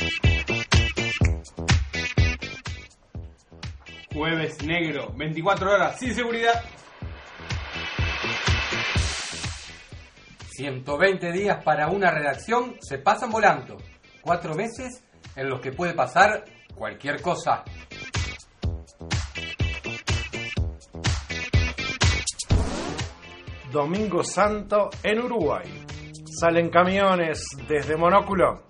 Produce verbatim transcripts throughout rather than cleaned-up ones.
Jueves negro, veinticuatro horas sin seguridad. ciento veinte días para una redacción se pasan volando. Cuatro meses en los que puede pasar cualquier cosa. Domingo Santo en Uruguay. Salen camiones desde Monóculo.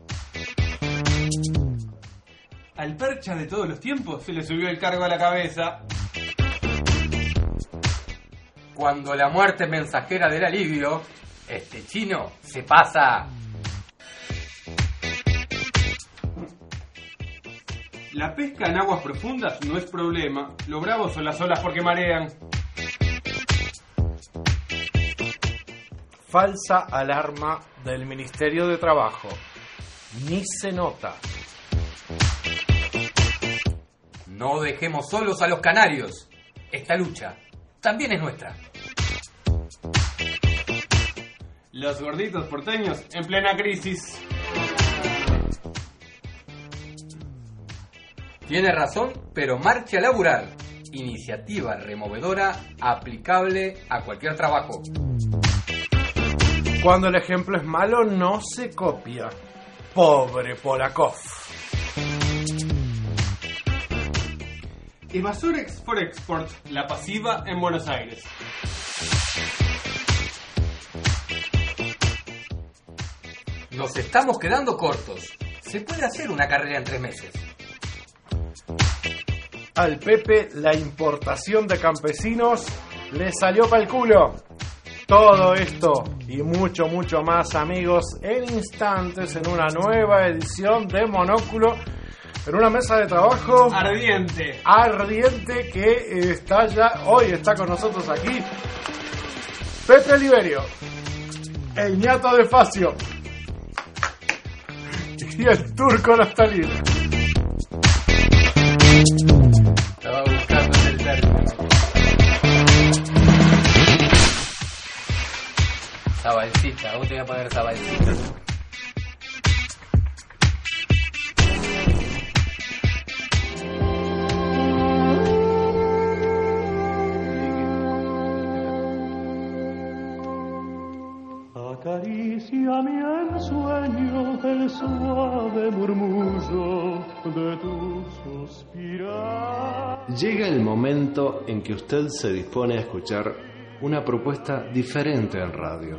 Al percha de todos los tiempos se le subió el cargo a la cabeza. Cuando la muerte mensajera del alivio, este chino se pasa. La pesca en aguas profundas no es problema. Lo bravo son las olas porque marean. Falsa alarma del Ministerio de Trabajo. Ni se nota. No dejemos solos a los canarios. Esta lucha también es nuestra. Los gorditos porteños en plena crisis. Tiene razón, pero marcha a laburar. Iniciativa removedora aplicable a cualquier trabajo. Cuando el ejemplo es malo, no se copia. Pobre Polakov. Evasor for Export, la pasiva en Buenos Aires. Nos estamos quedando cortos. Se puede hacer una carrera en tres meses. Al Pepe la importación de campesinos le salió pa'l culo. Todo esto y mucho, mucho más, amigos, en instantes en una nueva edición de Monóculo, en una mesa de trabajo ardiente, ardiente que está ya, hoy está con nosotros aquí, Pepe Liberio, el ñato de Facio y el turco Naftalina. Estaba buscando el término. Sabalcita, vos te voy a poner Sabalcita. Acaríciame en sueño el suave murmullo de tu suspirar. Llega el momento en que usted se dispone a escuchar una propuesta diferente en radio.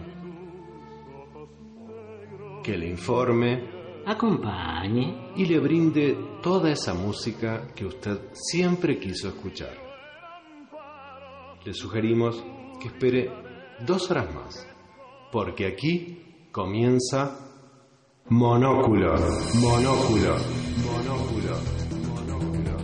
Que le informe, acompañe y le brinde toda esa música que usted siempre quiso escuchar. Le sugerimos que espere dos horas más, porque aquí comienza Monóculo, Monóculo, Monóculo, Monóculo.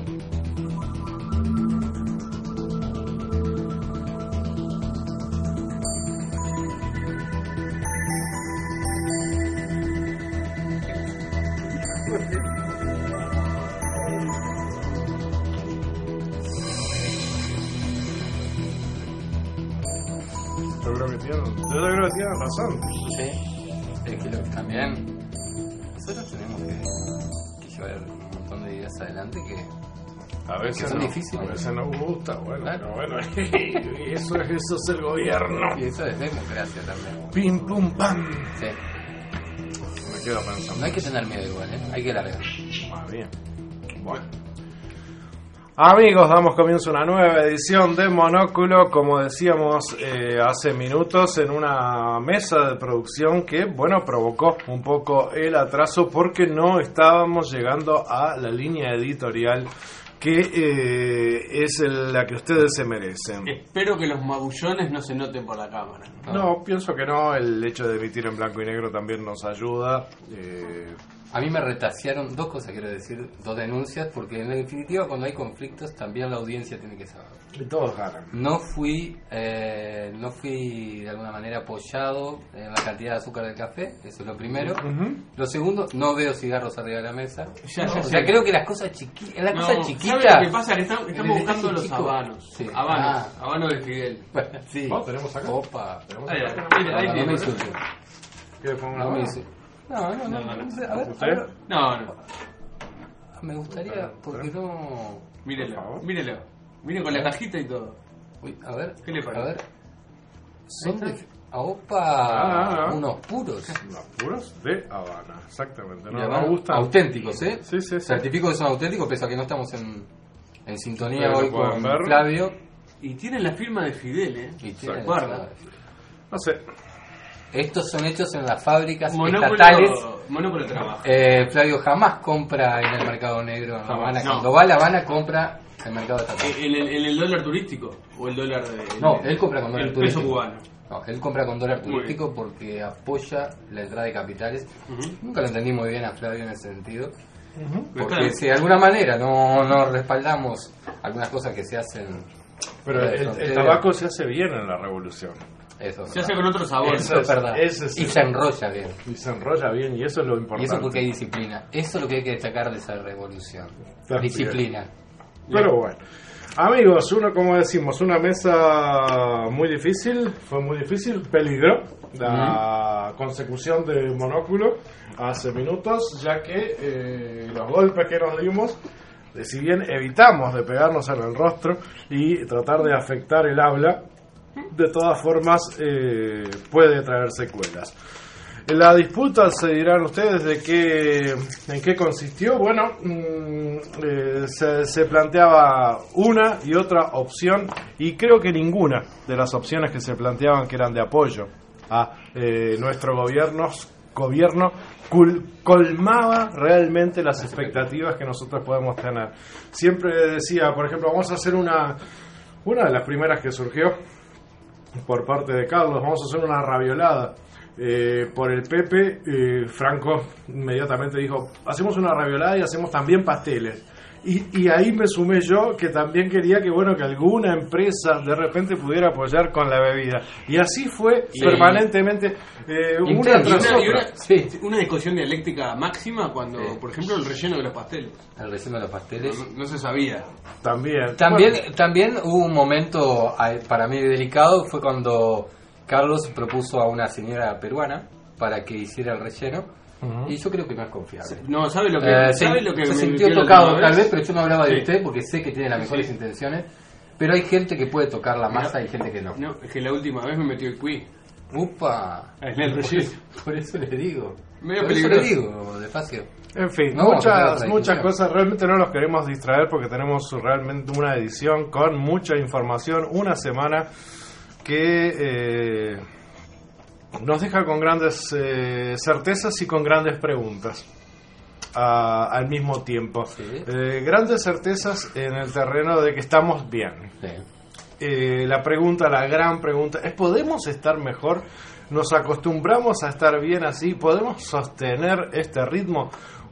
Yo creo que tienen, yo creo que tienen razón. Sí, es que lo, también nosotros tenemos que, que llevar un montón de ideas adelante que A veces que son no, difíciles. a veces no gusta, bueno, Claro. bueno, y eso es, eso es el gobierno. Y eso es democracia también. Pim pum pam. Sí. Me quedo pensando. No hay que tener miedo igual, ¿eh? Hay que largar. Más bien. Bueno. Amigos, damos comienzo a una nueva edición de Monóculo, como decíamos eh, hace minutos, en una mesa de producción que, bueno, provocó un poco el atraso porque no estábamos llegando a la línea editorial que eh, es la que ustedes se merecen. Espero que los magullones no se noten por la cámara. No, pienso que no, el hecho de emitir en blanco y negro también nos ayuda. Eh, A mí me retasearon dos cosas, quiero decir, dos denuncias, porque en definitiva cuando hay conflictos también la audiencia tiene que saber. y todos ganan. No fui, eh, no fui de alguna manera apoyado en la cantidad de azúcar del café, eso es lo primero. Uh-huh. Lo segundo, no veo cigarros arriba de la mesa. Ya, ya, O sea, ya. creo que las cosas chiquitas, en la No, cosa ¿sabes chiquita. lo que pasa? Que estamos, estamos el buscando detalle los chico. habanos. Sí. Habanos, Ah. habanos de Fidel. Sí. Oh, tenemos acá. Opa. Tenemos Ahí, acá. ahí, ahí No, no tiene. me insulte. ¿Quieres poner una No me mano? insulte. No, no, no, no, no sé, a ver, ¿Usted? a ver. No, no. Me gustaría, porque no... Mírelo, mírelo. Mire con la cajita y todo. Uy, a ver, ¿Qué le parece? a ver. Son de... A Opa, Ah, ah. unos puros. Unos puros de Habana, exactamente. No, De me Habana, gustan. auténticos, ¿eh? Sí, sí, sí. Certifico que son auténticos, pese a que no estamos en, en sintonía Pero hoy lo pueden con ver. Flavio. Y tiene la firma de Fidel, ¿eh? Y tienen- Guarda. No sé. Estos son hechos en las fábricas Monóculo, estatales. monóculo de trabajo. Eh, Flavio jamás compra en el mercado negro en La Habana. No. Cuando va a La Habana compra en el mercado estatal. ¿En el, en el dólar turístico? ¿O el dólar de.? No, él compra con dólar el peso turístico. cubano. No, él compra con dólar Muy turístico porque apoya la entrada de capitales. Ujú. Nunca lo entendí muy bien a Flavio en ese sentido. Pero Porque claro, si de alguna manera no, no respaldamos algunas cosas que se hacen. Pero fuera de el, el frontera, tabaco se hace bien en la revolución. Eso es se hace verdad. con otro sabor. Eso es verdad. ese es y el- se enrolla bien. Y se enrolla bien, y eso es lo Y importante. eso porque hay disciplina. Eso es lo que hay que destacar de esa revolución. También. Disciplina. Pero bueno. Amigos, uno, como decimos, una mesa muy difícil, fue muy difícil, peligró la consecución de Monóculo hace minutos, ya que eh, los golpes que nos dimos, eh, si bien evitamos de pegarnos en el rostro y tratar de afectar el habla, de todas formas eh, puede traer secuelas. La disputa, se dirán ustedes, de qué, en qué consistió. Bueno, mmm, eh, se, se planteaba una y otra opción, y creo que ninguna de las opciones que se planteaban, que eran de apoyo a eh, nuestro gobierno, gobierno cul, colmaba realmente las expectativas que nosotros podemos tener. Siempre decía, por ejemplo, vamos a hacer una, una de las primeras que surgió por parte de Carlos, vamos a hacer una raviolada. Eh, por el Pepe, eh, Franco inmediatamente dijo, hacemos una raviolada y hacemos también pasteles. Y, y ahí me sumé yo, que también quería que bueno que alguna empresa de repente pudiera apoyar con la bebida. Y así fue Y- permanentemente, eh, una Intenso. tras Y una, y otra. una- Sí. una discusión dialéctica máxima cuando, Sí. por ejemplo, el relleno de los pasteles. El relleno de los pasteles. No, no se sabía. También. También, Bueno, también hubo un momento ay, para mí delicado, fue cuando Carlos propuso a una señora peruana para que hiciera el relleno, Ujú. y yo creo que no es confiable. No, ¿sabe lo que, Eh, ¿sabe se lo que se me sintió metió la tocado última tal vez? vez, pero yo no hablaba de Sí. usted porque sé que tiene las mejores Sí. intenciones, pero hay gente que puede tocar la masa y gente que no. No, es que la última vez me metió el quiz. Upa, En el por, relleno. eso, por eso le digo. Medio por eso le peligroso. digo, despacio. En fin, No vamos a tener muchas, otra muchas discusión. cosas. Realmente no los queremos distraer porque tenemos realmente una edición con mucha información, una semana que eh, nos deja con grandes eh, certezas y con grandes preguntas a- al mismo tiempo. Sí. Eh, grandes certezas en el terreno de que estamos bien. Sí. Eh, la pregunta, la gran pregunta es, ¿podemos estar mejor? ¿Nos acostumbramos a estar bien así? ¿Podemos sostener este ritmo?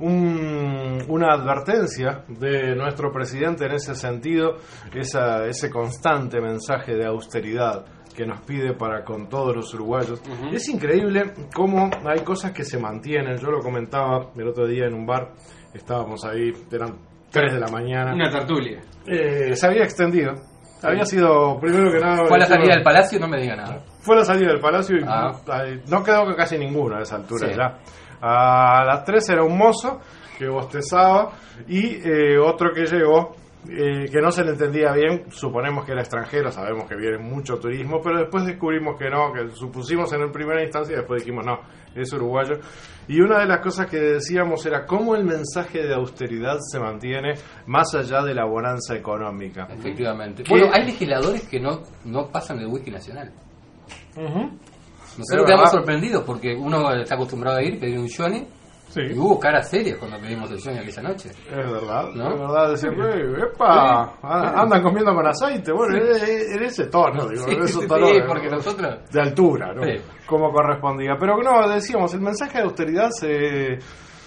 Un- una advertencia de nuestro presidente en ese sentido, esa, ese constante mensaje de austeridad que nos pide para con todos los uruguayos. Ujú. Es increíble cómo hay cosas que se mantienen. Yo lo comentaba el otro día en un bar, estábamos ahí, eran tres de la mañana. Una tertulia. Eh, se había extendido. Había sido, primero que nada... Fue a la decirlo- salida del palacio, no me diga nada. Fue la salida del palacio y Ah. ay, no quedó casi ninguno a esa altura Sí. ya. A las tres era un mozo que bostezaba y eh, otro que llegó eh, que no se le entendía bien, suponemos que era extranjero, sabemos que viene mucho turismo, pero después descubrimos que no, que supusimos en primera instancia y después dijimos no, es uruguayo. Y una de las cosas que decíamos era cómo el mensaje de austeridad se mantiene más allá de la bonanza económica. Efectivamente. ¿Qué? Bueno, hay legisladores que no, no pasan el whisky nacional. Ujú. Nosotros Es quedamos verdad. sorprendidos porque uno está acostumbrado a ir, pedir un Johnny, Sí. y hubo caras serias cuando pedimos el Johnny aquella noche. Es verdad, ¿No? es verdad, decir, "Eh, epa, ah, andan comiendo con aceite, bueno, en ese tono, digo, Sí, en esos sí, tonos sí, de- porque nosotros... de altura, ¿no? Sí. Como correspondía. Pero no, decíamos, el mensaje de austeridad se,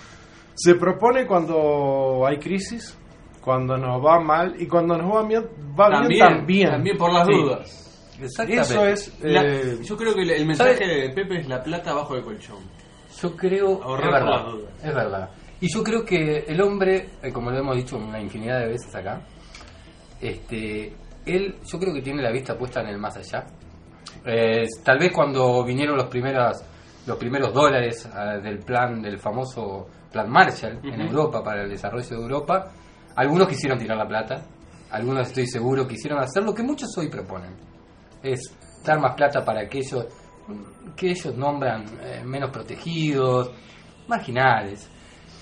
se propone cuando hay crisis, cuando nos va mal y cuando nos va bien, va También, bien también. también por las Sí. dudas. Exactamente. Eso es... La- eh, yo creo que el, el mensaje ¿sabe? de Pepe es la plata abajo del colchón. Yo creo, Ahorrar es por verdad, las dudas. es verdad. Y yo creo que el hombre, eh, como lo hemos dicho una infinidad de veces acá, este, él, yo creo que tiene la vista puesta en el más allá. Eh, tal vez cuando vinieron los primeros, los primeros dólares eh, del plan, del famoso Plan Marshall en Ujú. Europa, para el desarrollo de Europa. Algunos quisieron tirar la plata, algunos estoy seguro quisieron hacer lo que muchos hoy proponen, es dar más plata para aquellos que ellos nombran eh, menos protegidos, marginales.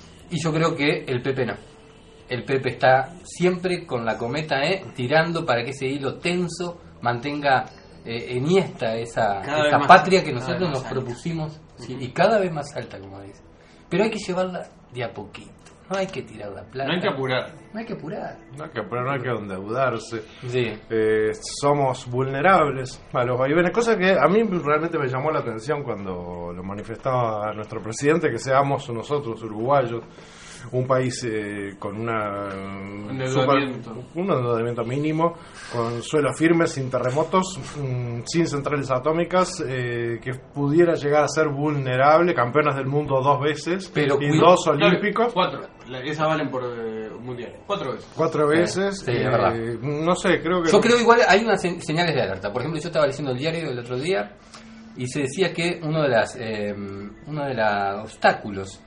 Y yo creo que el P P no. El P P está siempre con la cometa E tirando para que ese hilo tenso mantenga eh, enhiesta esa, Cada esa vez más patria que alta, cada nosotros vez nos más alta. propusimos, sí, y cada vez más alta, como dice. Pero hay que llevarla de a poquito. No hay que tirar la plata. No hay que apurar. No hay que apurar. No hay que, pero no hay que endeudarse. Sí. Eh, somos vulnerables a los vaivenes, cosa que a mí realmente me llamó la atención cuando lo manifestaba nuestro presidente, que seamos nosotros uruguayos un país eh, con una Un endeudamiento. super- un endeudamiento mínimo, con suelos firmes, sin terremotos, mm, sin centrales atómicas, eh, que pudiera llegar a ser vulnerable, campeonas del mundo dos veces, Pero y cuida- dos olímpicos. Cuatro. La- Esas valen por eh, mundiales. Cuatro veces. Cuatro veces, Sí, es eh, verdad. no sé, creo que Yo creo igual hay unas se- señales de alerta. Por ejemplo, yo estaba leyendo el diario el otro día y se decía que uno de las eh, uno de los obstáculos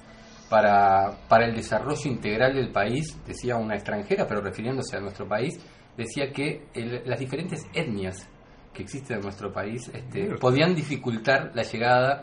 para, para el desarrollo integral del país, decía una extranjera, pero refiriéndose a nuestro país, decía que el- las diferentes etnias que existen en nuestro país este, Mira. podían dificultar la llegada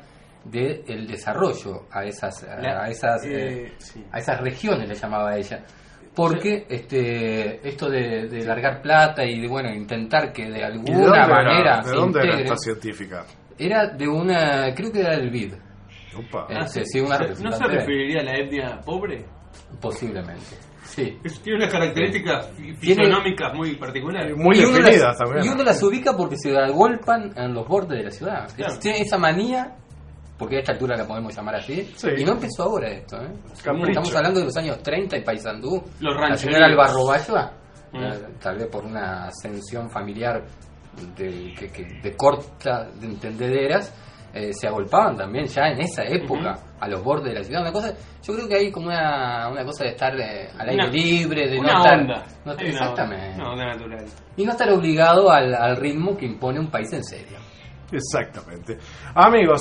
del desarrollo a esas a, La- a esas eh, eh, sí. a esas regiones, le llamaba ella, porque este esto de, de largar plata y de bueno intentar que de ¿Y de alguna dónde era- manera ¿De se dónde era integre, esta científica? era de una, creo que era del B I D, Opa. eh, Ah, sí, sí. sí, una ¿No se representante, referiría a la etnia pobre? posiblemente, sí. Es- Tiene unas características fi- fisionómicas muy particulares. Muy Y uno definidas las- también. Y uno las ubica porque se agolpan en los bordes de la ciudad. Claro. Es- Tiene esa manía, porque a esta altura la podemos llamar así, Sí. y no empezó ahora esto. ¿eh? Capricho. Estamos hablando de los años treinta y Paysandú. Los La rancheríos. señora Albarroballo, Mm. eh, tal vez por una ascensión familiar de, que, que- de corta de entendederas, eh, se agolpaban también ya en esa época a los bordes de la ciudad. Una cosa, yo creo que hay como una, una cosa de estar eh, al aire Una- libre, de Una no estar, onda. no- Hay una exactamente, onda. Una onda natural. y no estar obligado al, al ritmo que impone un país en serio. Exactamente. Amigos,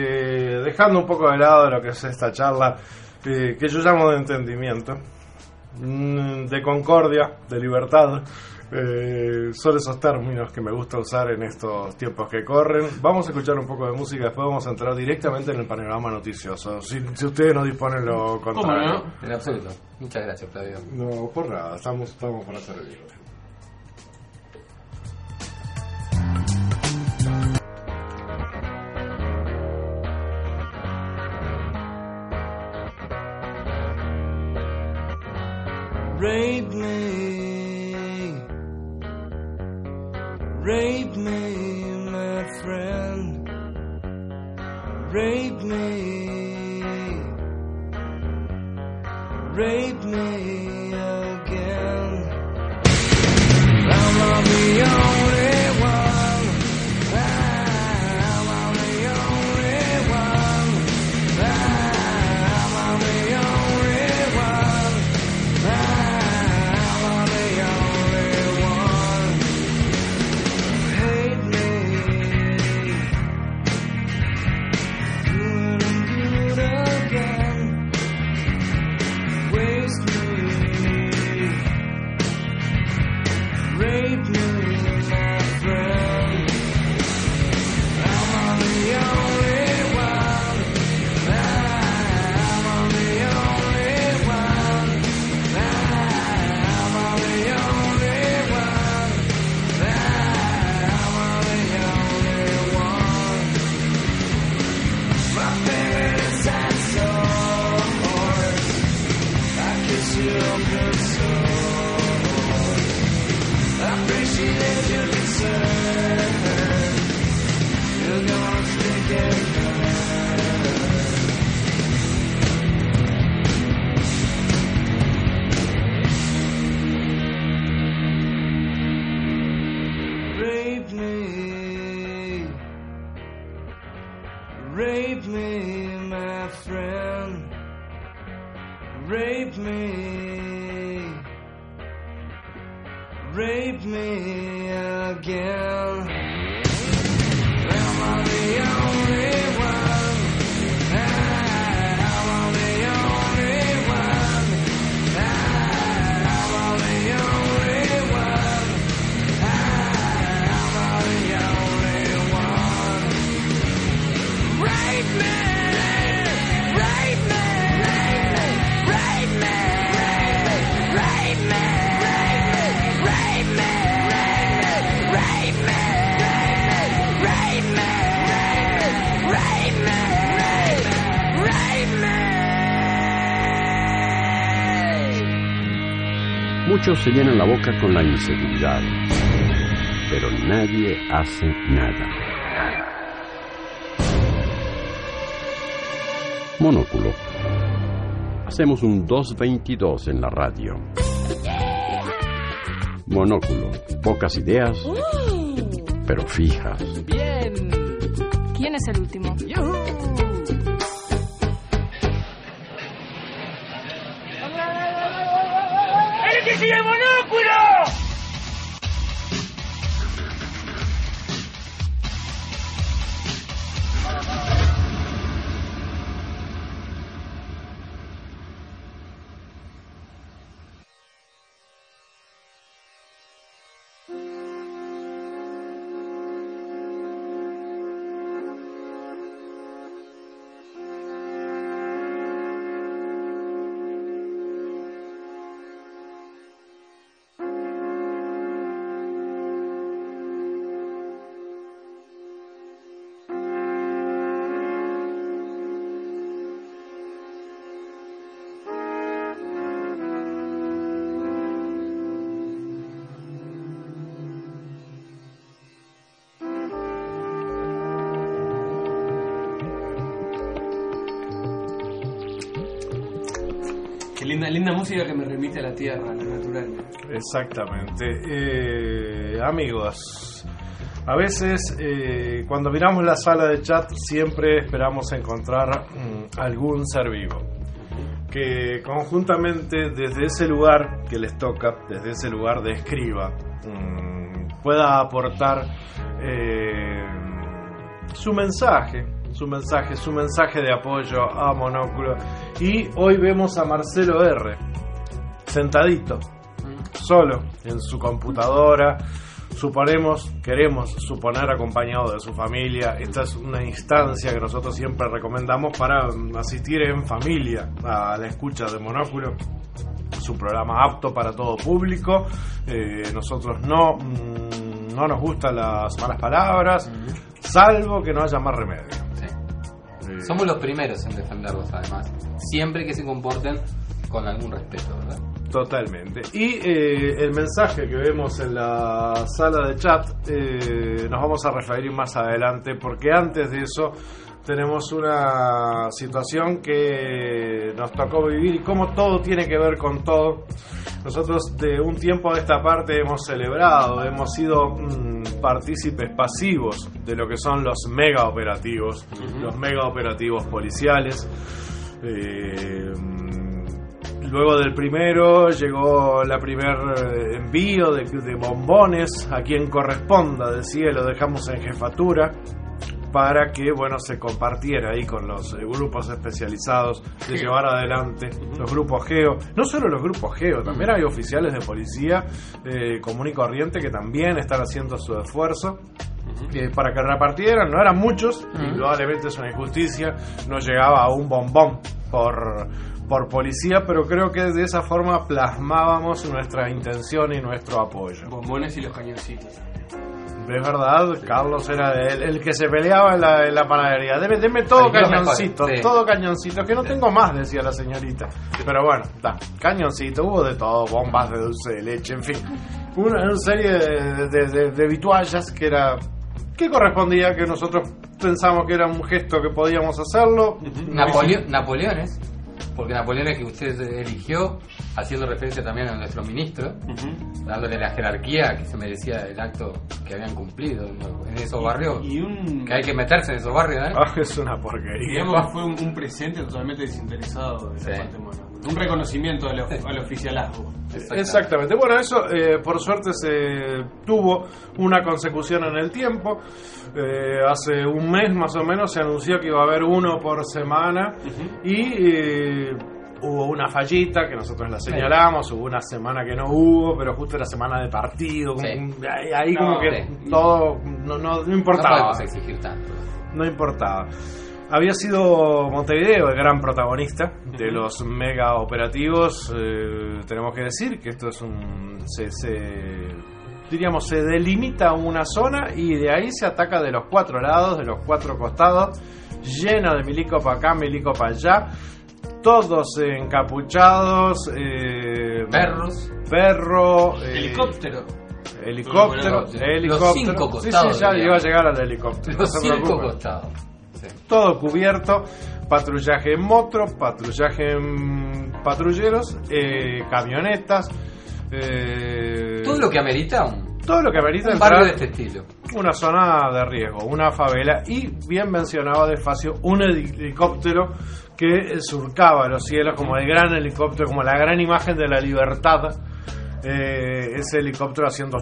eh, dejando un poco de lado lo que es esta charla, eh, que yo llamo de entendimiento, mm, de concordia, de libertad, eh, son esos términos que me gusta usar en estos tiempos que corren. Vamos a escuchar un poco de música, después vamos a entrar directamente en el panorama noticioso, si, si ustedes no disponen lo contrario. ¿Cómo no? En absoluto. Muchas gracias, Flavio. No, por nada, estamos, estamos para servir. Rape me, rape me, my friend. Rape me, rape me again. I'm on the only one. I'm on the only one. I'm on the only one. I'm on the only one. Hate me, good and good again. Waste me, rape me, my friend. I'm on the only one. I'm on the only one. I'm on the only one. I'm on the only one. My favorite sad song. I kiss your good soul. I appreciate your concern. You're gonna stick it Rape me, rape me, my friend. Rape me, rape me again. I'm on the only one. I'm on the only Muchos se llenan la boca con la inseguridad, pero nadie hace nada. Monóculo. Hacemos un dos veintidós en la radio. Monóculo. Pocas ideas, pero fijas. Bien. ¿Quién es el último? ¡El que sigue Monóculo! Linda, linda música que me remite a la tierra, a la naturaleza. Exactamente. Eh, amigos, a veces eh, cuando miramos la sala de chat siempre esperamos encontrar mm, algún ser vivo que conjuntamente desde ese lugar que les toca, desde ese lugar de escriba, mm, pueda aportar eh, su mensaje. Su mensaje, su mensaje de apoyo a Monóculo. Y hoy vemos a Marcelo R. sentadito, solo, en su computadora. Suponemos, queremos suponer acompañado de su familia. Esta es una instancia que nosotros siempre recomendamos para asistir en familia a la escucha de Monóculo. Es un programa apto para todo público. Eh, nosotros no, no nos gustan las malas palabras, salvo que no haya más remedio. Somos los primeros en defenderlos, además. Siempre que se comporten con algún respeto, ¿verdad? Totalmente. Y eh, el mensaje que vemos en la sala de chat eh, nos vamos a referir más adelante, porque antes de eso tenemos una situación que nos tocó vivir y cómo todo tiene que ver con todo. Nosotros de un tiempo a esta parte hemos celebrado, hemos sido mmm, partícipes pasivos de lo que son los mega operativos, uh-huh. los mega operativos policiales. Eh, luego del primero llegó la primer envío de, de bombones a quien corresponda, decía, lo dejamos en jefatura para que, bueno, se compartiera ahí con los eh, grupos especializados de llevar adelante los grupos Geo. No solo los grupos Geo, también hay oficiales de policía eh, común y corriente que también están haciendo su esfuerzo eh, para que repartieran. No eran muchos, indudablemente es una injusticia, no llegaba a un bombón por... por policía, pero creo que de esa forma plasmábamos nuestra intención y nuestro apoyo. Bombones y los cañoncitos. Es verdad, Carlos era el, el que se peleaba en la, en la panadería. Deme, deme todo cañoncito, sí. todo cañoncito, que no tengo más, decía la señorita. Pero bueno, está, cañoncito, hubo de todo, bombas de dulce de leche, en fin. Una, una serie de, de, de, de vituallas que era... que correspondía, que nosotros pensamos que era un gesto que podíamos hacerlo. Napoleo, Napoleones. Porque Napoleón es que usted eligió, haciendo referencia también a nuestro ministro, uh-huh. dándole la jerarquía que se merecía el acto que habían cumplido en esos barrios, y un... que hay que meterse en esos barrios, ¿eh? Ah, es una porquería. Digamos, fue un, un presente totalmente desinteresado de sí. la parte humana. Un reconocimiento al, al oficialazgo. Exactamente. Exactamente. Bueno, eso eh, por suerte se tuvo una consecución en el tiempo. Eh, hace un mes más o menos se anunció que iba a haber uno por semana uh-huh. y eh, hubo una fallita que nosotros la señalamos, hubo una semana que no hubo, pero justo era semana de partido, sí. ahí, ahí no, como que sí. todo no, no, no importaba. No podemos exigir tanto. No importaba. Había sido Montevideo el gran protagonista de los mega operativos. Eh, tenemos que decir que esto es un... Se, se, diríamos, se delimita una zona y de ahí se ataca de los cuatro lados, de los cuatro costados, lleno de milico para acá, milico para allá, todos encapuchados, eh, perros, perro, eh, helicóptero. Helicóptero, helicóptero. Los cinco costados. Sí, sí, ya iba a llegar al helicóptero. Los no se cinco preocupen. costados. Sí. Todo cubierto, patrullaje en moto, patrullaje en patrulleros, eh, camionetas. Eh, Todo lo que amerita un, todo lo que amerita un barrio de entrar este estilo. una zona de riesgo, una favela y, bien mencionado despacio, un helicóptero que surcaba los cielos como el gran helicóptero, como la gran imagen de la libertad. Eh, ese helicóptero haciendo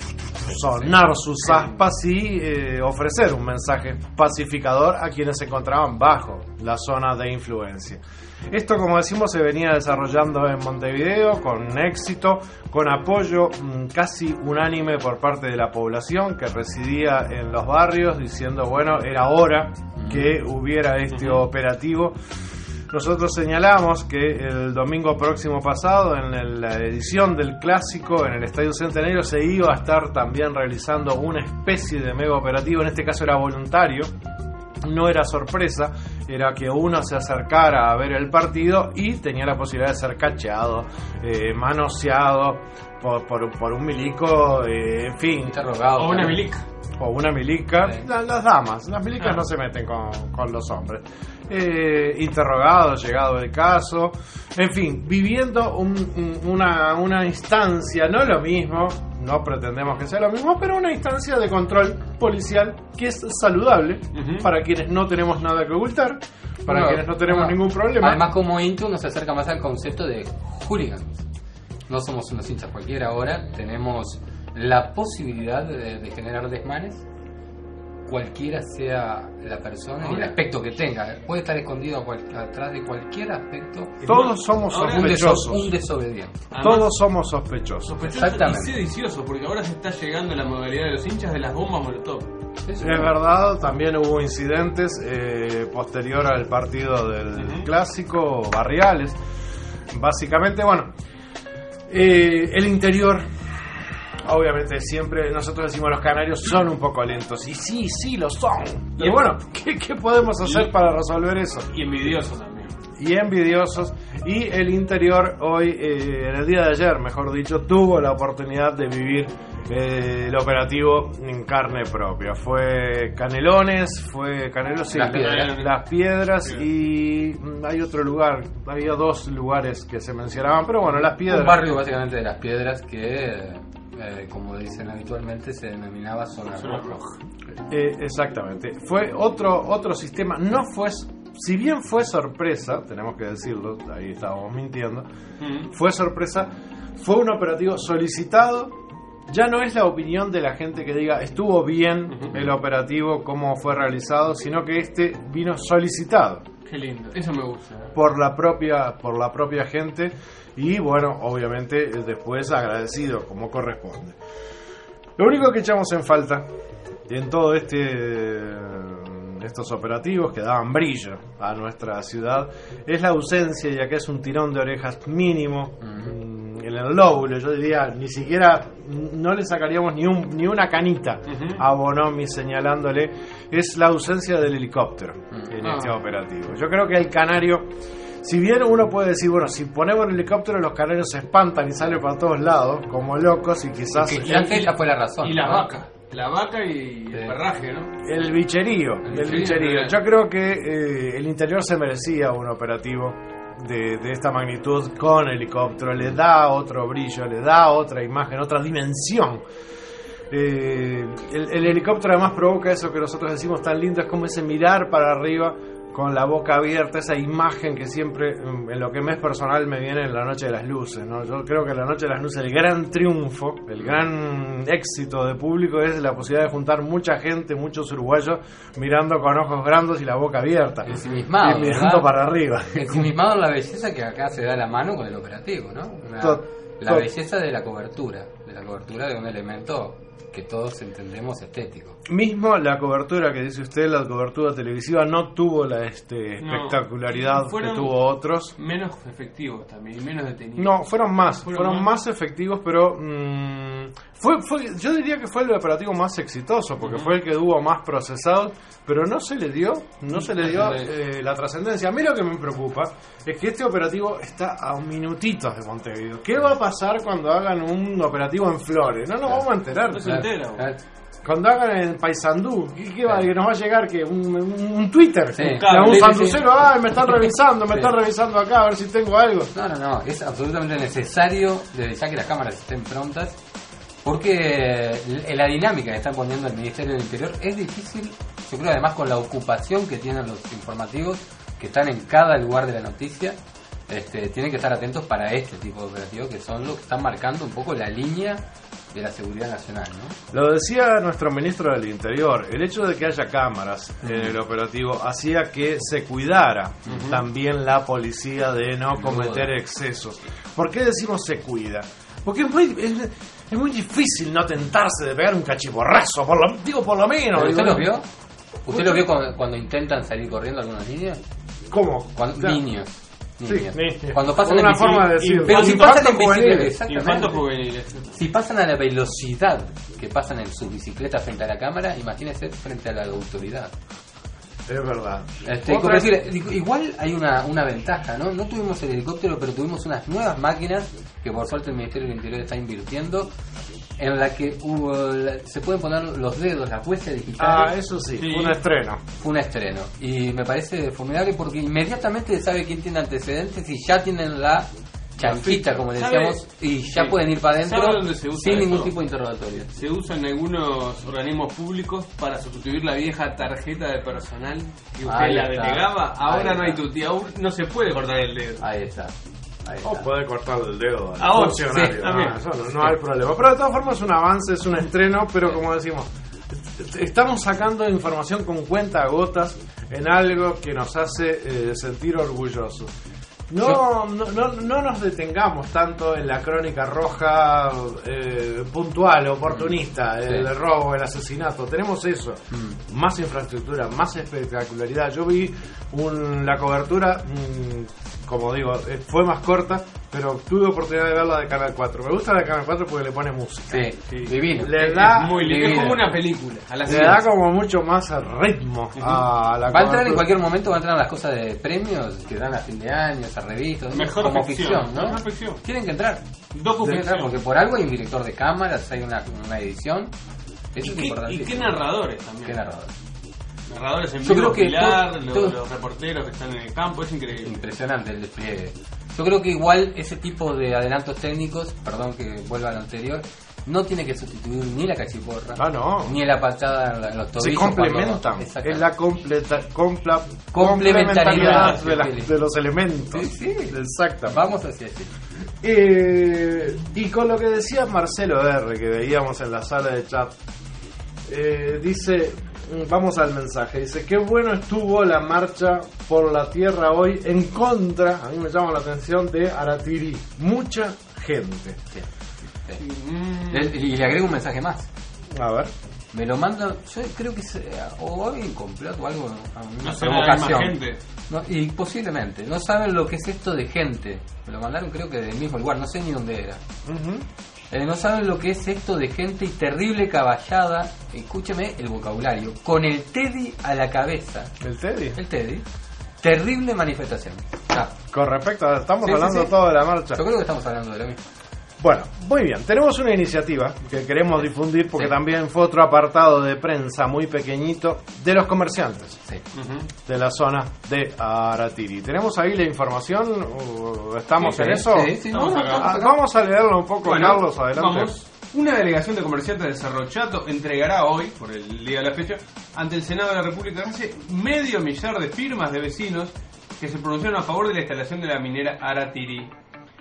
sonar sus aspas y eh, ofrecer un mensaje pacificador a quienes se encontraban bajo la zona de influencia. Esto, como decimos, se venía desarrollando en Montevideo con éxito, con apoyo mmm, casi unánime por parte de la población que residía en los barrios, diciendo, bueno, era hora que hubiera este operativo. Nosotros señalamos que el domingo próximo pasado, en el, la edición del Clásico en el Estadio Centenario, se iba a estar también realizando una especie de mega operativo. En este caso era voluntario, no era sorpresa, era que uno se acercara a ver el partido y tenía la posibilidad de ser cacheado, eh, manoseado por, por, por un milico, eh, en fin. Interrogado. O una milica. O una milica. Sí. La, las damas, las milicas Ah. no se meten con, con los hombres. Eh, interrogado, llegado el caso, en fin, viviendo un, un, una, una instancia, no lo mismo, no pretendemos que sea lo mismo, pero una instancia de control policial que es saludable Uh-huh. para quienes no tenemos nada que ocultar, para Bueno, quienes no tenemos bueno, ningún problema. Además, como Intu nos acerca más al concepto de hooligans. No somos unos hinchas cualquiera ahora, tenemos la posibilidad de, de generar desmanes, cualquiera sea la persona y el aspecto que tenga. Puede estar escondido a cual, atrás de cualquier aspecto. Todos somos Ahora, Un, deso- sospechosos. un desobediente. Además, Todos somos sospechosos. sospechoso Exactamente. y sedicioso, porque ahora se está llegando la modalidad de los hinchas de las bombas molotov. Es verdad, también hubo incidentes eh, posterior al partido del Uh-huh. Clásico, barriales. Básicamente, bueno, eh, el interior, obviamente siempre nosotros decimos los canarios son un poco lentos, y sí, sí lo son. Y bueno, ¿qué, qué podemos hacer Y- para resolver eso? Y envidioso también. Y envidiosos, y el interior hoy, eh, en el día de ayer, mejor dicho, tuvo la oportunidad de vivir eh, el operativo en carne propia. Fue Canelones, fue Canelones, sí, Las Piedras. Las Piedras, y mm, hay otro lugar, había dos lugares que se mencionaban, pero bueno, Las Piedras. Un barrio básicamente de Las Piedras que, eh, como dicen habitualmente, se denominaba zona roja. Eh, exactamente. Fue otro otro sistema. No fue, si bien fue sorpresa, tenemos que decirlo, ahí estábamos mintiendo. Mm. Fue sorpresa, fue un operativo solicitado. Ya no es la opinión de la gente que diga estuvo bien Ujú. el operativo, cómo fue realizado, sino que este vino solicitado Qué lindo, eso me gusta. ¿eh? por la propia por la propia gente y bueno, obviamente después agradecido como corresponde. Lo único que echamos en falta en todo este estos operativos que daban brillo a nuestra ciudad es la ausencia, y acá es un tirón de orejas mínimo mm, en el lóbulo, yo diría, ni siquiera no le sacaríamos ni un ni una canita Ujú. a Bonomi señalándole, es la ausencia del helicóptero en Ah. este operativo. Yo creo que el canario, si bien uno puede decir, bueno, si ponemos el helicóptero los canarios se espantan y salen para todos lados como locos, y quizás Que quizás esa fue la razón. Y la ¿no? vaca. La vaca y Sí. el perraje, ¿no? el bicherío, El el bicherío, bicherío. eh. Yo creo que eh, el interior se merecía un operativo de, de esta magnitud con helicóptero, le da otro brillo, le da otra imagen, otra dimensión. Eh, el, el helicóptero además provoca eso que nosotros decimos tan lindo, es como ese mirar para arriba con la boca abierta, esa imagen que siempre mm, en lo que me es personal me viene en la Noche de las Luces, ¿no? Yo creo que la Noche de las Luces, el gran triunfo, el gran éxito de público es la posibilidad de juntar mucha gente, muchos uruguayos mirando con ojos grandes y la boca abierta Ensimismado, y mirando ¿verdad? para arriba. Ensimismado en la belleza que acá se da la mano con el operativo, ¿no? Una- Tot- La belleza de la cobertura, de la cobertura de un elemento que todos entendemos estético. Mismo la cobertura que dice usted, la cobertura televisiva, no tuvo la este, No, espectacularidad que tuvo otros. Menos efectivos también, y menos detenidos. No, fueron más, fueron, fueron más? más efectivos, pero mmm, fue, fue, yo diría que fue el operativo más exitoso, porque uh-huh. fue el que tuvo más procesado, pero no se le dio, no se le dio eh, la trascendencia. A mí lo que me preocupa es que este operativo está a minutitos de Montevideo. ¿Qué va a pasar cuando hagan un operativo en Flores? No nos claro. vamos a enterar. No se entera, claro. Cuando hagan en Paysandú, ¿qué, qué va? ¿Que nos va a llegar que un, un, un Twitter? Sí. Claro, un sanducero, sí. ay, me están revisando, me sí. están revisando acá a ver si tengo algo. No, no, no, es absolutamente necesario desde ya que las cámaras estén prontas, porque la dinámica que está poniendo el Ministerio del Interior es difícil, yo creo además con la ocupación que tienen los informativos, que están en cada lugar de la noticia, este, tienen que estar atentos para este tipo de operativos que son los que están marcando un poco la línea de la seguridad nacional, ¿no? Lo decía nuestro ministro del Interior, el hecho de que haya cámaras uh-huh. en el operativo hacía que se cuidara uh-huh. también la policía de no cometer excesos. ¿Por qué decimos se cuida? Porque es muy, es, es muy difícil no tentarse de pegar un cachiporrazo, por lo, digo por lo menos. ¿Usted los vio? ¿Usted los vio cuando, cuando intentan salir corriendo algunos niños? ¿Cómo? Cuando, claro. Niños. Sí, sí. Cuando pasan una en forma de decir, pero si pasan en bicicleta, infantos juveniles. Si pasan a la velocidad que pasan en sus bicicletas frente a la cámara, imagínese frente a la autoridad. Es verdad. Este, como decir, igual hay una, una ventaja, ¿no? No tuvimos el helicóptero, pero tuvimos unas nuevas máquinas que por suerte el Ministerio del Interior está invirtiendo, en la que hubo, se pueden poner los dedos, las huellas digitales. Ah, eso sí, sí, fue un estreno. Fue un estreno. Y me parece formidable porque inmediatamente sabe quién tiene antecedentes y ya tienen la chanquita, como decíamos, ¿sabe? Y ya sí. pueden ir para adentro sin ningún eso? tipo de interrogatorio. Se usa en algunos organismos públicos para sustituir la vieja tarjeta de personal que usted Ahí la está. delegaba. Ahora Ahí no hay está. tuti, aún no se puede cortar el dedo. Ahí está. Ahí o está. puede cortar el dedo al Ahora, funcionario. sí, no, eso no, no hay problema. Pero de todas formas es un avance, es un estreno, pero como decimos, estamos sacando información con cuentagotas en algo que nos hace eh, sentir orgullosos. No, no, no, no nos detengamos tanto en la crónica roja eh, puntual, oportunista, sí. el robo, el asesinato. Tenemos eso, mm. más infraestructura, más espectacularidad. Yo vi un, la cobertura, mm, como digo, fue más corta, pero tuve oportunidad de verla de Canal cuatro. Me gusta la de Canal cuatro porque le pone música. Sí, sí. Divino. Le es, da, es muy lindo, es como una película. A la le da como mucho más ritmo uh-huh. a la Va a entrar en cualquier momento, va a entrar en las cosas de premios que dan a fin de año, a revistas, mejor como ficción, ficción, ¿no? Mejor ficción. Tienen que entrar. Tienen que entrar porque por algo hay un director de cámaras, hay una, una edición. Eso y, es qué, importante. y qué narradores también. Qué narradores. Narradores en Yo vivo, creo que Pilar, todo, los, todo, los reporteros que están en el campo, es increíble. Impresionante el despliegue. Yo creo que igual ese tipo de adelantos técnicos, perdón que vuelva a lo anterior, no tiene que sustituir ni la cachiporra, ah, no. ni la patada en los tobillos. Se complementan. Cuando, es la completa, compla, complementariedad de, la, de los elementos. Sí, sí. Exacto. Vamos hacia allí. Eh, y con lo que decía Marcelo R, que veíamos en la sala de chat, eh, dice, vamos al mensaje, dice, qué bueno estuvo la marcha por la tierra hoy en contra, a mí me llama la atención, de Aratiri. Mucha gente. Sí. Sí. Mm. Y le agrego un mensaje más. A ver. Me lo manda, yo creo que se, o alguien completo o algo, una no provocación. Gente. No, y posiblemente, no saben lo que es esto de gente. Me lo mandaron creo que del mismo lugar, no sé ni dónde era. Uh-huh. Eh, no saben lo que es esto de gente y terrible caballada. Escúcheme el vocabulario. Con el Teddy a la cabeza. ¿El Teddy? El Teddy. Terrible manifestación. Ah. Con respecto, a, estamos sí, hablando sí, sí. todo de la marcha. Yo creo que estamos hablando de lo mismo. Bueno, muy bien. Tenemos una iniciativa que queremos difundir porque sí. también fue otro apartado de prensa muy pequeñito de los comerciantes sí. uh-huh. de la zona de Aratiri. ¿Tenemos ahí la información? ¿Estamos sí, en sí. eso? Sí, sí, vamos, vamos, a, vamos a leerlo un poco, bueno, Carlos, adelante. Vamos. Una delegación de comerciantes de Cerro Chato entregará hoy, por el día de la fecha, ante el Senado de la República casi medio millar de firmas de vecinos que se pronunciaron a favor de la instalación de la minera Aratiri.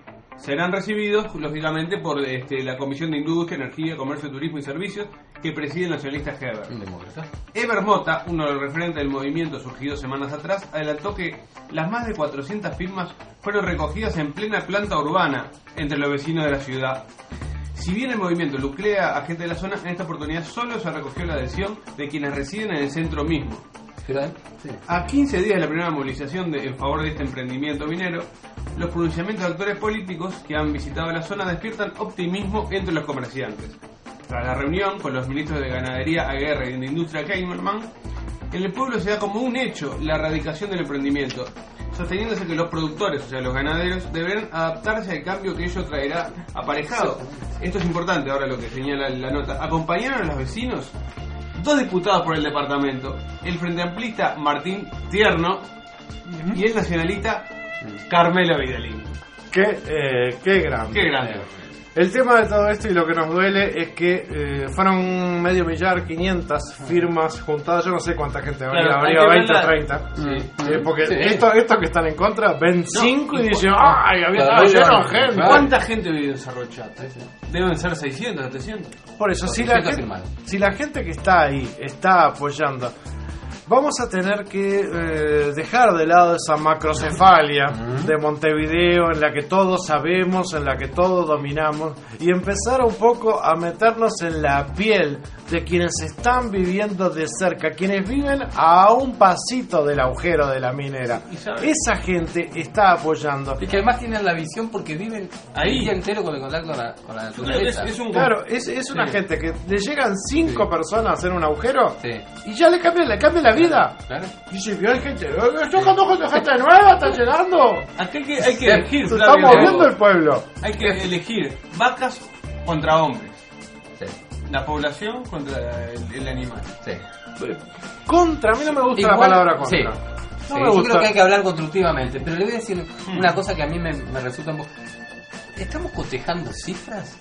serán recibidos, lógicamente, por este, la Comisión de Industria, Energía, Comercio, Turismo y Servicios que preside el nacionalista Heber. Eber Mota, uno de los referentes del movimiento surgido semanas atrás, adelantó que las más de cuatrocientas firmas fueron recogidas en plena planta urbana entre los vecinos de la ciudad. Si bien el movimiento nuclea a gente de la zona, en esta oportunidad solo se recogió la adhesión de quienes residen en el centro mismo. Sí. A quince días de la primera movilización de, en favor de este emprendimiento minero, los pronunciamientos de actores políticos que han visitado la zona despiertan optimismo entre los comerciantes. Tras la reunión con los ministros de Ganadería, Aguerre y de Industria Keimerman, en el pueblo se da como un hecho la erradicación del emprendimiento, sosteniéndose que los productores, o sea los ganaderos, deberán adaptarse al cambio que ello traerá aparejado. Esto es importante ahora lo que señala la nota. Acompañaron a los vecinos dos diputados por el departamento, el frente amplista Martín Tierno y el nacionalista Carmelo Vidalín. Qué, eh, qué grande. Qué grande. El tema de todo esto y lo que nos duele es que eh, fueron medio millar, quinientas firmas juntadas. Yo no sé cuánta gente habría, Claro, habría hay que veinte o verla. treinta. Sí. Eh, porque Sí. esto- estos que están en contra ven cinco y dicen, ¡ay! Había Claro, estado lleno de claro. gente. ¿Cuánta gente vive en Cerro Chato? Deben ser seiscientos, setecientos. Por eso, si la, doscientas gente, firmadas. si la gente que está ahí está apoyando, vamos a tener que eh, dejar de lado esa macrocefalia de Montevideo en la que todos sabemos, en la que todos dominamos, y empezar un poco a meternos en la piel de quienes están viviendo de cerca, quienes viven a un pasito del agujero de la minera. Esa gente está apoyando. Y que además tienen la visión porque viven Ahí. el día entero con el contacto con la, con la naturaleza. Es, es un Claro, es, es una Sí. gente que le llegan cinco Sí. personas a hacer un agujero Sí. y ya le cambia, le cambia la vida. Claro. Y si vio hay gente, estoy con gente nueva, está llegando. Acá hay que, hay que Sí. elegir, Se está Flavio. moviendo el pueblo. Hay que elegir vacas contra hombres. Sí. La población contra el, el animal. Sí. Contra, a mí no me gusta la Igual- palabra contra. sí. No Sí, me yo gusta. creo que hay que hablar constructivamente, pero le voy a decir una cosa que a mí me, me resulta un poco... ¿Estamos cotejando cifras?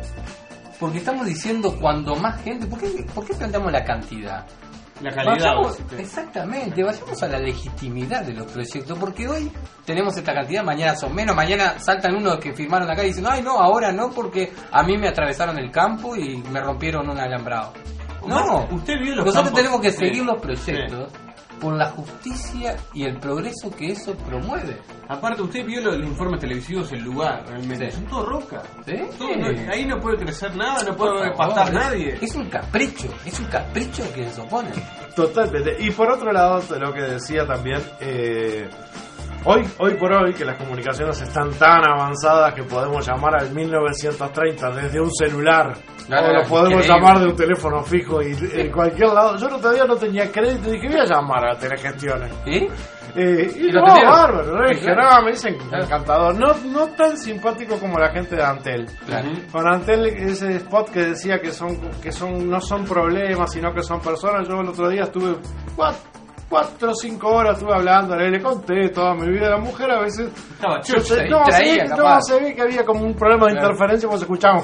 Porque estamos diciendo cuando más gente... ¿Por qué, por qué planteamos la cantidad? La calidad. Vayamos- sí. exactamente, vayamos a la legitimidad de los proyectos, porque hoy tenemos esta cantidad, mañana son menos, mañana saltan unos que firmaron acá y dicen, ay no, ahora no, porque a mí me atravesaron el campo y me rompieron un alambrado. No, Usted vio los nosotros campos. tenemos que Sí. seguir los proyectos por la justicia y el progreso que eso promueve. Aparte, usted vio los, los informes televisivos, el lugar, realmente. Sí. Son todo roca. ¿Sí? Todo, no- ahí no puede crecer nada, no Por puede favor, pastar es- nadie. Es un capricho, es un capricho que se opone. Totalmente. Y por otro lado, lo que decía también, eh, hoy, hoy por hoy, que las comunicaciones están tan avanzadas que podemos llamar al mil novecientos treinta desde un celular. Claro, o lo podemos increíble. llamar de un teléfono fijo y en cualquier lado. Yo no, todavía no tenía crédito y dije, voy a llamar a Telegestiones. ¿Sí? Eh, y ¿Y lo no, atendieron? bárbaro, ¿no? Sí, Dije, claro. no, me dicen encantador. No, no tan simpático como la gente de Antel. Claro. Con Antel, ese spot que decía que son que son no son problemas, sino que son personas. Yo el otro día estuve cuatro, cuatro o cinco horas estuve hablando, le conté toda mi vida. La mujer a veces Estaba yo chucha. sé- no, se distraía, ve, no, capaz. se ve que había como un problema de Claro. interferencia porque escuchamos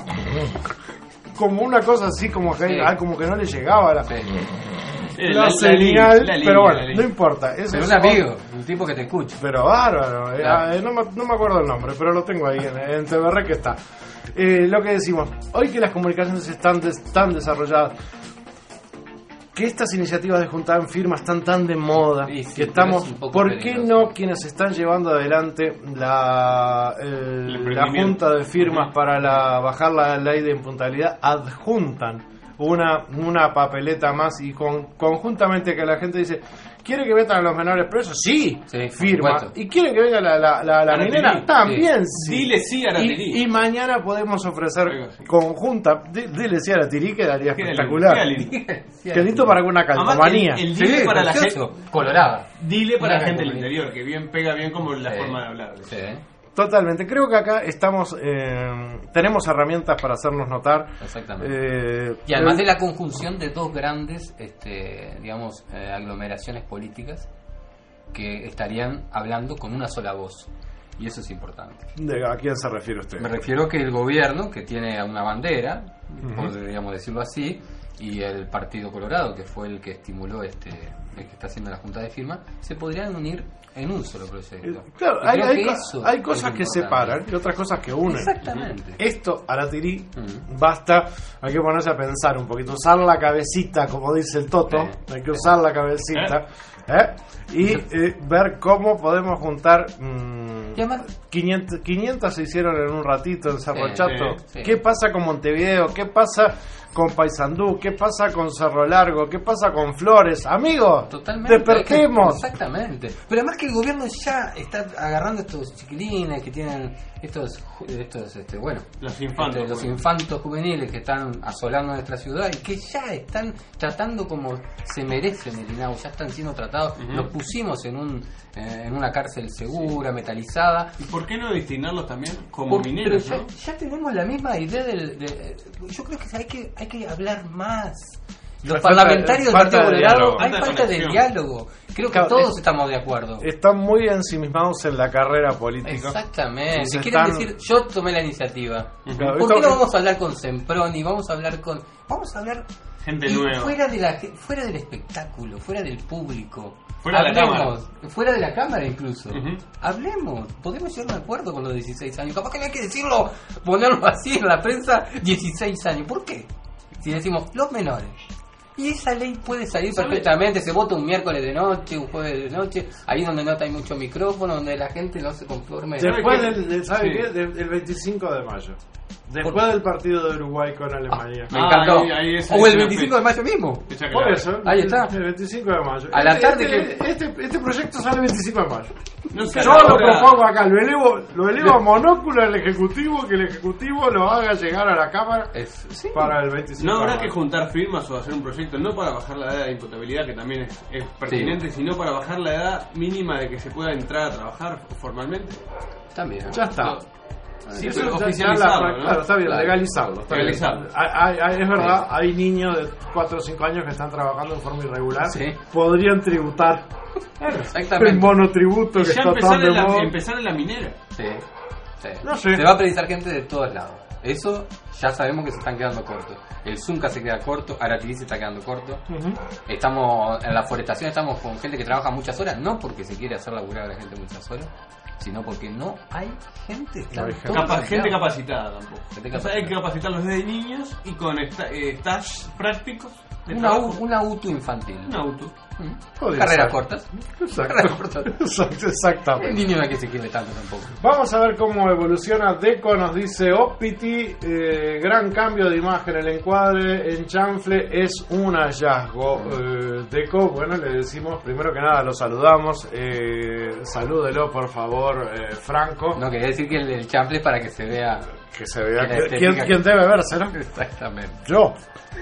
como una cosa así, como que, Sí. ah, como que no le llegaba la, Sí. Eh, la la- la señal, línea, la línea, pero bueno, la línea. no importa. Ese Pero es un amigo, un tipo que te escucha. pero bárbaro, eh, Claro. eh, no, me, no me acuerdo el nombre, pero lo tengo ahí en, en T V R que está. Eh, lo que decimos, hoy que las comunicaciones están des- tan desarrolladas, que estas iniciativas de juntar firmas están tan de moda, Sí, sí, que estamos, pero es un poco ¿por qué peligroso. no quienes están llevando adelante la, el- El la emprendimiento. junta de firmas para la, bajar la ley de impuntualidad adjuntan una, una papeleta más y con, conjuntamente que la gente dice, ¿quiere que metan a los menores presos? Sí, Sí, por firma. supuesto. ¿Y quiere que venga la, la, la, la Araterí. minera? También sí. Dile sí a Araterí. Y, y mañana podemos ofrecer Algo así. conjunta, di- dile sí a Araterí, quedaría Qué espectacular. lindo, qué lindo. Qué lindo para una Además, calcomanía. el, el dile Sí, para la gente. precioso. Colorada. Dile para Una la gente del calcomanía. interior, que bien pega bien como la Sí. forma de hablar. Sí. Totalmente. Creo que acá estamos, eh, tenemos herramientas para hacernos notar. Exactamente. Eh, Y además de la conjunción de dos grandes, este, digamos, eh, aglomeraciones políticas que estarían hablando con una sola voz. Y eso es importante. de- ¿A quién se refiere usted? Me refiero que el gobierno, que tiene una bandera, Ujú. podríamos decirlo así, y el Partido Colorado, que fue el que estimuló este el que está haciendo la junta de firma, se podrían unir en un solo proyecto. Claro, Y hay, creo hay que co- eso hay cosas es que importante. separan y otras cosas que unen. Exactamente. Esto, Aratirí, basta, hay que ponerse a pensar un poquito, usar la cabecita, como dice el Toto, hay que usar la cabecita, ¿eh? Y eh, ver cómo podemos juntar... mmm, Y además- quinientas, quinientas se hicieron en un ratito en Cerro Sí, Chato. sí, sí. ¿Qué pasa con Montevideo? ¿Qué pasa con Paysandú? ¿Qué pasa con Cerro Largo? ¿Qué pasa con Flores? Amigos, Totalmente. despertemos. Hay que- exactamente. Pero además que el gobierno ya está agarrando estos chiquilines que tienen estos, ju- estos este, bueno, Los infantos, este, los bueno. infantos juveniles que están asolando nuestra ciudad y que ya están tratando como se merecen el INAU, ya están siendo tratados. Ujú. Los pusimos en un eh, en una cárcel segura, metalizada. ¿Y por qué no destinarlos también como Por- mineros, pero no? ya, ya tenemos la misma idea del, de- yo creo que hay que hay que hablar más. Los Falta- parlamentarios del falta Partido de Colorado, diálogo. hay Falta de falta de conexión. diálogo. Creo que Claro, todos es- estamos de acuerdo. Están muy ensimismados en la carrera política. Exactamente. Se Quieren están- decir, yo tomé la iniciativa. Claro, ¿Por qué esto- no vamos a hablar con Semproni? Vamos a hablar con... Vamos a hablar... Gente y nueva. Fuera, de la, fuera del espectáculo, fuera del público. Fuera de la Hablemos, fuera de la cámara incluso. Ujú. Hablemos, podemos llegar a un acuerdo con los dieciséis años. Capaz que no hay que decirlo, ponerlo así en la prensa, dieciséis años. ¿Por qué? Si decimos los menores. Y esa ley puede salir ¿Sabe? perfectamente, se vota un miércoles de noche, un jueves de noche, ahí donde no hay mucho micrófono, donde la gente no se conforme. Después ¿Sabe del, qué? de- ¿sabe Sí. qué? Del, del veinticinco de mayo. Después ¿Por- del partido de Uruguay con Alemania. Me Ah, encantó. ahí- ahí es- o es el una veinticinco de mayo mismo. Fecha Por clave. eso, Ahí está. el veinticinco de mayo. A la Este- tarde este, que- este, este proyecto sale el veinticinco de mayo. No sé, Yo lo ahora- propongo acá, lo elevo, lo elevo a monóculo al Ejecutivo, que el Ejecutivo lo haga llegar a la Cámara Es, sí. para el veinticinco No de habrá mayo. que juntar firmas o hacer un proyecto, no para bajar la edad de imputabilidad, que también es, es pertinente, sino para bajar la edad mínima de que se pueda entrar a trabajar formalmente. También. Ya está. Sí, Eso pero ya- ya oficializarlo, la- ¿no? Claro, está bien, Claro. legalizarlo. está bien. Legalizarlo. Hay- hay- hay- es verdad, hay niños de cuatro o cinco años que están trabajando en forma irregular. Sí. Podrían tributar el Exactamente. monotributo Y que ya está empezar tan de en, la, moda. empezar en la minera. Sí, sí. No sé. Se va a precisar gente de todos lados. Eso ya sabemos que se están quedando cortos. El Zunca se queda corto, Aratirí se está quedando corto. Ujú. Estamos en la forestación, estamos con gente que trabaja muchas horas, no porque se quiere hacer laburar a la gente muchas horas, sino porque no hay gente. Están hay gente. todos Capa- gente empleados. capacitada tampoco. Gente O sea, capacitada. hay que capacitarlos desde niños y con esta- eh, stages prácticos de Una, trabajo. u- una auto infantil. Un auto. Podría Carreras ser. cortas. Exacto. Carreras cortas. Exacto, exactamente. El niño no hay que se quiere tanto tampoco. Vamos a ver cómo evoluciona Deco, nos dice Opiti, eh, gran cambio de imagen, el encuadre en chanfle es un hallazgo. Eh, Deco, bueno, le decimos, primero que nada lo saludamos, eh, salúdelo por favor, eh, Franco, No, quería decir que el, el chample es para que se vea. que se vea, que la que- estética ¿quién, que- quién debe verse, no? Exactamente. Yo.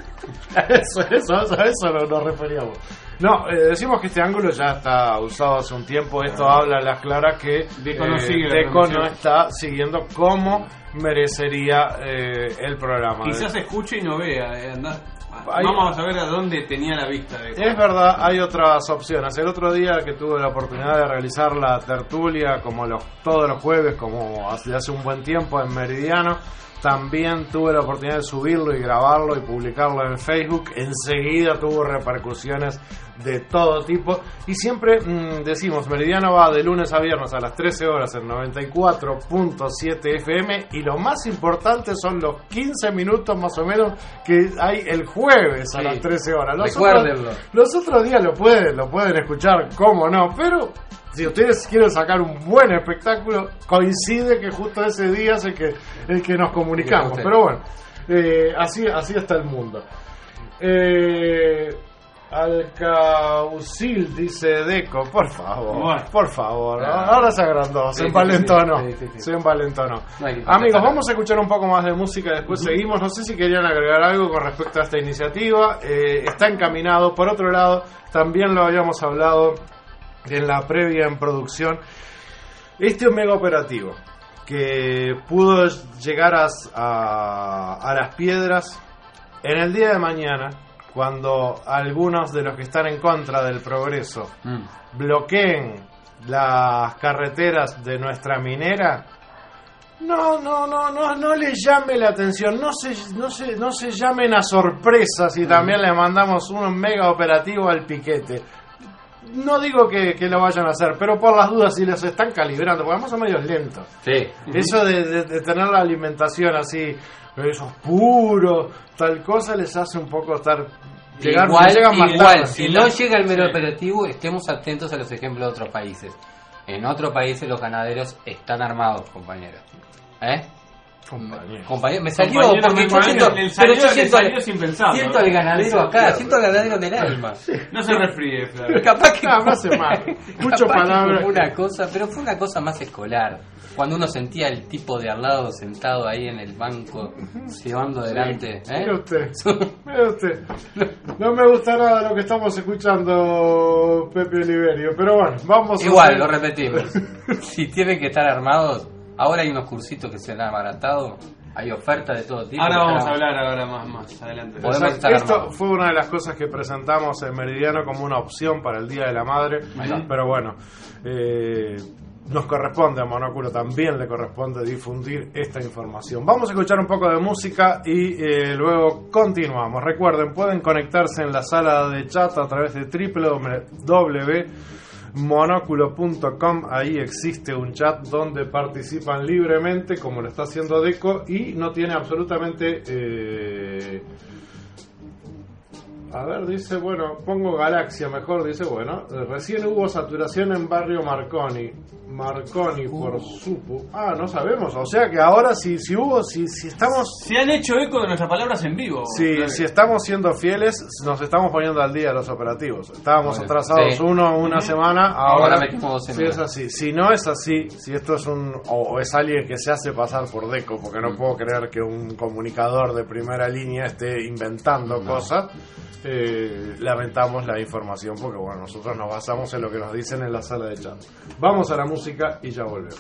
Eso, eso, eso, a eso nos, nos referíamos. No, eh, decimos que este ángulo ya está usado hace un tiempo. Esto habla a las claras que Deco no eh, sigue la Deco no transmisión. está siguiendo como merecería eh, el programa. Quizás escuche y no vea. eh, andá. Hay- Vamos a ver a dónde tenía la vista. De Es verdad, hay otras opciones. El otro día que tuve la oportunidad de realizar la tertulia, como los, todos los jueves, como hace, hace un buen tiempo en Meridiano, también tuve la oportunidad de subirlo y grabarlo y publicarlo en Facebook. Enseguida tuvo repercusiones de todo tipo. Y siempre mmm, decimos, Meridiano va de lunes a viernes a las trece horas en noventa y cuatro punto siete F M. Y lo más importante son los quince minutos más o menos que hay el jueves a Sí. las trece horas. Los Recuérdenlo. otros, los otros días lo pueden, lo pueden escuchar, cómo no, pero si ustedes quieren sacar un buen espectáculo, coincide que justo ese día es el que, el que nos comunicamos. Sí. Pero bueno, eh, así, así está el mundo. Eh, Alcaucil, dice Deco, por favor, Bueno. por favor. Ah. Ahora se agrandó, Sí, se sí, envalentonó, sí, sí, sí. se envalentonó. No hay que Amigos, contestar. vamos a escuchar un poco más de música, después seguimos. No sé si querían agregar algo con respecto a esta iniciativa. Eh, está encaminado. Por otro lado, también lo habíamos hablado en la previa en producción. Este mega operativo que pudo llegar a, a, a las piedras en el día de mañana, cuando algunos de los que están en contra del progreso Mm. bloqueen las carreteras de nuestra minera, no, no, no, no, no les llame la atención, no se, no se, no se llamen a sorpresas y también le mandamos un mega operativo al piquete. no digo que, que lo vayan a hacer, pero por las dudas si los están calibrando, porque además son medios lentos. Sí. Eso de, de, de tener la alimentación así, esos puros, tal cosa, les hace un poco estar... Llegar, igual, llegan más igual tarde. si no llega el mero operativo, estemos atentos a los ejemplos de otros países. En otros países los ganaderos están armados, compañeros. ¿Eh? Compañeros. Compañero, me salió Compañero, porque yo compañero, siento, le salió- pero yo le siento, salió sin pensarlo, siento ¿eh? al ganadero acá, siento al ganadero en el alma. No se resfríe, Flavio. Capaz que No, no hace mal. Mucho capaz que palabra. fue una cosa, pero fue una cosa más escolar. Cuando uno sentía el tipo de al lado sentado ahí en el banco, llevando adelante. ¿eh? Mire usted, mire usted. No me gusta nada lo que estamos escuchando, Pepe Oliverio, pero bueno, vamos a Igual, hacer- lo repetimos. Si tienen que estar armados, ahora hay unos cursitos que se han abaratado, hay ofertas de todo tipo. Ahora vamos a Están- hablar ahora más, más adelante. Podemos Exacto. estar Esto armados. fue una de las cosas que presentamos en Meridiano como una opción para el Día de la Madre, Ajá. pero bueno, eh, nos corresponde a Monóculo, también le corresponde difundir esta información. Vamos a escuchar un poco de música y eh, luego continuamos. Recuerden, pueden conectarse en la sala de chat a través de doble u doble u doble u punto monóculo punto com. Ahí existe un chat donde participan libremente, como lo está haciendo Deco, y no tiene absolutamente... Eh, a ver, dice, bueno, pongo Galaxia mejor, dice, bueno, eh, recién hubo saturación en barrio Marconi. Marconi por supo. Ah, no sabemos, o sea que ahora si, si hubo, si, si estamos... Se han hecho eco de nuestras palabras en vivo. Si, Flavio. si estamos siendo fieles, nos estamos poniendo al día de los operativos. Estábamos Bueno, atrasados sí. uno una semana, Ahora ahora, metimos dos si semanas. es así. Si no es así, si esto es un o, o es alguien que se hace pasar por Deco, porque no puedo creer que un comunicador de primera línea esté inventando cosas, eh, lamentamos la información porque bueno, nosotros nos basamos en lo que nos dicen en la sala de chat. Vamos a la música y ya volvemos.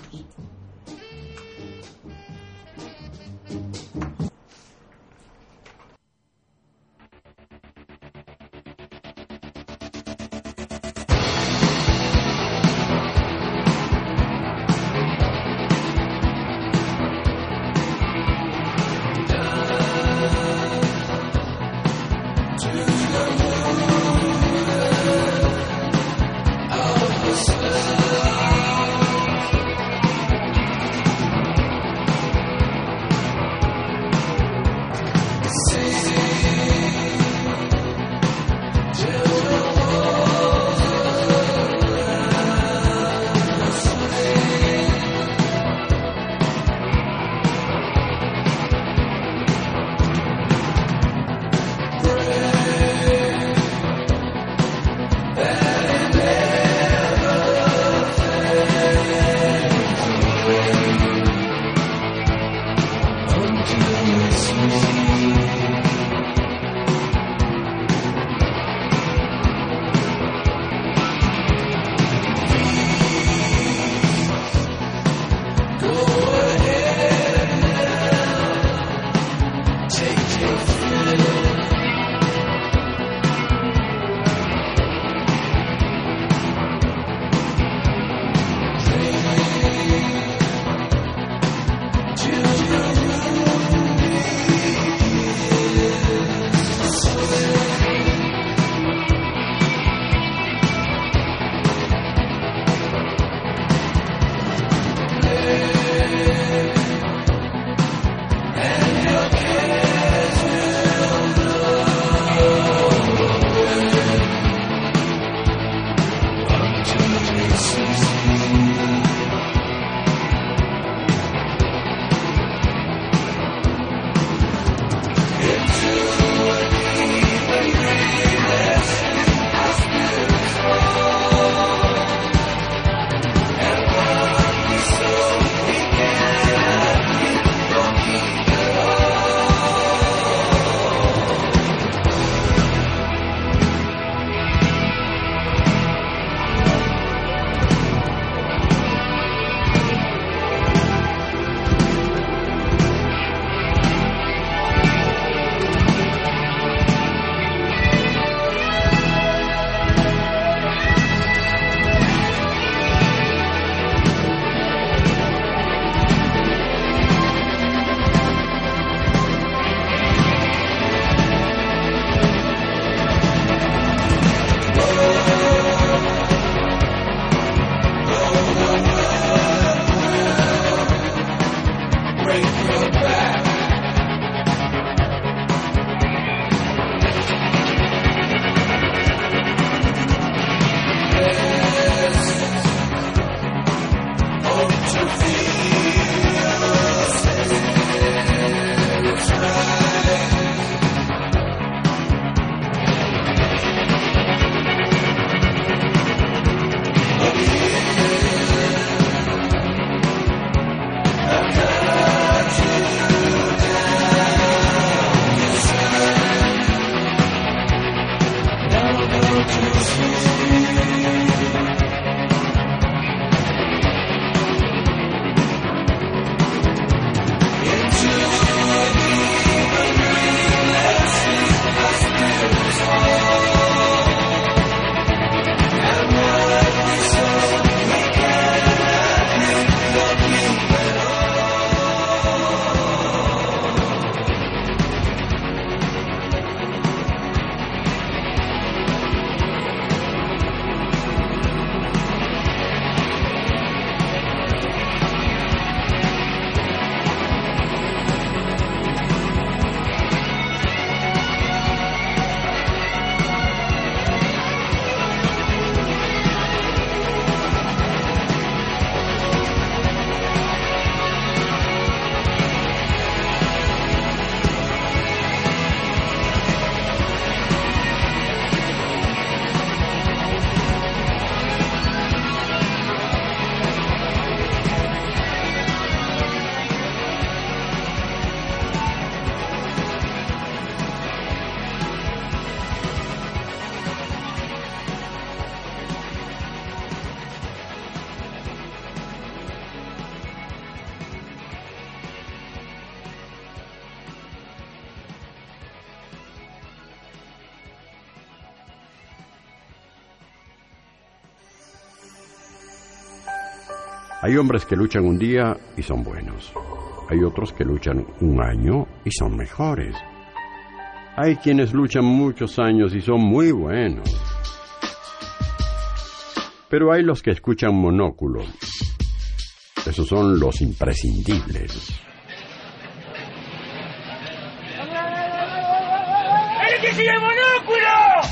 Hay hombres que luchan un día y son buenos. Hay otros que luchan un año y son mejores. Hay quienes luchan muchos años y son muy buenos. Pero hay los que escuchan Monóculo. Esos son los imprescindibles. ¡El que sigue Monóculo!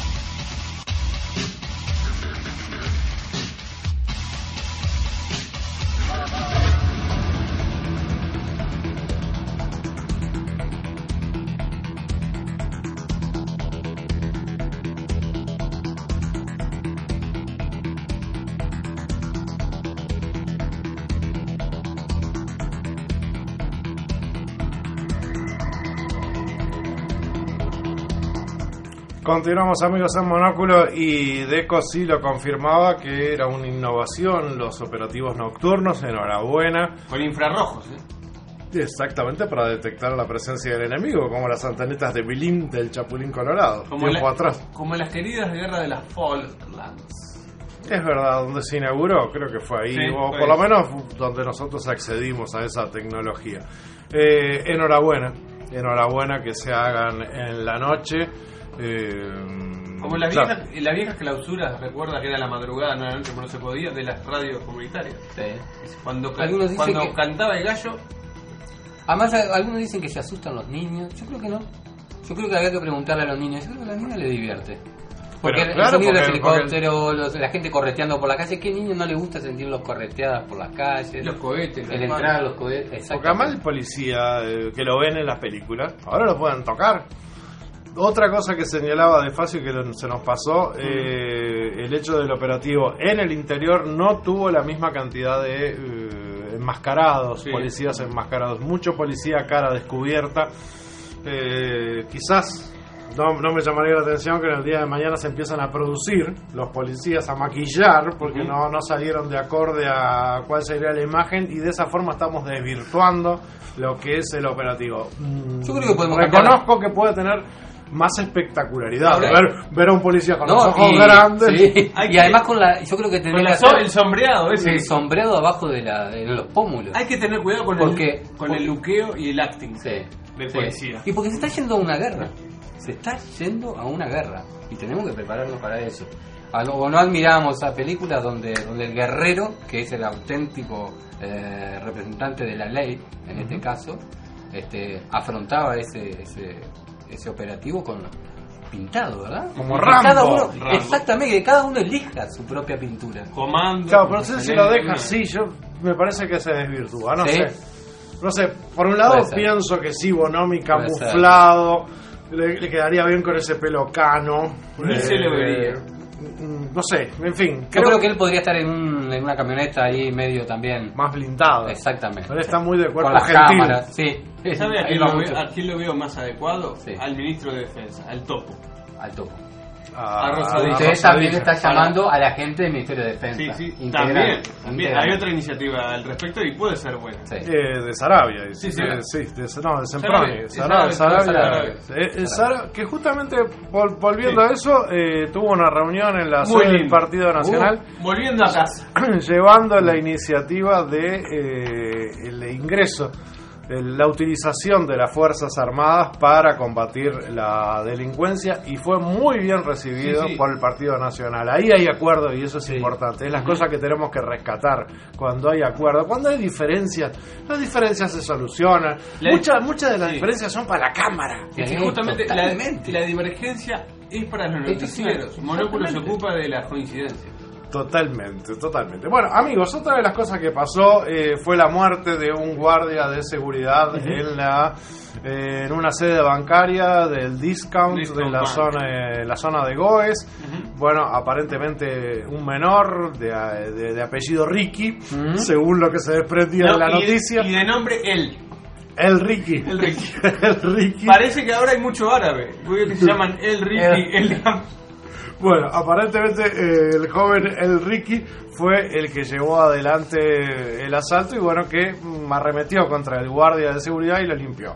Continuamos, amigos, en Monóculo, y Deco sí lo confirmaba que era una innovación los operativos nocturnos. Enhorabuena. Con infrarrojos, ¿eh? Exactamente, para detectar la presencia del enemigo, como las antenitas de Bilín del Chapulín Colorado, Como, tiempo la- atrás. como las queridas guerras de las Falklands. Es verdad, donde se inauguró, creo que fue ahí, Sí, o fue por ahí. lo menos donde nosotros accedimos a esa tecnología. Eh, enhorabuena, enhorabuena que se hagan en la noche. Eh, Como las claro. viejas, las viejas clausuras, recuerda que era la madrugada, no era la noche, pero no se podía, de las radios comunitarias. Sí. Cuando, ca- Algunos dicen cuando que- cantaba el gallo, Además, a- algunos dicen que se asustan los niños. Yo creo que no. Yo creo que había que preguntarle a los niños. Yo creo que a los niños les divierte. Porque Pero el claro, sonido de los porque- porque- helicópteros, los- la gente correteando por la calle, ¿qué niño no le gusta sentirlos correteadas por las calles? los cohetes, El los entrar a palos. los cohetes. Porque Exactamente. además el policía eh, que lo ven en las películas, ahora lo pueden tocar. Otra cosa que señalaba de Facio que lo- se nos pasó, eh, el hecho del operativo en el interior no tuvo la misma cantidad de eh, enmascarados, Sí. policías enmascarados, mucho policía a cara descubierta. Eh, quizás no, no me llamaría la atención que en el día de mañana se empiezan a producir los policías, a maquillar, porque Ujú. no, no salieron de acorde a cuál sería la imagen, y de esa forma estamos desvirtuando lo que es el operativo. Mm, Yo creo que podemos Reconozco que puede tener más espectacularidad. Ahora- Ver, ver a un policía con No, los ojos y- grandes. sí. Hay Y que- además con la, yo creo que Con tendría la que so- hacer el sombreado ese. el sombreado abajo de, la, de los pómulos. Hay que tener cuidado con, Porque- el, con porque- el luqueo y el acting Sí, del sí. policía. Y porque se está yendo a una guerra. Se está yendo a una guerra. Y tenemos que prepararnos para eso. A no- O no admiramos a películas donde, donde el guerrero, que es el auténtico eh, representante de la ley, en este caso, este, afrontaba ese, ese, ese operativo con pintado, ¿verdad? Como Y que Rambo. cada uno- Rambo. Exactamente, que cada uno elija su propia pintura. Comando. Claro, pero no sé si lo excelente, deja así, yo me parece que se desvirtúa, no ¿Sí? sé. No sé, por un lado Puede ser. pienso que sí, Bonomi Puede ser. camuflado, le, le quedaría bien con ese pelo cano. Ni se le vería. mm, No sé, en fin. Yo creo que él podría estar en, un- en una camioneta ahí medio también. más blindado. Exactamente. Él está muy de cuerpo Con las gentil. cámaras, sí. ¿Sabe a Ahí quién, va lo mucho. veo, a quién lo veo más adecuado? Sí. Al ministro de Defensa, al topo. Al topo. Ah, A Rosadilla. Usted Rosadilla. también está llamando a la gente del Ministerio de Defensa. Sí, sí, Integral, también. también. integral. Hay otra iniciativa al respecto y puede ser buena. Sí. Eh, de Sarabia, dice. Sí, sí. Eh, sí, de, no, de Semproni. Sarabia, Sarabia, Sarabia, Sarabia. Sarabia. Eh, eh, Sara- que justamente vol- volviendo a eso, eh, tuvo una reunión en la Muy sede del lindo. Partido Nacional Uh, volviendo a casa. llevando la iniciativa de eh, el ingreso, de la utilización de las Fuerzas Armadas para combatir la delincuencia, y fue muy bien recibido Sí, sí. por el Partido Nacional. Ahí hay acuerdo y eso es Sí. importante. Es las Ujú. cosas que tenemos que rescatar cuando hay acuerdo. Cuando hay diferencias, las diferencias se solucionan. La- Muchas muchas de las Sí. diferencias son para la Cámara. Es que Sí, justamente la, totalmente. la divergencia es para los Es noticieros. que- Monóculo se exactamente. ocupa de las coincidencias. Totalmente, totalmente. Bueno, amigos, otra de las cosas que pasó eh, fue la muerte de un guardia de seguridad en la eh, en una sede bancaria del Discount, Discount de la Bank. zona eh, la zona de Goes. Ujú. Bueno, aparentemente un menor de, de- de apellido Ricky, Ujú. según lo que se desprendía No, de la y de- noticia. Y de nombre él. El Ricky. El Ricky. El Ricky. Parece que ahora hay mucho árabe. Veo que se llaman el Ricky, el Bueno, aparentemente eh, el joven El Ricky fue el que llevó adelante el asalto y bueno, que mm, arremetió contra el guardia de seguridad y lo limpió.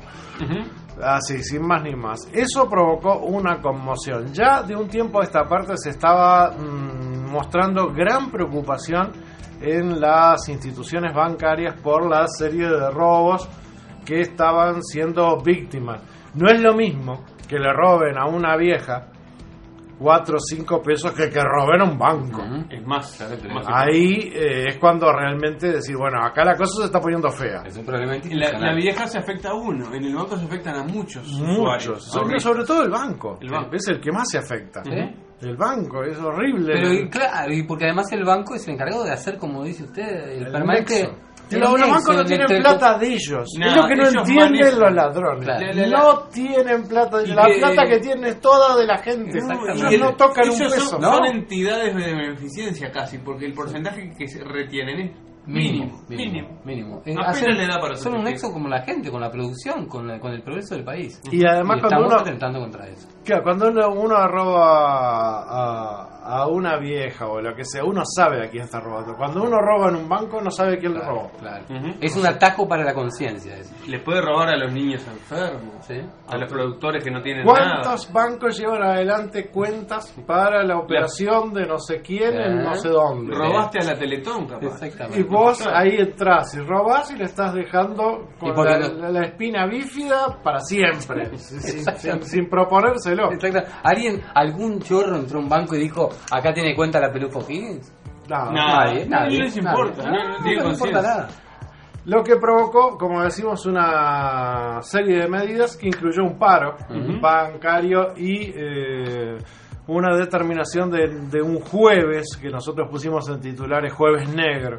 Así, sin más ni más. Eso provocó una conmoción. Ya de un tiempo a esta parte se estaba mm, mostrando gran preocupación en las instituciones bancarias por la serie de robos que estaban siendo víctimas. No es lo mismo que le roben a una vieja cuatro o cinco pesos que que roben a un banco. Uh-huh. Es más, más ahí eh, es cuando realmente decir, bueno, acá la cosa se está poniendo fea. Es un problema la, la vieja se afecta a uno, en el banco se afectan a muchos muchos, sobre, sobre todo el banco, el banco es el que más se afecta. ¿Sí? El banco es horrible. Pero y, claro, y porque además el banco es el encargado de hacer, como dice usted, el, el permanente. El los nexo, bancos no tienen plata de ellos. No, es lo que no entienden manejan. los ladrones. Claro. No tienen plata. La que, plata que tienen es toda de la gente. Exactamente. Ellos no tocan un ellos peso. Son, ¿no? son entidades de beneficencia casi, porque el porcentaje que se retienen es mínimo. Mínimo. mínimo. mínimo. Apenas le da para son un subsistir. nexo como la gente, con la producción, con, la, con el progreso del país. Y además y cuando estamos uno atentando contra eso. Claro, cuando uno, uno roba a, a una vieja o lo que sea, uno sabe a quién está robando. Cuando uno roba en un banco, no sabe quién Claro, le robó. claro. Uh-huh. Es un atajo para la conciencia. eso. Les puede robar a los niños enfermos, ¿Sí? a los productores que no tienen ¿Cuántos nada. bancos llevan adelante cuentas para la operación de no sé quién en no sé dónde? Robaste a la Teletón, capaz. Exactamente. Y vos ahí entras y robás y le estás dejando ¿Y con por la, qué no? la- la espina bífida para siempre, sin, sin- sin- sin proponérselo. Exacto. ¿Alguien, algún chorro entró a un banco y dijo, acá tiene cuenta la Peluca O'Higgins? No, No, Nadie, no nadie, les nadie. importa, no, no No, tiene no importa conciencia. nada. Lo que provocó, como decimos, una serie de medidas que incluyó un paro Ujú. bancario y eh, una determinación de, de un jueves que nosotros pusimos en titulares Jueves Negro.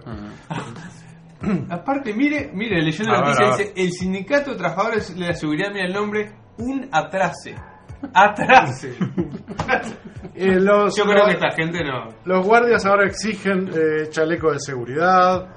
Aparte, mire, mire, leyendo A la ver, noticia a ver. dice, el sindicato de trabajadores de la seguridad, mira el nombre, un atrase. Atrase. Eh, los, Yo creo que esta gente no. los guardias ahora exigen eh, chaleco de seguridad.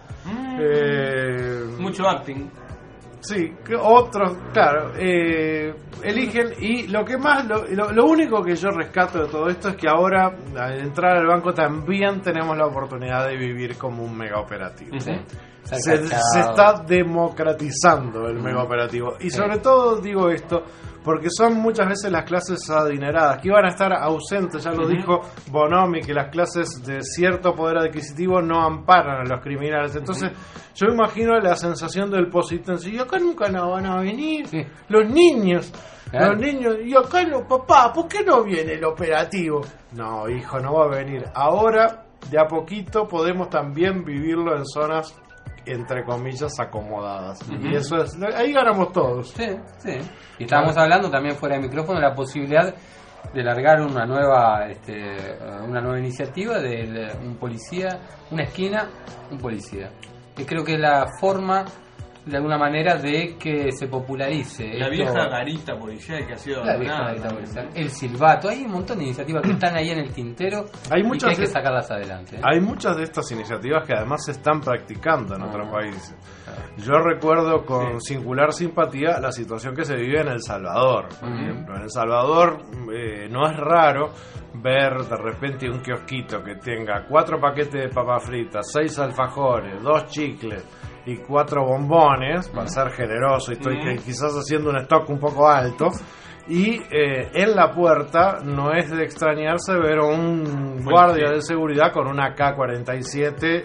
eh, Mucho acting. Sí, que otros, claro, eh, eligen y lo que más, lo, lo, lo único que yo rescato de todo esto es que ahora al entrar al banco también tenemos la oportunidad de vivir como un mega operativo. Sí. Se, se está democratizando el mega operativo y sobre todo digo esto porque son muchas veces las clases adineradas que iban a estar ausentes, ya lo Ujú. dijo Bonomi, que las clases de cierto poder adquisitivo no amparan a los criminales. Entonces yo me imagino la sensación del positense, y acá nunca no van a venir Sí. los niños. Claro. Los niños, y acá no, papá, ¿por qué no viene el operativo? No, hijo, no va a venir. Ahora, de a poquito, podemos también vivirlo en zonas, entre comillas, acomodadas. Ujú. Y eso es, ahí ganamos todos. Sí, sí. Y estábamos hablando también fuera de micrófono de la posibilidad de largar una nueva este, una nueva iniciativa de, de un policía, una esquina, un policía. Que creo que es la forma, de alguna manera, de que se popularice. La esto. vieja garita policial que ha sido La vieja abandonada. garita policial. El silbato. Hay un montón de iniciativas que están ahí en el tintero Hay y que muchas hay que de- sacarlas adelante. ¿eh? Hay muchas de estas iniciativas que además se están practicando en otros Ah. países. Yo recuerdo con singular simpatía la situación que se vive en El Salvador, por Ujú. ejemplo. En El Salvador eh, no es raro ver de repente un kiosquito que tenga cuatro paquetes de papas fritas, seis alfajores, dos chicles y cuatro bombones, para ser generoso y estoy Ujú. que quizás haciendo un stock un poco alto. Y eh, en la puerta no es de extrañarse ver a un guardia de seguridad con una K cuarenta y siete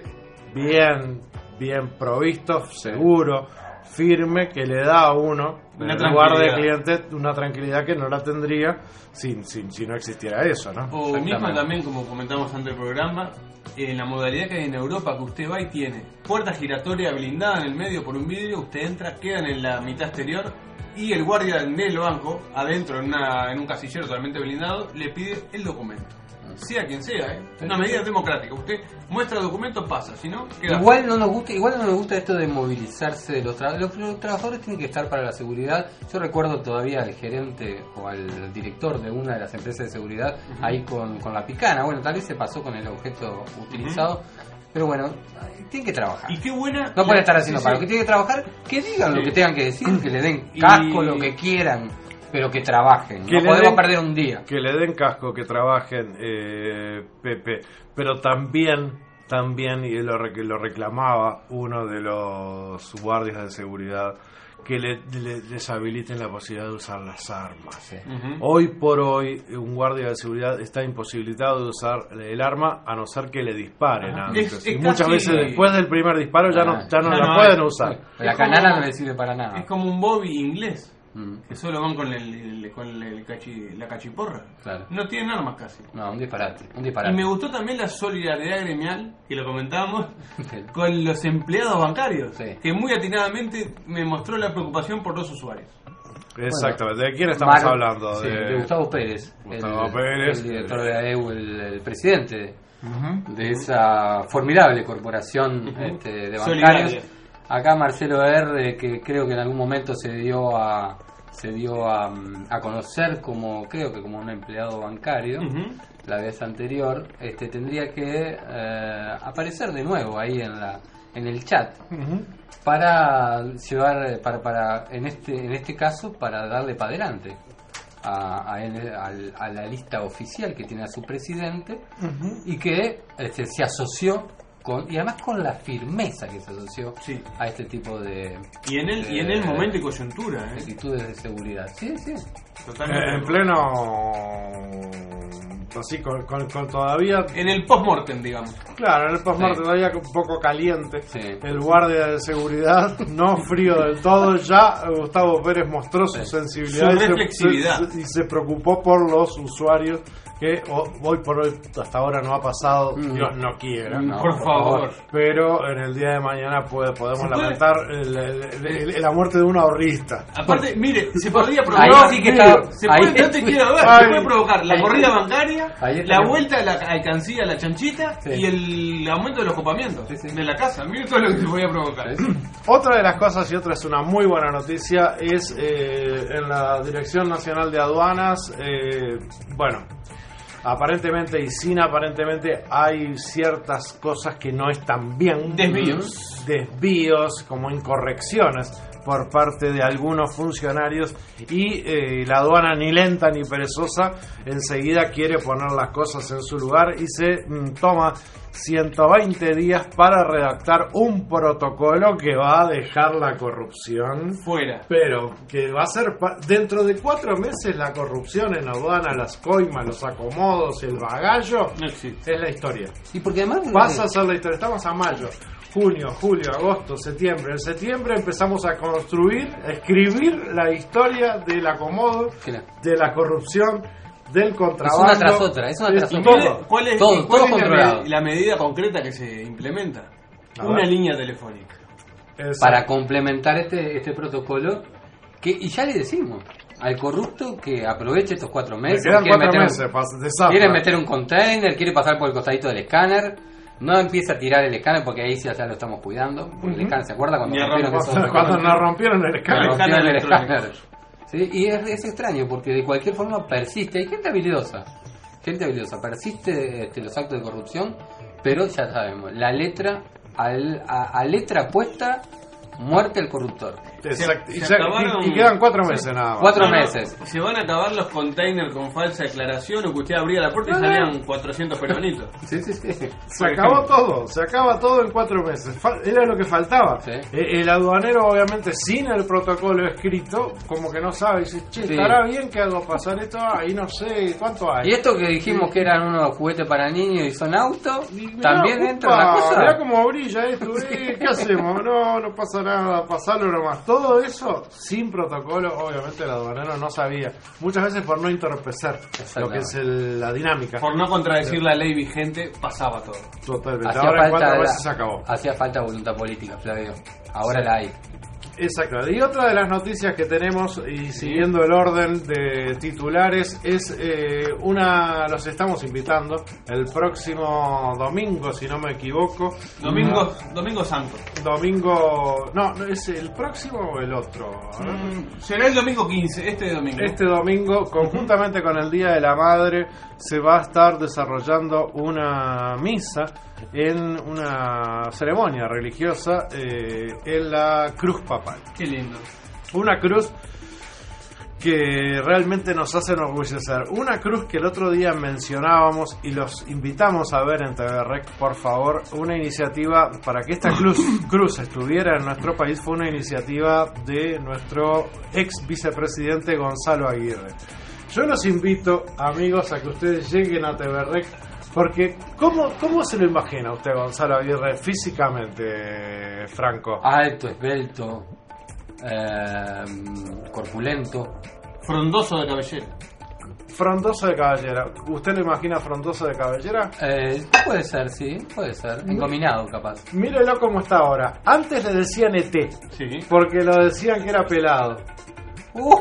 bien, bien provisto, seguro, firme, que le da a uno, en Una el lugar de tranquilidad. cliente, una tranquilidad que no la tendría si, si, si no existiera eso, ¿no? O mismo Exactamente. también, como comentamos antes del programa, en la modalidad que hay en Europa, que usted va y tiene puerta giratoria blindada en el medio por un vidrio, usted entra, quedan en la mitad exterior y el guardia del banco, adentro en, una, en un casillero totalmente blindado, le pide el documento. Sea quien sea, ¿eh? Una medida democrática. Usted muestra el documento, pasa, si no, queda. Igual no nos gusta, igual no nos gusta esto de movilizarse de los trabajadores. Los, los trabajadores tienen que estar para la seguridad. Yo recuerdo todavía al gerente o al director de una de las empresas de seguridad Ujú. ahí con, con la picana. Bueno, tal vez se pasó con el objeto utilizado, pero bueno, tienen que trabajar. Y qué buena. No pueden estar haciendo Sí, paro, sí. que tienen que trabajar, que digan lo Sí. que tengan que decir, que le den Y- casco, lo que quieran, pero que trabajen. Que No le podemos den- perder un día. Que le den casco, que trabajen, eh, Pepe, pero también, también, y lo, re- que lo reclamaba uno de los guardias de seguridad, que le, le- les habiliten la posibilidad de usar las armas. Sí. Ujú. Hoy por hoy, un guardia de seguridad está imposibilitado de usar el arma a no ser que le disparen Ajá. antes. Es- y es muchas casi- veces después del primer disparo ya no, ya no Ya la no pueden hay. usar. La Es canana como- no le sirve para nada. Es como un Bobby inglés, Mm, que solo van con, el, el- con el cachi- la cachiporra. claro. No tienen armas casi. No, un disparate. Un Y disparate. me gustó también la solidaridad gremial, que lo comentábamos, con los empleados bancarios, Sí. que muy atinadamente me mostró la preocupación por los usuarios. Exactamente. ¿De quién estamos Mar- hablando? sí, de... de Gustavo Pérez. Gustavo el, Pérez. el director de la E U, el, el presidente de esa formidable corporación Ujú. este, de Solidaria. bancarios. Acá Marcelo R, que creo que en algún momento se dio a se dio a, a conocer como, creo que como un empleado bancario, Ujú. la vez anterior, este tendría que eh, aparecer de nuevo ahí en la en el chat Ujú. para llevar para para en este en este caso para darle para adelante a, a, él- al- a la lista oficial que tiene a su presidente y que este, se asoció con y además con la firmeza que se asoció Sí. a este tipo de Y en el, y en el momento y coyuntura, ¿eh? actitudes de seguridad. Sí, sí. Totalmente. Eh, en pleno, así con, con- con todavía, En el post-mortem, digamos. claro, en el postmortem Sí. todavía un poco caliente, Sí. el guardia de seguridad, no frío del todo, ya Gustavo Pérez mostró su Sí. sensibilidad Su y se- reflexividad. se- y se preocupó por los usuarios que ho- hoy por hoy hasta ahora no ha pasado, Mm. Dios no quiera. No, por favor. Pero en el día de mañana puede, podemos ¿Se puede? lamentar el- el- el- la muerte de un ahorrista. Aparte, mire, se podría Ahí provocar. sí que está- se ahí- puede, no te quiero ver, Ay. se puede provocar la Ahí- corrida bancaria, ahí está. la vuelta a la alcancía a la chanchita Sí. y el aumento de los copamientos Sí, sí. de la casa. Mire todo lo que se podía provocar. Sí. Otra de las cosas, y otra es una muy buena noticia, es eh, en la Dirección Nacional de Aduanas, eh, bueno, aparentemente y sin aparentemente hay ciertas cosas que no están bien. Desvíos. Desvíos, como incorrecciones por parte de algunos funcionarios y eh, la aduana ni lenta ni perezosa enseguida quiere poner las cosas en su lugar y se mm, toma ciento veinte días para redactar un protocolo que va a dejar la corrupción Fuera. pero que va a ser pa- dentro de cuatro meses la corrupción en aduana, las coimas, los acomodos, el bagallo No existe. es la historia. Y porque además Pasa a ser la historia. Estamos a mayo, junio, julio, agosto, septiembre. En septiembre empezamos a construir, a escribir la historia del acomodo, Claro. de la corrupción, del Es contrabando. una tras otra, es una Es tras ¿Y otra. cuál es, todo. cuál es- Todo, y cuál todo es la, controlado. me- la medida concreta que se implementa? A Una ver. línea telefónica. Exacto. Para complementar este este protocolo que y ya le decimos al corrupto que aproveche estos cuatro Le meses. quedan quiere cuatro meter un- meses pas- de zafra. Quiere meter un container, quiere pasar por el costadito del escáner. No empieza a tirar el escáner porque ahí sí ya lo estamos cuidando. Porque el Ujú. escáner, ¿se acuerda cuando Ni rompieron arrancó. esos- Cuando nos rompieron el cuando escáner. rompieron el electrónico. escáner? Sí, y es, es extraño porque de cualquier forma persiste. Hay gente habilidosa. Gente habilidosa. Persiste este, los actos de corrupción, pero ya sabemos, la letra, al, a, a letra puesta, muerte al corruptor. Exacto. Se- Y, se ya- acabaron- y- y quedan cuatro meses nada más. Cuatro No, no, meses. Se van a acabar los containers con falsa declaración o que usted abría la puerta y No, no. salían cuatrocientos peruanitos. Sí, sí, sí. Se acabó todo, se acaba todo en cuatro meses. Fal- Era lo que faltaba. Sí. Eh, El aduanero, obviamente, sin el protocolo escrito, como que no sabe. Dice, che, Sí. ¿estará bien que hago pasar esto? Ahí no sé, ¿cuánto hay? Y esto que dijimos que eran unos juguetes para niños y son autos, Y mirá, también upa, entra la cosa. Mirá cómo brilla esto, eh, ¿qué hacemos? No, no pasa nada, pasarlo nomás. Todo eso sin protocolo, obviamente el aduanero no sabía. Muchas veces por no entorpecer lo que es el- la dinámica. Por no contradecir la ley vigente, pasaba todo. Totalmente. Hacía Ahora en cuatro falta, meses se acabó. hacía falta voluntad política, Flavio. Ahora Sí. la hay. Exacto. Y otra de las noticias que tenemos, y siguiendo el orden de titulares, es eh, una, los estamos invitando el próximo domingo, si no me equivoco. Domingo, domingo santo. Domingo, no, no, ¿es el próximo o el otro? A ver. Mm, será el domingo quince, este domingo. Este domingo, conjuntamente con el Día de la Madre, se va a estar desarrollando una misa en una ceremonia religiosa eh, en la Cruz Papal. Qué lindo. Una cruz que realmente nos hacen orgullecer. Una cruz que el otro día mencionábamos y los invitamos a ver en T V Rec, por favor, una iniciativa para que esta cruz, cruz estuviera en nuestro país, fue una iniciativa de nuestro ex vicepresidente Gonzalo Aguirre. Yo los invito, amigos, a que ustedes lleguen a T V Rec, porque ¿cómo, cómo se lo imagina usted, Gonzalo Aguirre, físicamente, Franco? Alto, esbelto, eh, corpulento, frondoso de cabellera. Frondoso de cabellera. ¿Usted lo imagina frondoso de cabellera? Eh, puede ser, sí, puede ser. Engominado, capaz. Mírelo cómo está ahora. Antes le decían E T, sí, porque lo decían que era pelado. Uh.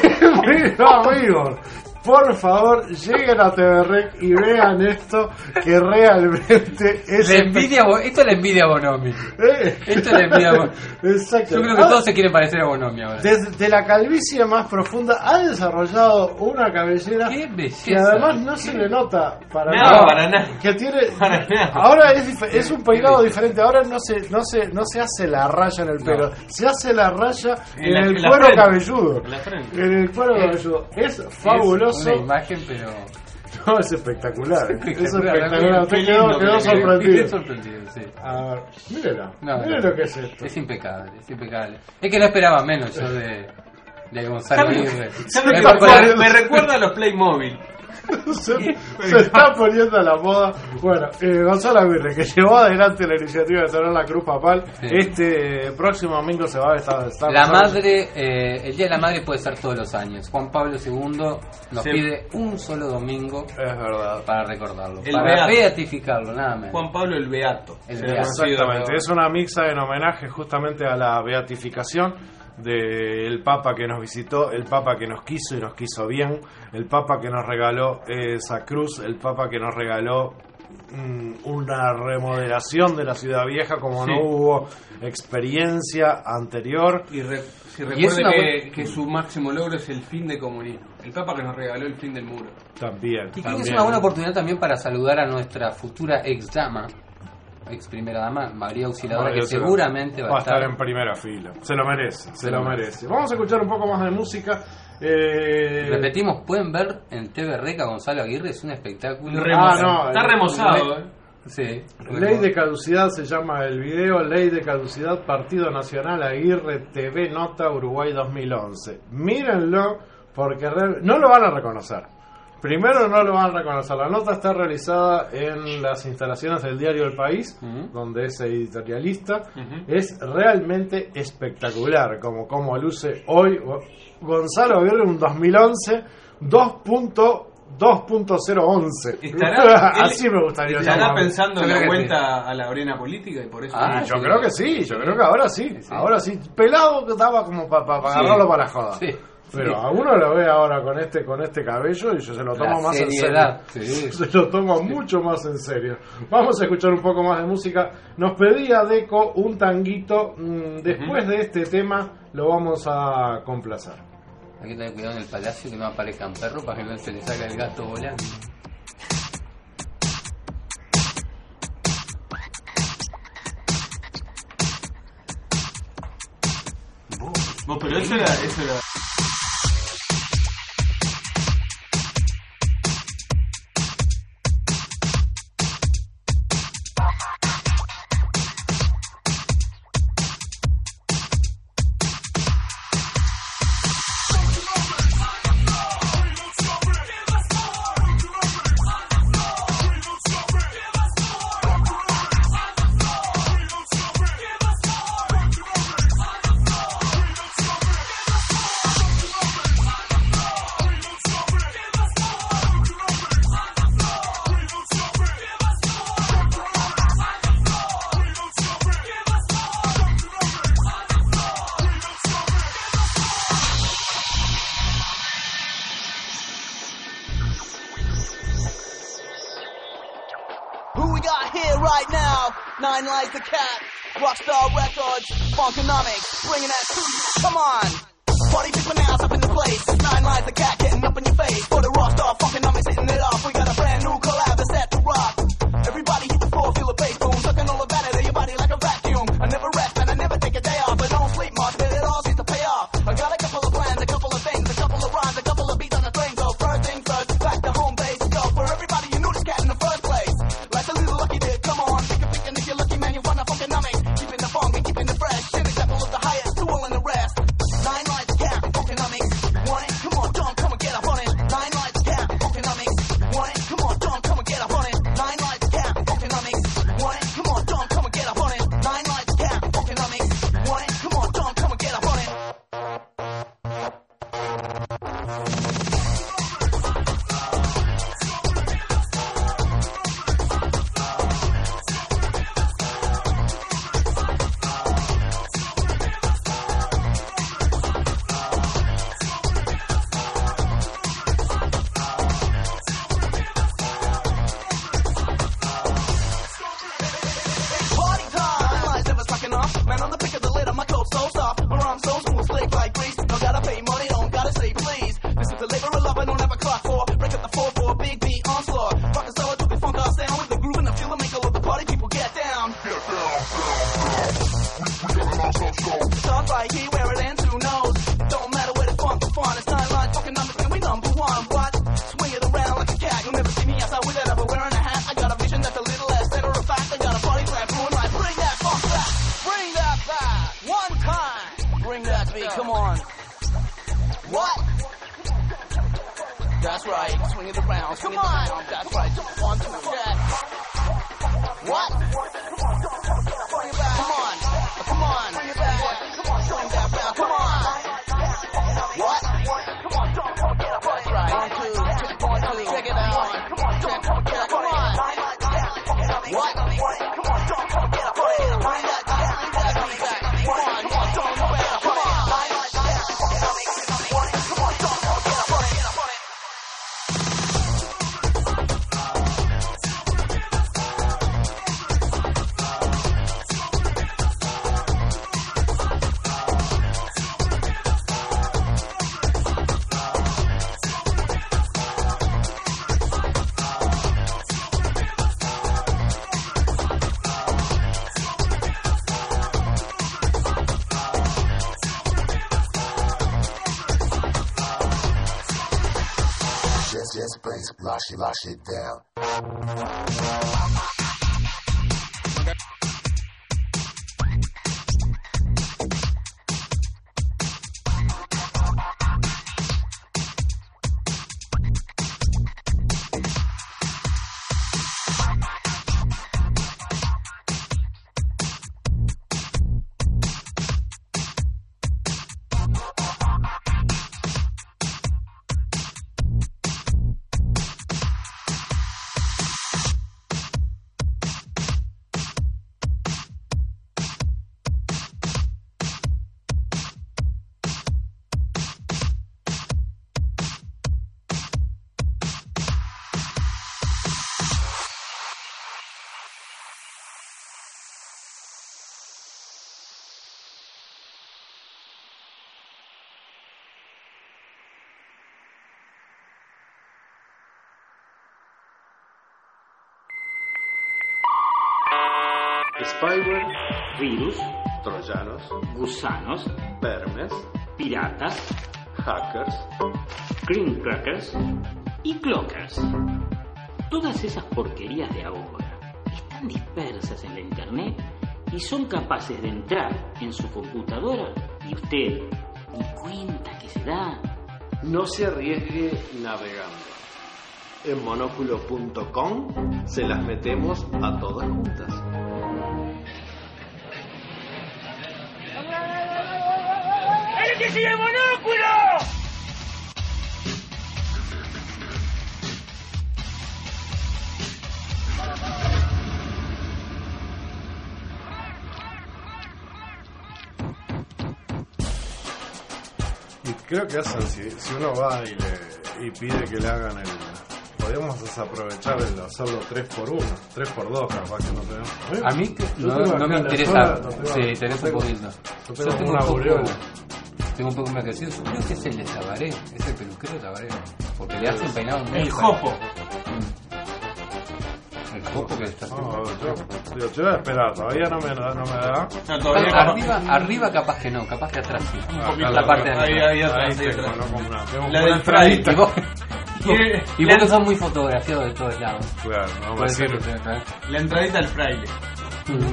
Mira, amigos, por favor, lleguen a T V Rec y vean esto, que realmente es... La envidia, esto es la envidia a Bonomi. ¿Eh? Esto es la envidia a Bonomi. Exacto. Yo creo que todos se quieren parecer a Bonomi ahora. Desde la calvicie más profunda ha desarrollado una cabellera Qué belleza, que además no qué... se le nota para no, nada. para nada. Que tiene, para nada. Ahora es, dif- es un peinado diferente. Ahora no se, no se, no se hace la raya en el pelo, no. Se hace la raya en, en la, el en cuero cabelludo. En, en el cuero es, cabelludo. Es fabuloso. Es una imagen, pero no, es espectacular. Es espectacular. espectacular. Usted quedó, quedó sorprendido. Quedé sorprendido, sí. A ver, mírelo. No, mire no, lo que es esto. Es impecable, es impecable. Es que no esperaba menos yo de, de Gonzalo Aguirre. Me, me, me recuerda a los Playmobil. Se, se está poniendo a la moda. Bueno, eh, Gonzalo Aguirre, que llevó adelante la iniciativa de tener la cruz papal, sí. Este próximo domingo se va a estar. estar la madre, eh, el Día de la Madre puede ser todos los años. Juan Pablo segundo nos sí. pide un solo domingo, es verdad, para recordarlo, el para beato. beatificarlo, nada menos. Juan Pablo el Beato. El sí, beato. Exactamente, es una mixa en homenaje justamente a la beatificación del Papa que nos visitó, el Papa que nos quiso y nos quiso bien, el Papa que nos regaló esa cruz, el Papa que nos regaló mm, una remodelación de la Ciudad Vieja como sí. no hubo experiencia anterior. Y, re, si recuerde que, que su máximo logro es el fin del comunismo, el Papa que nos regaló el fin del muro. También. Y creo también. que es una buena oportunidad también para saludar a nuestra futura ex dama, ex primera dama, María Auxiliadora, María que seguramente va, va a estar, estar en primera fila. Se lo merece, se, se lo merece. merece. Vamos a escuchar un poco más de música. Eh... Repetimos, pueden ver en T V Rec a Gonzalo Aguirre, es un espectáculo. Ah, no, está remozado, eh. Sí. Ley de caducidad se llama el video, Ley de caducidad, Partido Nacional Aguirre, T V Nota Uruguay dos mil once. Mírenlo porque real... no lo van a reconocer. Primero no lo van a reconocer. La nota está realizada en las instalaciones del diario El País, uh-huh. donde es editorialista. Uh-huh. Es realmente espectacular como, como luce hoy Gonzalo Aguirre en un dos mil once dos punto cero once. Así me gustaría. ¿Estará pensando en la vuelta sí. a la arena política y por eso? Ah, yo creo que sí, yo creo que ahora sí. sí. Ahora sí. Pelado que daba como para pa, pa sí. agarrarlo para joda. Sí. Pero sí. a uno lo ve ahora con este con este cabello y yo se lo tomo la más seriedad. en serio. Sí. Se lo tomo mucho más en serio. Vamos a escuchar un poco más de música. Nos pedía Deco un tanguito. Después uh-huh. de este tema lo vamos a complacer. Hay que tener cuidado en el palacio que no aparezcan perros para que no se le saque el gato volando. No, pero eso era... Eso era... Nine Lives the Cat, Rockstar Records, Funkonomics, bringing that to you. Come on! Party people now up in the place. It's Nine Lives the Cat getting up in your face. For the Rockstar Funkonomics hitting it off. We got a brand new collab that's set to rock. Everybody hit the floor, feel the bass boom. Sucking all the batter to your body like a vacuum. I never rest and I never take a day off. I don't sleep much, but it all seems to pay off. I got a couple of plans, a couple of things, a couple of It's nine lives, fucking numbers, and we number one. What? Swing it around like a cat. You'll never see me outside with that. But wearing a hat, I got a vision that's a little less. Matter of fact, I got a party plan, blue and white. Bring that funk back. Bring that back. One time. Bring that beat. Come on. What? That's right. Swing it around. Swing it around. That's right. Just one, two, that. What? Bring it back. Come on. Come on. Bring it back. Come on. Swing that round. Come on. What? Come on. That's right. One, two. Check one, two. Check it out. Check, check. Come on. What? Come on. Bring that back. Bring that beat back. Come on. Come on. Don't move out. Come on. Just bass, losh it, losh it down. Spyware, virus, troyanos, gusanos, vermes, piratas, hackers, cream crackers y clockers. Todas esas porquerías de ahora están dispersas en la internet y son capaces de entrar en su computadora y usted ni cuenta que se da. No se arriesgue navegando. En monóculo punto com se las metemos a todas juntas. ¡El que sigue monóculo! Y creo que hacen, si, si uno va y, le, y pide que le hagan el... Podríamos desaprovechar el hacerlo tres por uno, tres por dos, capaz que no tenemos. A mí que no, no me interesa. Sí, tenés un poquito. Yo tengo, yo tengo una aureola. Tengo un poco más crecido. Yo creo que es el de Tabaré, es el peluquero de Tabaré. Porque le hacen peinado muy El jopo. El jopo que está haciendo. No, yo, yo, yo voy a esperar, todavía no me, no me da. No, todavía arriba, capaz... arriba capaz que no, capaz que atrás sí. Un poquito la parte de ahí, ahí atrás. Ahí tengo, no como una, tengo la una del Fradita. Y vos no sos muy fotografiado de todos lados. Claro, no me sirve. La entradita al fraile. Uh-huh.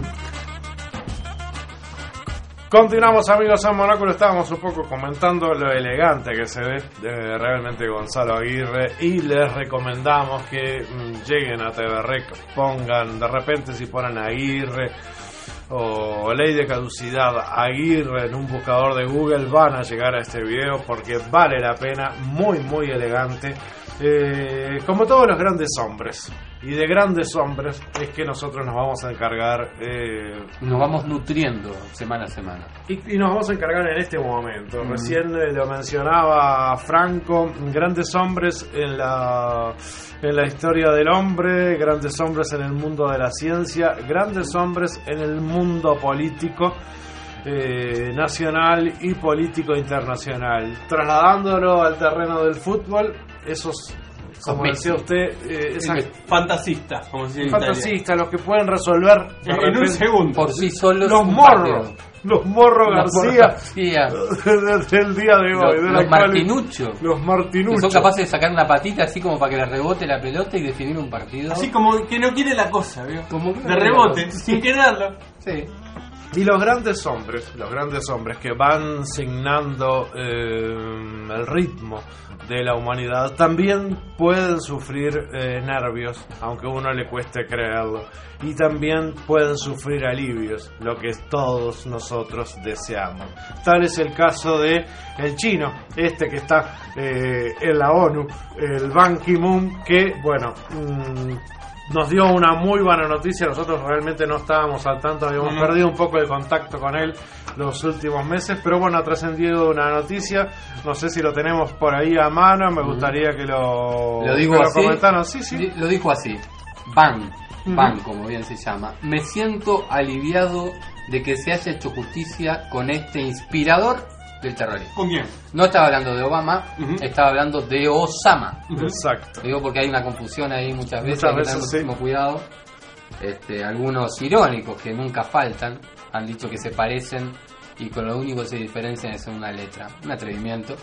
Continuamos, amigos, en Monóculo. Estábamos un poco comentando lo elegante que se ve de realmente Gonzalo Aguirre y les recomendamos que mmm, lleguen a T V Rec, pongan de repente si ponen Aguirre o ley de caducidad Aguirre en un buscador de Google, van a llegar a este video porque vale la pena, muy muy elegante, eh, como todos los grandes hombres. Y de grandes hombres es que nosotros nos vamos a encargar. Eh, nos vamos nutriendo semana a semana. Y, y nos vamos a encargar en este momento. Uh-huh. Recién eh, lo mencionaba Franco, grandes hombres en la, en la historia del hombre, grandes hombres en el mundo de la ciencia, grandes hombres en el mundo político eh, nacional y político internacional. Trasladándolo al terreno del fútbol, esos como Messi. decía usted, eh, esa fantasista, como se dice en fantasista, los que pueden resolver de en repente un segundo por sí solos. los un morros, partido. los morros Los García, García. del día de hoy, Los, de la los actual- Martinucho. los Que Martinucho, son capaces de sacar una patita así como para que le rebote la pelota y definir un partido. así como que no quiere la cosa, ¿vio? Como que no de quiere rebote, la cosa. sin quererlo. Sí. y los grandes hombres, los grandes hombres que van signando eh, el ritmo de la humanidad también pueden sufrir eh, nervios, aunque a uno le cueste creerlo, y también pueden sufrir alivios, lo que todos nosotros deseamos. Tal es el caso de el chino, este que está eh, en la ONU, el Ban Ki-moon, que bueno, mmm, nos dio una muy buena noticia. Nosotros realmente no estábamos al tanto, habíamos Uh-huh. perdido un poco el contacto con él los últimos meses, pero bueno, ha trascendido una noticia, no sé si lo tenemos por ahí a mano, me gustaría que lo, Lo digo que lo así. comentaran. Sí, sí. Di- Lo dijo así. Ban. Ujú. Ban, como bien se llama. Me siento aliviado de que se haya hecho justicia con este inspirador del terrorismo. ¿Con quién? No estaba hablando de Obama, Ujú. estaba hablando de Osama. Exacto. Lo digo porque hay una confusión ahí muchas veces, Muchas hay que veces, tener sí. muchísimo cuidado. Este, algunos irónicos que nunca faltan han dicho que se parecen y con lo único que se diferencian es en una letra. Un atrevimiento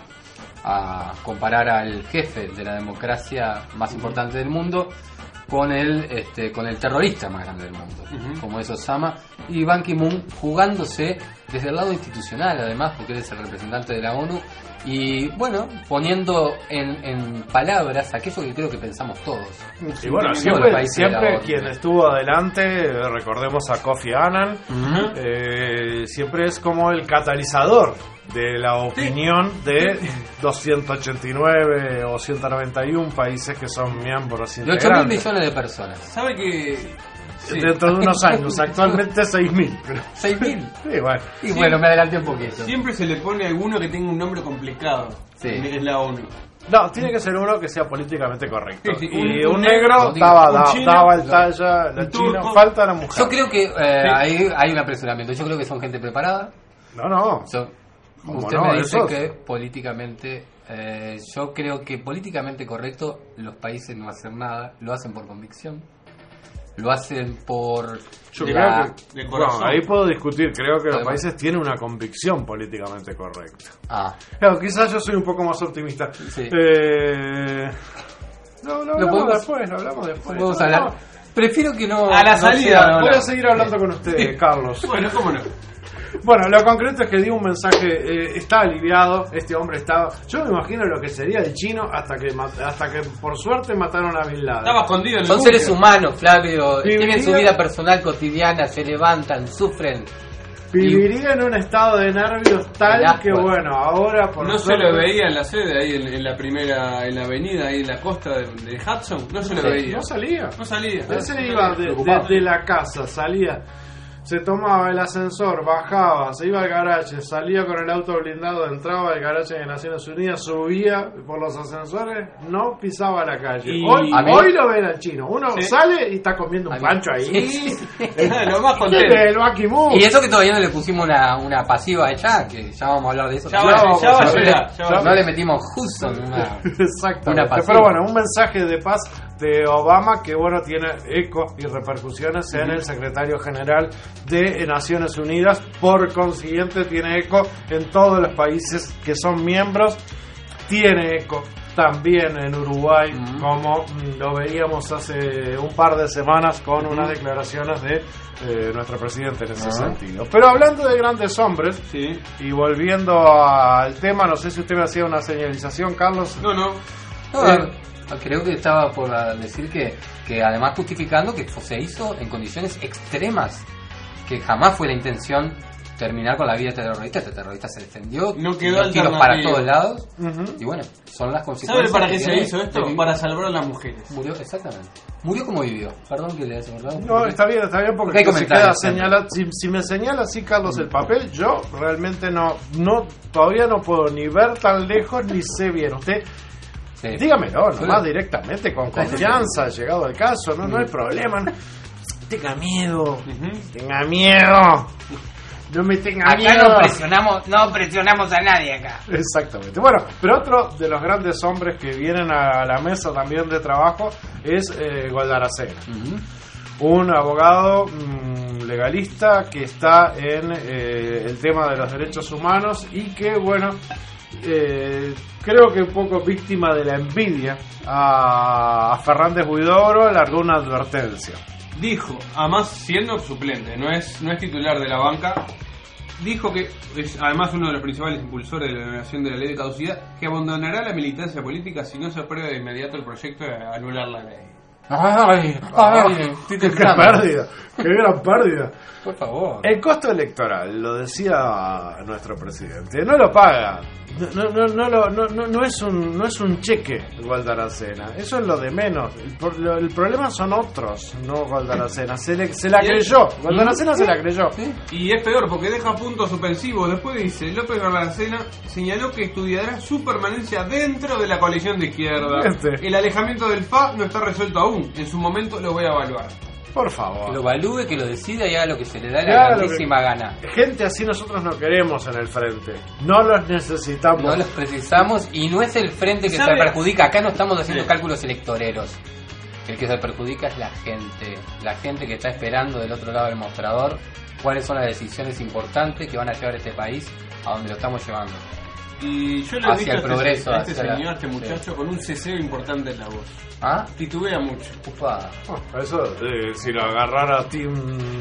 a comparar al jefe de la democracia más importante del mundo con el este, con el terrorista más grande del mundo, Ujú. como es Osama, y Ban Ki-moon jugándose desde el lado institucional, además, porque él es el representante de la ONU, y bueno, poniendo en, en palabras aquello que creo que pensamos todos. Y bueno, Todos siempre, los países de la siempre ONU. quien estuvo adelante, eh, recordemos a Kofi Annan, Ujú. eh, siempre es como el catalizador de la opinión de doscientos ochenta y nueve o ciento noventa y uno países que son miembros De ocho mil integrantes. millones de personas. ¿Sabe que sí. Dentro de unos años, actualmente seis mil. ¿seis mil? Sí, bueno. Y Sí. bueno, me adelanté un poquito. siempre se le pone a alguno que tenga un nombre complicado Sí. en la ONU? No, tiene que ser uno que sea políticamente correcto. Sí, sí, Y un- un, un negro negro, daba, un da- chino, daba el talla, la un china, turco. falta la mujer. Yo creo que eh, Sí. ahí hay un apresuramiento. Yo creo que son gente preparada. No, no. Yo- ¿Cómo usted no? me dice Esos- que políticamente, eh, yo creo que políticamente correcto los países no hacen nada, lo hacen por convicción, lo hacen por Yo la- creo que, de bueno, corazón. ahí puedo discutir, creo que los Además. países tienen una convicción políticamente correcta. Ah, Claro, quizás yo soy un poco más optimista. Sí. Eh, no, no, Lo hablamos podemos- después, lo hablamos después. vamos No, a hablar. no. Prefiero que no. A la no salida, sea- no, Voy no. a seguir hablando con usted, Carlos. Bueno, cómo no. Bueno, lo concreto es que dio un mensaje, eh, está aliviado, este hombre estaba... Yo me imagino lo que sería el chino hasta que ma- hasta que por suerte mataron a Bin Laden. Estaba escondido en el Son búnker. seres humanos, Flavio. Viviría- Tienen su vida personal cotidiana, se levantan, sufren. Viviría en un estado de nervios tal El asco. que bueno, ahora por No se suerte- lo veía en la sede, ahí en, en la primera, en la avenida, ahí en la costa de, de Hudson. No se lo Sí. veía. No salía. No salía. Ese iba de, Preocupado. de- de la casa, salía, se tomaba el ascensor, bajaba, se iba al garaje, salía con el auto blindado, entraba al garaje de Naciones Unidas, subía por los ascensores, no pisaba la calle. Y- Hoy, A mí- hoy lo ven al chino, uno Sí. sale y está comiendo un A mí- pancho ahí. Sí, sí. Lo más ¿Quién es contento. el Ban Ki-moon? Y eso que todavía no le pusimos una, una pasiva hecha, que ya vamos a hablar de eso. Ya No, va, ya va a no le- llegar, ya va a no llegar. le metimos Hudson una. Exactamente. Una pasiva. Pero bueno, un mensaje de paz de Obama que bueno tiene eco y repercusiones en el secretario general de Naciones Unidas, por consiguiente tiene eco en todos los países que son miembros, tiene eco también en Uruguay, Ujú. como mm, lo veíamos hace un par de semanas con unas declaraciones de eh, nuestro presidente en ese Ujú. sentido. Pero hablando de grandes hombres, Sí. y volviendo al tema, no sé si usted me hacía una señalización, Carlos. No, no. No, Eh, creo que estaba por ah, decir que, que además justificando que se hizo en condiciones extremas, que jamás fue la intención terminar con la vida terrorista. Este terrorista se defendió, No quedó tiró tiros para alternativa. todos lados, Ujú. y bueno, son las ¿Sabe consecuencias. para que qué se tiene hizo de esto? vivir. Para salvar a las mujeres. Murió, exactamente. Murió como vivió. Perdón que le haya acordado. No, está bien, está bien, Porque hay porque si, comentarios queda siempre. señala, si, si me señala así Carlos el papel, yo realmente no, no, todavía no puedo ni ver tan lejos ni sé bien. Usted, Sí. dígamelo, Solo- nomás directamente, con confianza, llegado el caso, no, no hay problema. no. Tenga miedo, tenga miedo. no me tengan Acá miedo. no presionamos, no presionamos a nadie acá. Exactamente. Bueno, pero otro de los grandes hombres que vienen a la mesa también de trabajo es eh, Goldaracena. Uh-huh. Un abogado mmm, legalista que está en eh, el tema de los derechos humanos y que, bueno, eh, creo que un poco víctima de la envidia a, a Fernández Huidobro, largó una advertencia. Dijo, además siendo suplente, no es no es titular de la banca, dijo que es además uno de los principales impulsores de la derogación de la ley de caducidad, que abandonará la militancia política si no se aprueba de inmediato el proyecto de anular la ley. Ay, ay, qué pérdida, qué gran pérdida. Por favor. El costo electoral, lo decía nuestro presidente, no lo paga. No, no, no, no, no, no, no es un no es un cheque Goldaracena, eso es lo de menos. El, por, lo, el problema son otros, no Goldaracena. Se, le, se la creyó, Goldaracena se la creyó. Y es peor porque deja puntos suspensivos. Después dice, López Goldaracena señaló que estudiará su permanencia dentro de la coalición de izquierda. Este. El alejamiento del F A no está resuelto aún. En su momento lo voy a evaluar. Por favor. Que lo evalúe, que lo decida y haga lo que se le da Claro, la grandísima que... gana. Gente así nosotros no queremos en el frente. No los necesitamos. No los precisamos y no es el frente que ¿Sabe? se perjudica. Acá no estamos haciendo Sí. cálculos electoreros. El que se perjudica es la gente. La gente que está esperando del otro lado del mostrador cuáles son las decisiones importantes que van a llevar este país a donde lo estamos llevando. Y yo le he Hacia visto el a este, progreso, a este hacia la- señor, a este muchacho, sí. con un ceseo importante en la voz. ¿Ah? Titubea mucho. Ufa. Oh, eso, eh, si lo agarrara Tim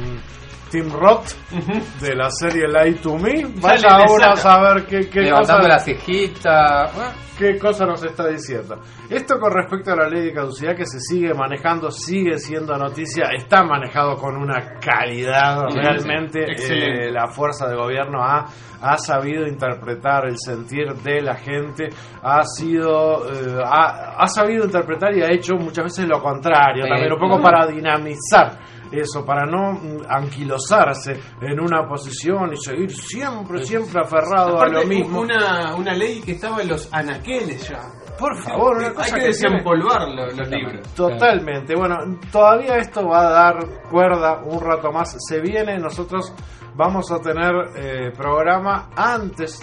Tim Roth de la serie Lie to Me, vaya le ahora a saca. saber qué, qué Levantando cosa, la cejita. qué cosa nos está diciendo. Esto con respecto a la ley de caducidad que se sigue manejando, sigue siendo noticia, está manejado con una calidad Sí, realmente. sí. Excelente. Eh, la fuerza de gobierno ha, ha sabido interpretar el sentir de la gente, ha sido eh, ha, ha sabido interpretar y ha hecho muchas veces lo contrario, Sí, también un poco sí. para dinamizar eso, para no mm, anquilosarse en una posición y seguir siempre, siempre aferrado Aparte, a lo mismo. Una, una ley que estaba en los anaqueles ya. Por favor, una Hay cosa que que tiene- desempolvar los, los libros. Totalmente. Bueno, todavía esto va a dar cuerda un rato más. Se viene, nosotros vamos a tener eh, programa antes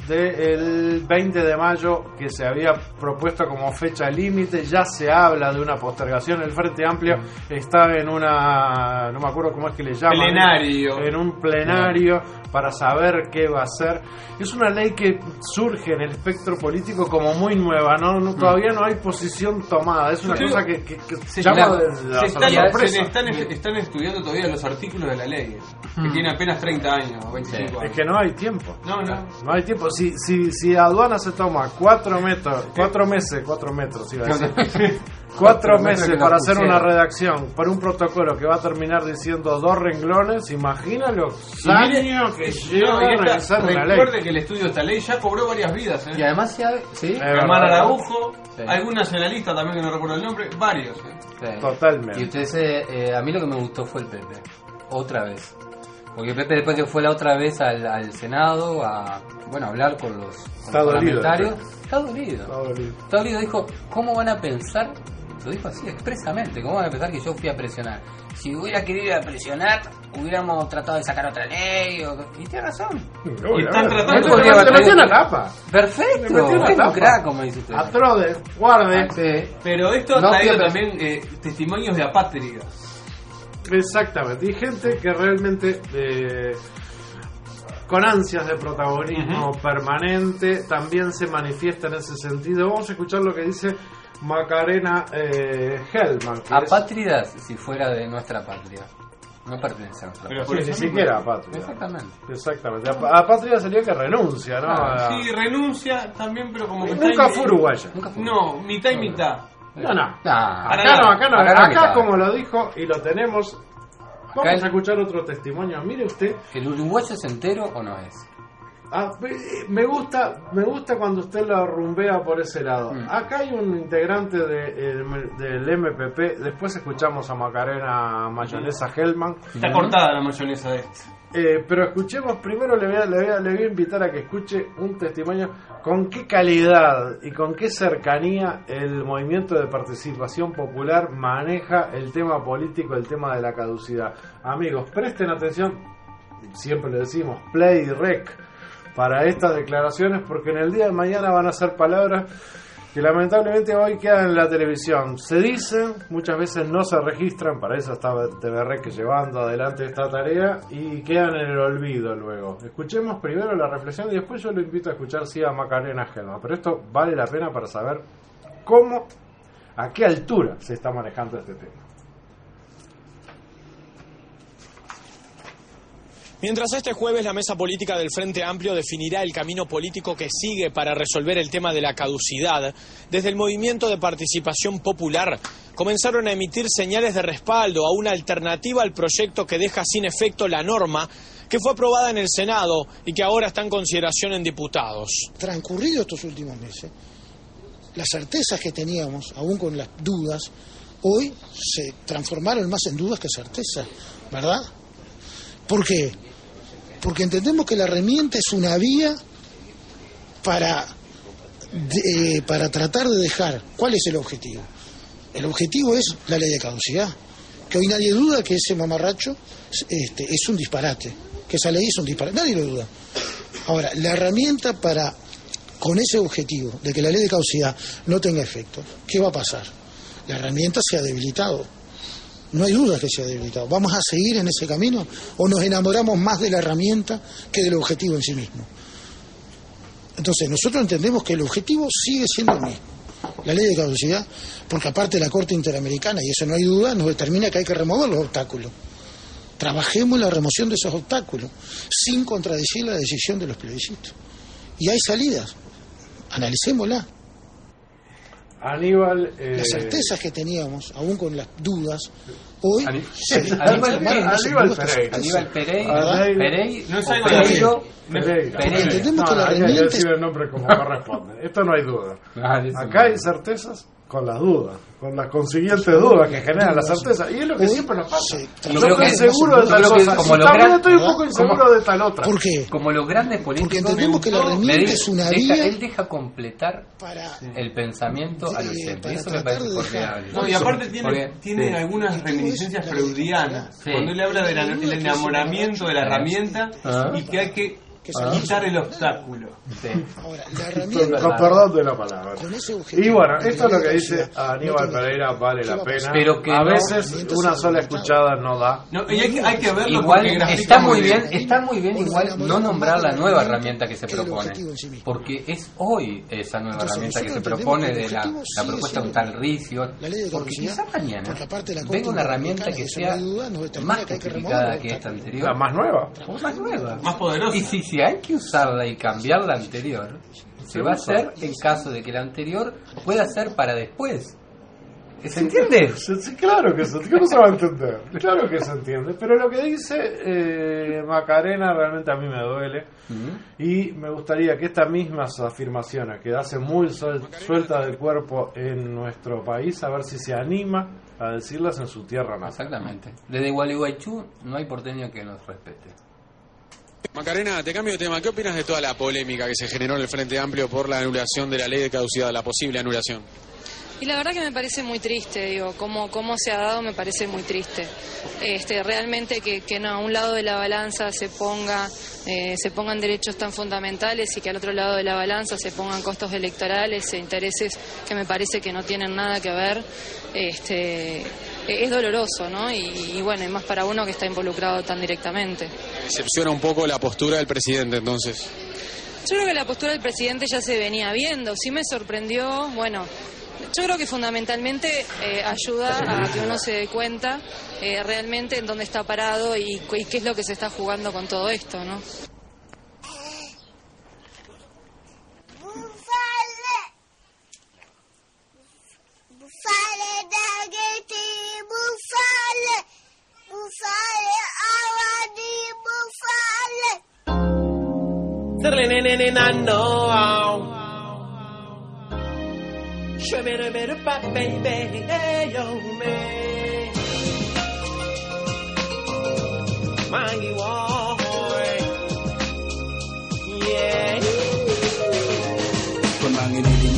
del veinte de mayo que se había propuesto como fecha límite. Ya se habla de una postergación. El Frente Amplio está en una, no me acuerdo cómo es que le llaman. Plenario. En un plenario para saber qué va a hacer. Es una ley que surge en el espectro político como muy nueva, ¿no? No- todavía no hay posición tomada. Es una Yo cosa creo- que, que, que Se, llama están, de la se están- sorpresa. se están, están estudiando todavía los artículos de la ley, que tiene apenas treinta años o veinticinco Es años. que no hay tiempo. No, no. No hay tiempo. Si, si, si aduana se toma cuatro metros, cuatro meses, cuatro metros, iba a decir. Cuatro Cuatro meses metros que para nos hacer pusieron. una redacción por un protocolo que va a terminar diciendo dos renglones, imagina los Y mire- años que no, lleva y a esta- realizar una ley. recuerde que el estudio de esta ley ya cobró varias vidas, ¿eh? Y además se ha- ¿sí? Es Germán verdad. Araujo, Sí. algún nacionalista también que no recuerdo el nombre, varios. ¿eh? Sí. Totalmente. Y ustedes, eh, eh, a mí lo que me gustó fue el Pepe. Otra vez. Porque Pepe después que fue la otra vez al, al Senado a bueno a hablar con los, con Está los dolido, parlamentarios. Pepe. Está dolido. Está dolido. Está dolido. Dijo, ¿cómo van a pensar? Lo dijo así expresamente. ¿Cómo van a pensar que yo fui a presionar? Si hubiera querido ir a presionar, hubiéramos tratado de sacar otra ley. O... Y tiene razón. Y están tratando Él de- podría haber Le metió traído- una tapa. Perfecto. Le metió una Es un tapa. crack, como dice usted. Atrode, guarde. Sí. Pero esto ha No traído pierdas. también eh, testimonios de apátridas. Exactamente. Y gente que realmente eh, con ansias de protagonismo permanente también se manifiesta en ese sentido. Vamos a escuchar lo que dice Macarena eh, Hellman. que es- Apátridas si fuera de nuestra patria. No pertenece a nuestra Pero patria. Sí, ni siquiera a Patria. Exactamente. Exactamente. A, a Patria sería que renuncia, ¿no? Ah, A- Sí, renuncia también, pero como que Nunca está en- fue uruguaya. Nunca fue. No, mitad y mitad. No, no. Nah. Acá no, acá no. Acá Acá, no mitad. como lo dijo y lo tenemos. Vamos Acá el- a escuchar otro testimonio. Mire usted. ¿El uruguayo es entero o no es? Ah, me- me gusta me gusta cuando usted lo rumbea por ese lado. Mm. Acá hay un integrante de, eh, del M P P. Después escuchamos a Macarena Mayonesa Hellman. Está cortada la mayonesa de este. Eh, pero escuchemos primero, le voy, a, le, voy a, le voy a invitar a que escuche un testimonio con qué calidad y con qué cercanía el movimiento de participación popular maneja el tema político, el tema de la caducidad. Amigos, presten atención siempre le decimos play y rec para estas declaraciones, porque en el día de mañana van a ser palabras que lamentablemente hoy quedan en la televisión. Se dicen, muchas veces no se registran, para eso está T V Rec llevando adelante esta tarea, y quedan en el olvido luego. Escuchemos primero la reflexión y después yo lo invito a escuchar sí a Macarena Gelman, pero esto vale la pena para saber cómo, a qué altura se está manejando este tema. Mientras este jueves la mesa política del Frente Amplio definirá el camino político que sigue para resolver el tema de la caducidad, desde el Movimiento de Participación Popular comenzaron a emitir señales de respaldo a una alternativa al proyecto que deja sin efecto la norma que fue aprobada en el Senado y que ahora está en consideración en diputados. Transcurridos estos últimos meses, las certezas que teníamos, aún con las dudas, hoy se transformaron más en dudas que certezas, ¿verdad? ¿Por qué? Porque entendemos que la herramienta es una vía para, de, para tratar de dejar. ¿Cuál es el objetivo? El objetivo es la ley de caducidad, que hoy nadie duda que ese mamarracho este, es un disparate, que esa ley es un disparate, nadie lo duda. Ahora, la herramienta para, con ese objetivo de que la ley de caducidad no tenga efecto, ¿qué va a pasar? La herramienta se ha debilitado. No hay duda que se ha debilitado. ¿Vamos a seguir en ese camino o nos enamoramos más de la herramienta que del objetivo en sí mismo? Entonces, nosotros entendemos que el objetivo sigue siendo el mismo. La ley de caducidad, porque aparte la Corte Interamericana, y eso no hay duda, nos determina que hay que remover los obstáculos. Trabajemos en la remoción de esos obstáculos, sin contradecir la decisión de los plebiscitos. Y hay salidas, analicémoslas. Aníbal, eh... las certezas que teníamos, aún con las dudas, hoy Aní... se sí, Aníbal, Aníbal Pereira. Aníbal Pereira, Pereira, Pereira, no es algo Pereiro, Pereira. Pereira. Entendemos no, que la hay herramienta que decir el nombre como corresponde. Esto no hay duda. Acá hay certezas con las dudas, con las consiguientes dudas que generan la certeza. Y es lo que siempre nos pasa. Yo estoy que, seguro de tal cosa. Como y también estoy un poco inseguro como, de tal otra. ¿Por qué? Como los grandes políticos. Porque entendemos que la herramienta es una deja, vía. Él deja completar para, el pensamiento a los oyentes. Eso me parece formidable. No, y aparte tiene, porque, tiene sí. algunas reminiscencias freudianas. Sí. Cuando él habla del enamoramiento de la herramienta ah. y que hay que Ah. quitar el obstáculo. Sí. Ahora, la herramienta, con perdón de la palabra. Y bueno, esto es lo que dice Aníbal Pereira, vale la pena. Pero que a no, veces una sola escuchada no da. No, y hay, que, hay que verlo igual está muy bien, bien, está muy bien igual no nombrar la nueva herramienta que se propone, porque es hoy esa nueva herramienta que se propone de la, la propuesta de un tal Ricio, porque quizá mañana venga una herramienta que sea más justificada que esta anterior, la más nueva, más nueva, más poderosa. Y si Si hay que usarla y cambiar la anterior, se va a hacer en caso de que la anterior pueda ser para después. ¿Se entiende? Sí, sí, claro que se, no se va a entender. Claro que se entiende. Pero lo que dice eh, Macarena realmente a mí me duele. Uh-huh. Y me gustaría que estas mismas afirmaciones que hace muy suel, suelta del cuerpo en nuestro país, a ver si se anima a decirlas en su tierra natal. Exactamente. Desde Gualeguaychú no hay porteño que nos respete. Macarena, te cambio de tema. ¿Qué opinas de toda la polémica que se generó en el Frente Amplio por la anulación de la ley de caducidad, la posible anulación? Y la verdad que me parece muy triste, digo, cómo, cómo se ha dado me parece muy triste. Este, realmente que, que no, a un lado de la balanza se ponga, eh, se pongan derechos tan fundamentales y que al otro lado de la balanza se pongan costos electorales e intereses que me parece que no tienen nada que ver. Este, es doloroso, ¿no? Y, y bueno, y más para uno que está involucrado tan directamente. ¿Decepciona un poco la postura del presidente entonces? Yo creo que la postura del presidente ya se venía viendo. Sí me sorprendió, bueno, yo creo que fundamentalmente eh, ayuda a que uno se dé cuenta eh, realmente en dónde está parado y, y qué es lo que se está jugando con todo esto, ¿no?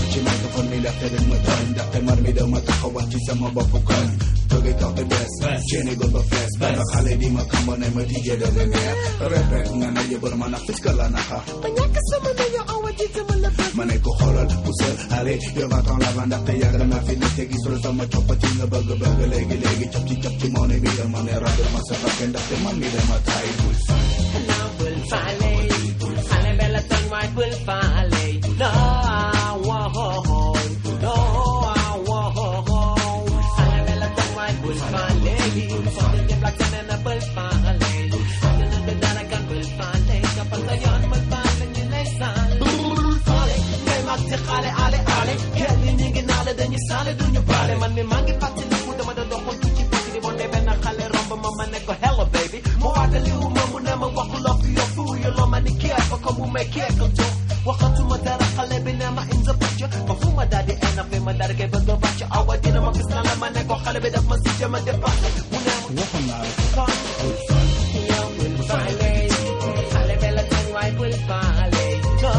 ci microphone nila teren mo tan dati marmidaw matakawan ci sama bapukan Tugay ka the best Jenny go the fest Baka kali di makamban ay matigya daw na niya Repek nga na yabar manakit ka lang naka Panyaka sama na yung awa dito malabas Manay ko kolol pusel hali Yung atang laban dati yaga na finitegi Sulta machopatin na baga baga legi legi Chapchi chapchi money bilang manay radar masapakin dati mamilay matay bulfan Hello bulfale Hale bella tang my bulfale No wow No wow Hale bella tang my bulfale Something the black and a bulfale Hale na the daragan bulfale Kapag ngayon bulfale nila sale Bulfale Kay magtikale ale ale Kaya niniginala din yung sale dun yung pare Man may mangi pati na puta madadokon Tuchi pati di bonde bena kale romba mamaneko Hello baby Mawatali umamuna mawakula fiyo fuyo Loma ni kia Pakamu me kia kanto Wakatu madara kalebi na mainza pacha Mafuma dadi ena fe madara kay bago bacha Awa di na makisnala maneko kalebi dap masija madepake Muna Wakana Yo will fale Hale bella tang white will fale No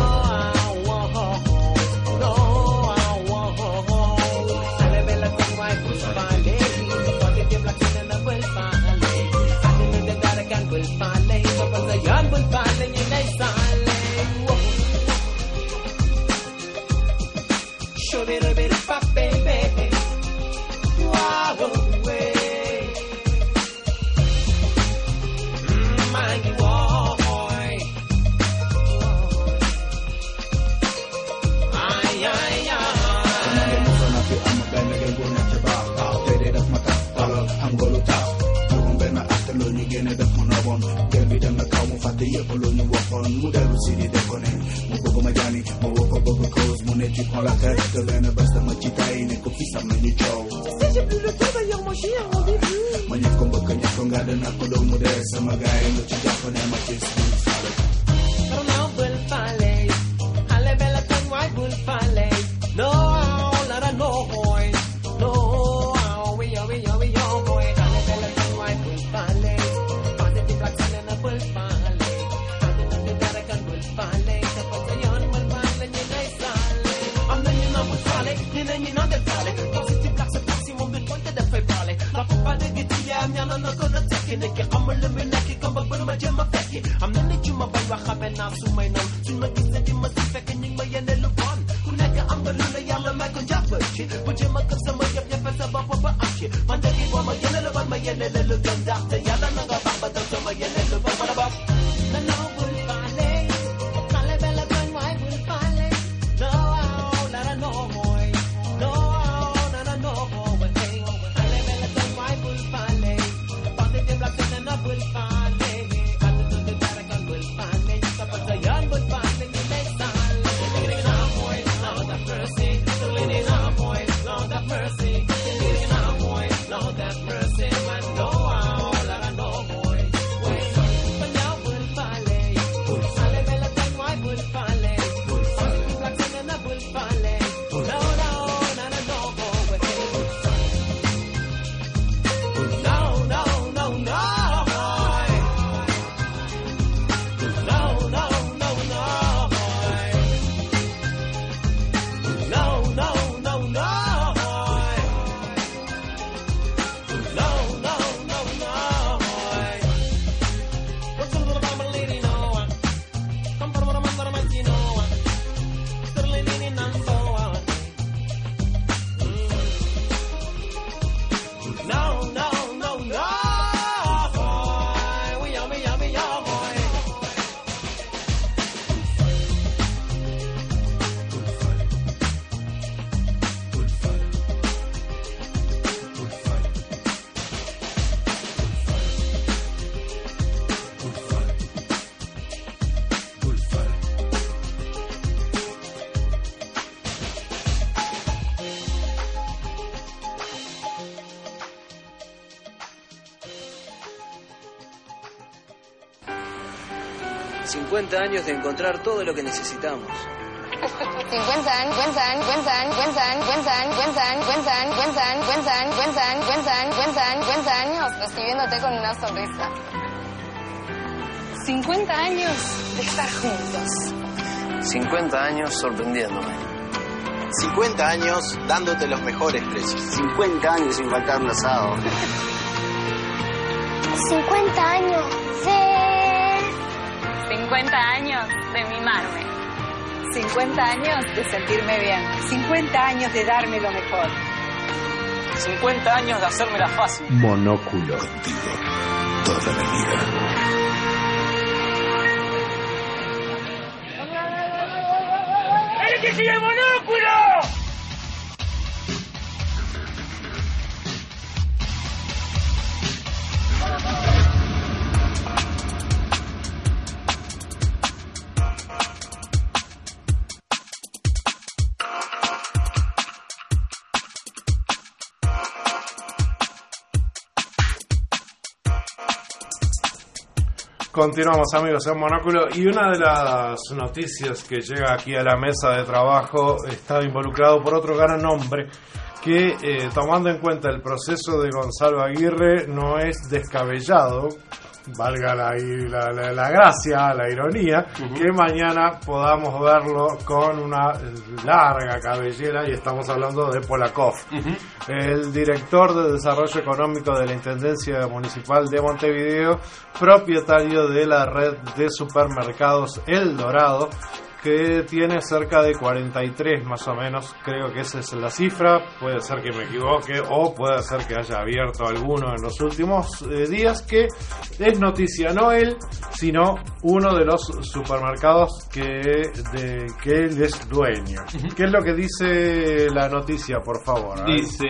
No Hale bella tang white will fale Positive black and a will fale Hale na the daragan will fale Kapag ngayon will fale Yun ay sale Show me a bit of pop, baby. Wow, way. Mmm, my boy. Ay, ay, ay. Seja plus le temps d'ailleurs moi j'ai un rendez-vous Manyak kong bagkanyak kong gada na kulong mo dahil sa magay Lo chiyak ko na makis bulfale Pero now bulfale Hale bella tang white bulfale No, lara no hoy No, we yo, we yo, we yo boy Hale bella tang white bulfale Positive black sun and a bulfale Hale na the daragan bulfale Kapag ngayon bulfale Yun ay sale Ang nanyo na bulfale Yun ay yun ang delfale Positive black sa maximum bitcoin Tada fay bale Napapaligitiya Miyana na ko na teki Niki kamalaminaki Kambagbalu majema peki Ang nanay chumabay Wakabe na sumay nam Sumagis na di masifek Kanyang mayanelubon Kunaka ang balula Yala may kong japachi Pujema kasama Yap yap sa bapa ba achi Mandagi kwa mayanelubon Mayanelubon Dakta yala nangababadaw Sa mayanelubon Malabab Nanaw bulfale Kale bela kan may bulfale No, lara no hoy No, nana no hoy Kale bela kan may bulfale Positive black and a bulfale Ato to the daragan bulfale Kapag ngayon bulfale Yun ay sale Tingin na hoy Lord have mercy Tingin na hoy Lord have mercy Tingin na hoy Lord have mercy Man no, lara no hoy Panyaw bulfale Kale bela kan may bulfale Positive black and a bulfale No, no, nana no hoy No, no, no, no. No, no, no, no. No, no, no, no. No, no, no, no. What's up, little mama lady? No. Come for what I'm gonna make you know. Sterling in number one. No, no, no, no. We are, we are, we are, boy. cincuenta años de encontrar todo lo que necesitamos. cincuenta años, cincuenta años, cincuenta años, cincuenta años, cincuenta años, cincuenta años, cincuenta años, cincuenta años, cincuenta años, cincuenta años, cincuenta años, cincuenta años, recibiéndote con una sonrisa. cincuenta años de estar juntos. cincuenta años sorprendiéndome. cincuenta años dándote los mejores precios. cincuenta años sin faltar un asado. cincuenta años de... cincuenta años de mimarme. cincuenta años de sentirme bien. cincuenta años de darme lo mejor. cincuenta años de hacérmela fácil. Monóculo. Contigo toda la vida. ¡El que sigue Monóculo! Continuamos, amigos, en Monóculo, y una de las noticias que llega aquí a la mesa de trabajo está involucrado por otro gran hombre que, eh, tomando en cuenta el proceso de Gonzalo Aguirre, no es descabellado, valga la, la, la, la gracia, la ironía, uh-huh. que mañana podamos verlo con una larga cabellera, y estamos hablando de Polakov, uh-huh. el director de Desarrollo Económico de la Intendencia Municipal de Montevideo, propietario de la red de supermercados El Dorado, que tiene cerca de cuarenta y tres más o menos, creo que esa es la cifra, puede ser que me equivoque o puede ser que haya abierto alguno en los últimos eh, días, que es noticia no él, sino uno de los supermercados que, de, que él es dueño. Uh-huh. ¿Qué es lo que dice la noticia, por favor? Dice...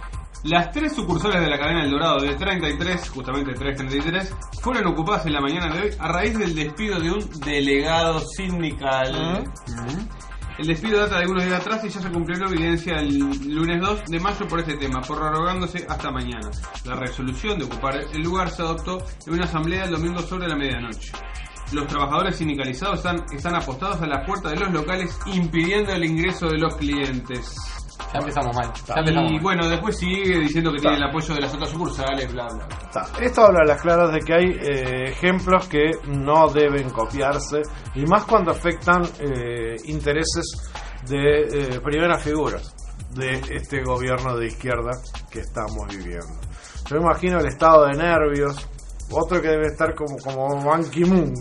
Las tres sucursales de la cadena El Dorado de treinta y tres, justamente tres treinta y tres, fueron ocupadas en la mañana de hoy a raíz del despido de un delegado sindical. Uh-huh. El despido data de algunos días atrás y ya se cumplió la evidencia el lunes dos de mayo por este tema, prorrogándose hasta mañana. La resolución de ocupar el lugar se adoptó en una asamblea el domingo sobre la medianoche. Los trabajadores sindicalizados están, están apostados a la puerta de los locales impidiendo el ingreso de los clientes. Ya empezamos mal. Ya y empezamos mal. Bueno, después sigue diciendo que Está. tiene el apoyo de las otras sucursales, bla, bla. Está. Esto habla a las claras de que hay eh, ejemplos que no deben copiarse, y más cuando afectan eh, intereses de eh, primeras figuras de este gobierno de izquierda que estamos viviendo. Yo me imagino el estado de nervios, otro que debe estar como, como Ban Ki-moon,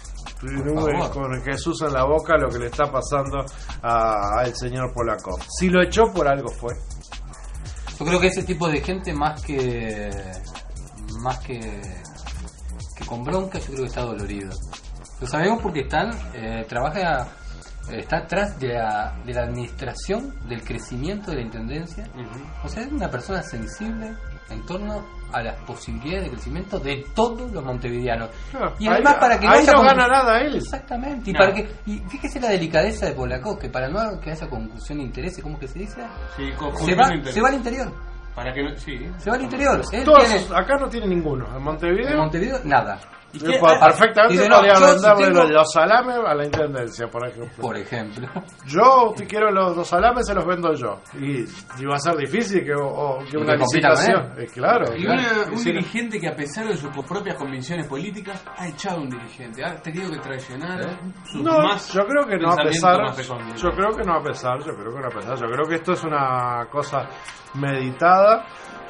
con Jesús en la boca, lo que le está pasando al señor Polakov. Si lo echó, por algo fue. Yo creo que ese tipo de gente, más que más que, que con bronca, yo creo que está dolorido. Lo sabemos porque están eh, trabaja está atrás de la, de la administración del crecimiento de la intendencia. Uh-huh. O sea, es una persona sensible en torno a las posibilidades de crecimiento de todos los montevideanos. No, y además ahí, para que ahí no, no con... gana nada él. Exactamente. Y no. para que y fíjese la delicadeza de Polakov, que para no que haya confusión de intereses, ¿cómo que se dice? Sí, se va, se va al interior. Para que no, sí. Se va al interior. Él Todos, tiene... acá no tiene ninguno. En Montevideo. En Montevideo nada. ¿Y qué? Perfectamente Dice, no, podría yo, venderle si tengo... los, los salames a la intendencia, por ejemplo. Por ejemplo. Yo, si quiero los, los salames, se los vendo yo. Y, y va a ser difícil que, o, que una que licitación. Eh, claro. Y claro. Una, un sí, dirigente que, a pesar de sus propias convicciones políticas, ha echado a un dirigente. Ha tenido que traicionar ¿Eh? sus no, más yo creo que no a pesar. Más yo creo que no a pesar. Yo creo que no a pesar. Yo creo que esto es una cosa meditada.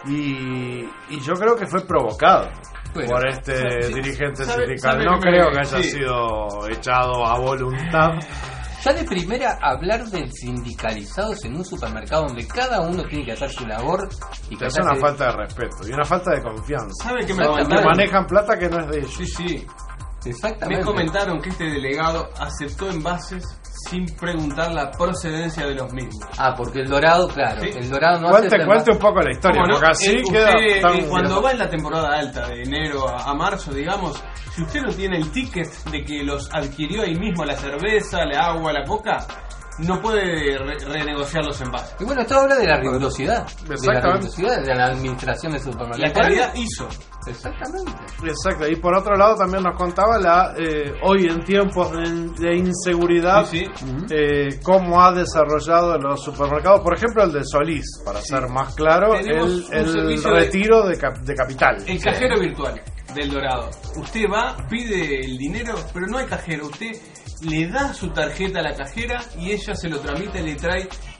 Y, y yo creo que fue provocado bueno, por este sabe, dirigente sabe, sindical. Sabe no creo me, que haya sí. sido echado a voluntad. Ya de primera, hablar de sindicalizados en un supermercado donde cada uno tiene que hacer su labor y que es una de... falta de respeto y una falta de confianza. ¿Sabe que me que manejan plata que no es de ellos? Sí, sí. Exactamente. Me comentaron que este delegado aceptó envases sin preguntar la procedencia de los mismos. Ah, porque el Dorado, claro, ¿sí? El Dorado no cuente, cuente un poco la historia, no? porque así eh, queda usted, tan... eh, cuando va en la temporada alta de enero a, a marzo, digamos, si usted no tiene el ticket de que los adquirió ahí mismo, la cerveza, el agua, la coca, no puede re renegociar los envases. Y bueno, esto habla de la rigurosidad, de la rigurosidad de la administración del supermercado. La calidad hizo. Exactamente. Exacto. Y por otro lado también nos contaba la eh, hoy en tiempos de, de inseguridad, sí, sí. Eh, cómo ha desarrollado los supermercados, por ejemplo el de Solís, para sí. ser más claro, Tenemos el, el retiro de, de, cap de capital. El cajero sí. virtual del Dorado. Usted va, pide el dinero, pero no hay cajero. Usted le da su tarjeta a la cajera y ella se lo tramita y le trae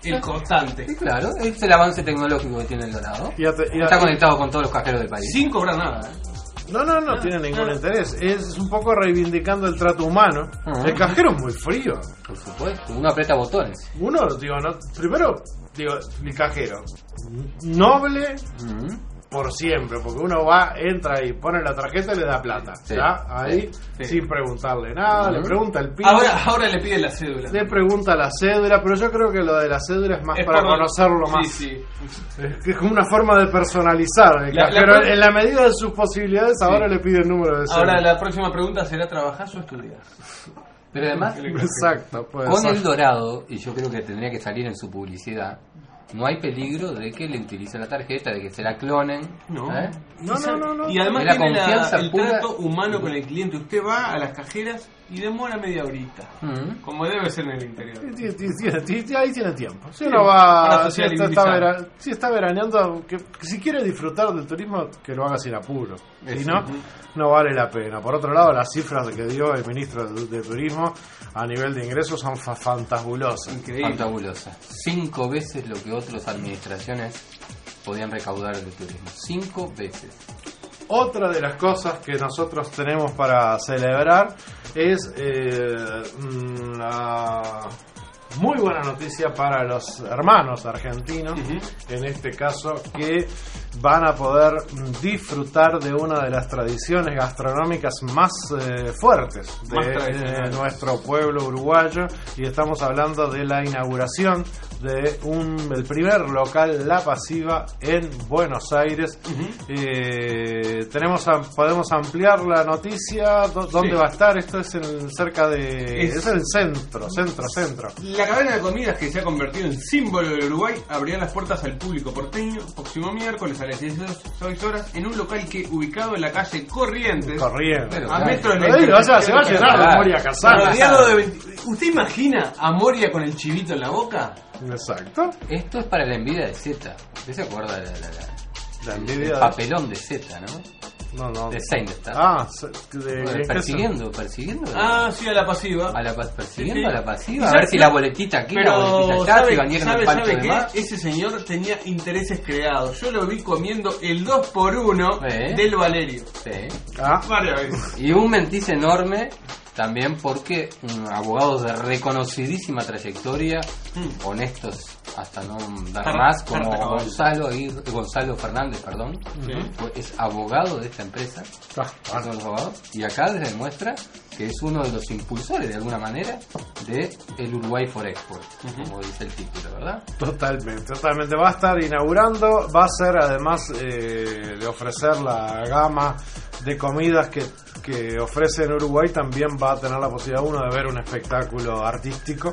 el constante. Sí, claro, es el avance tecnológico que tiene el Dorado. Y a te- y a- Está conectado con todos los cajeros del país. Sin cobrar nada. ¿eh? No, no, no tiene ningún interés. Es un poco reivindicando el trato humano. Ajá. El cajero es muy frío. Por supuesto, uno aprieta botones. Uno, digo, no, primero, digo, el cajero, noble por siempre, porque uno va, entra y pone la tarjeta y le da plata. Sí, ¿ya? Ahí, sí. sin preguntarle nada, le Ujú. pregunta el pibe. Ahora, ahora le pide la cédula. Le pregunta la cédula, pero yo creo que lo de la cédula es más Es para por- conocerlo sí, más. sí. Es que es como una forma de personalizar el La- la cajero. pro- En la medida de sus posibilidades, ahora le pide el número de cédula. Ahora la próxima pregunta será: ¿trabajás o estudias? Pero además, Exacto, puede con ser. el Dorado, y yo creo que tendría que salir en su publicidad, no hay peligro de que le utilice la tarjeta, de que se la clonen. No. ¿eh? No, no, no, no. Y además Es la tiene la- confianza el pura. trato humano con el cliente. Usted va a las cajeras y demora media horita. Mm. Como debe ser en el interior. Tiene- tiene- tiene- Ahí tiene tiempo. Si Sí, uno para va, si está, está socializar. vera- si está veraneando, que, que si quiere disfrutar del turismo, que lo haga sin apuro. Si Eso. no, no vale la pena. Por otro lado, las cifras que dio el ministro de, de Turismo a nivel de ingresos son fa- fantabulosas. Fantabulosa. Cinco veces lo que otras administraciones podían recaudar del turismo. Cinco veces. Otra de las cosas que nosotros tenemos para celebrar es eh, mm, la muy buena noticia para los hermanos argentinos, en este caso, que van a poder disfrutar de una de las tradiciones gastronómicas más eh, fuertes de Más tradicionales. eh, nuestro pueblo uruguayo, y estamos hablando de la inauguración de un el primer local La Pasiva en Buenos Aires. Eh, tenemos am- podemos ampliar la noticia. ¿Dó- ¿Dónde Sí. va a estar? Esto es en, cerca de Es- es, el centro, centro, centro. La cadena de comidas, que se ha convertido en símbolo del Uruguay, abrirá las puertas al público porteño próximo miércoles a las dieciséis horas en un local que ubicado en la calle Corrientes, Corrientes. a metros de la Pero, Inter- o sea, se va a llenar de Moria Casal. rodeado de veinte ¿Usted imagina a Moria con el chivito en la boca? Exacto. Esto es para la envidia de Z. ¿Usted se acuerda de la, la- la- La el envidia de- papelón de Z, ¿no? No, no. De Seinfeld. Ah, se- de, Bueno, ¿en qué persiguiendo, persiguiendo. Ah, sí, a la pasiva. A la, pa- persiguiendo Sí, sí. a la pasiva. ¿Y A sabe- ver si la boletita aquí, la boletita Pero, allá, ¿sabe, si vendieron sabe, el pancho sabe de qué? más. Ese señor tenía intereses creados. Yo lo vi comiendo el dos por uno ¿Eh? del Valerio. Sí. Ah. Varias veces. Y un mentiz enorme también porque mm, abogados de reconocidísima trayectoria, Mm. honestos hasta no dar Tar- más, como tarta cabal. Gonzalo Aguirre- Gonzalo Fernández, perdón, Sí. fue- es abogado de esta empresa. Ah, Esos son los abogados. Y acá les demuestra que es uno de los impulsores de alguna manera de el Uruguay for Export, como dice el título, ¿verdad? Totalmente, totalmente. Va a estar inaugurando, va a ser además eh, de ofrecer la gama de comidas que, que ofrece en Uruguay, también va a tener la posibilidad uno de ver un espectáculo artístico.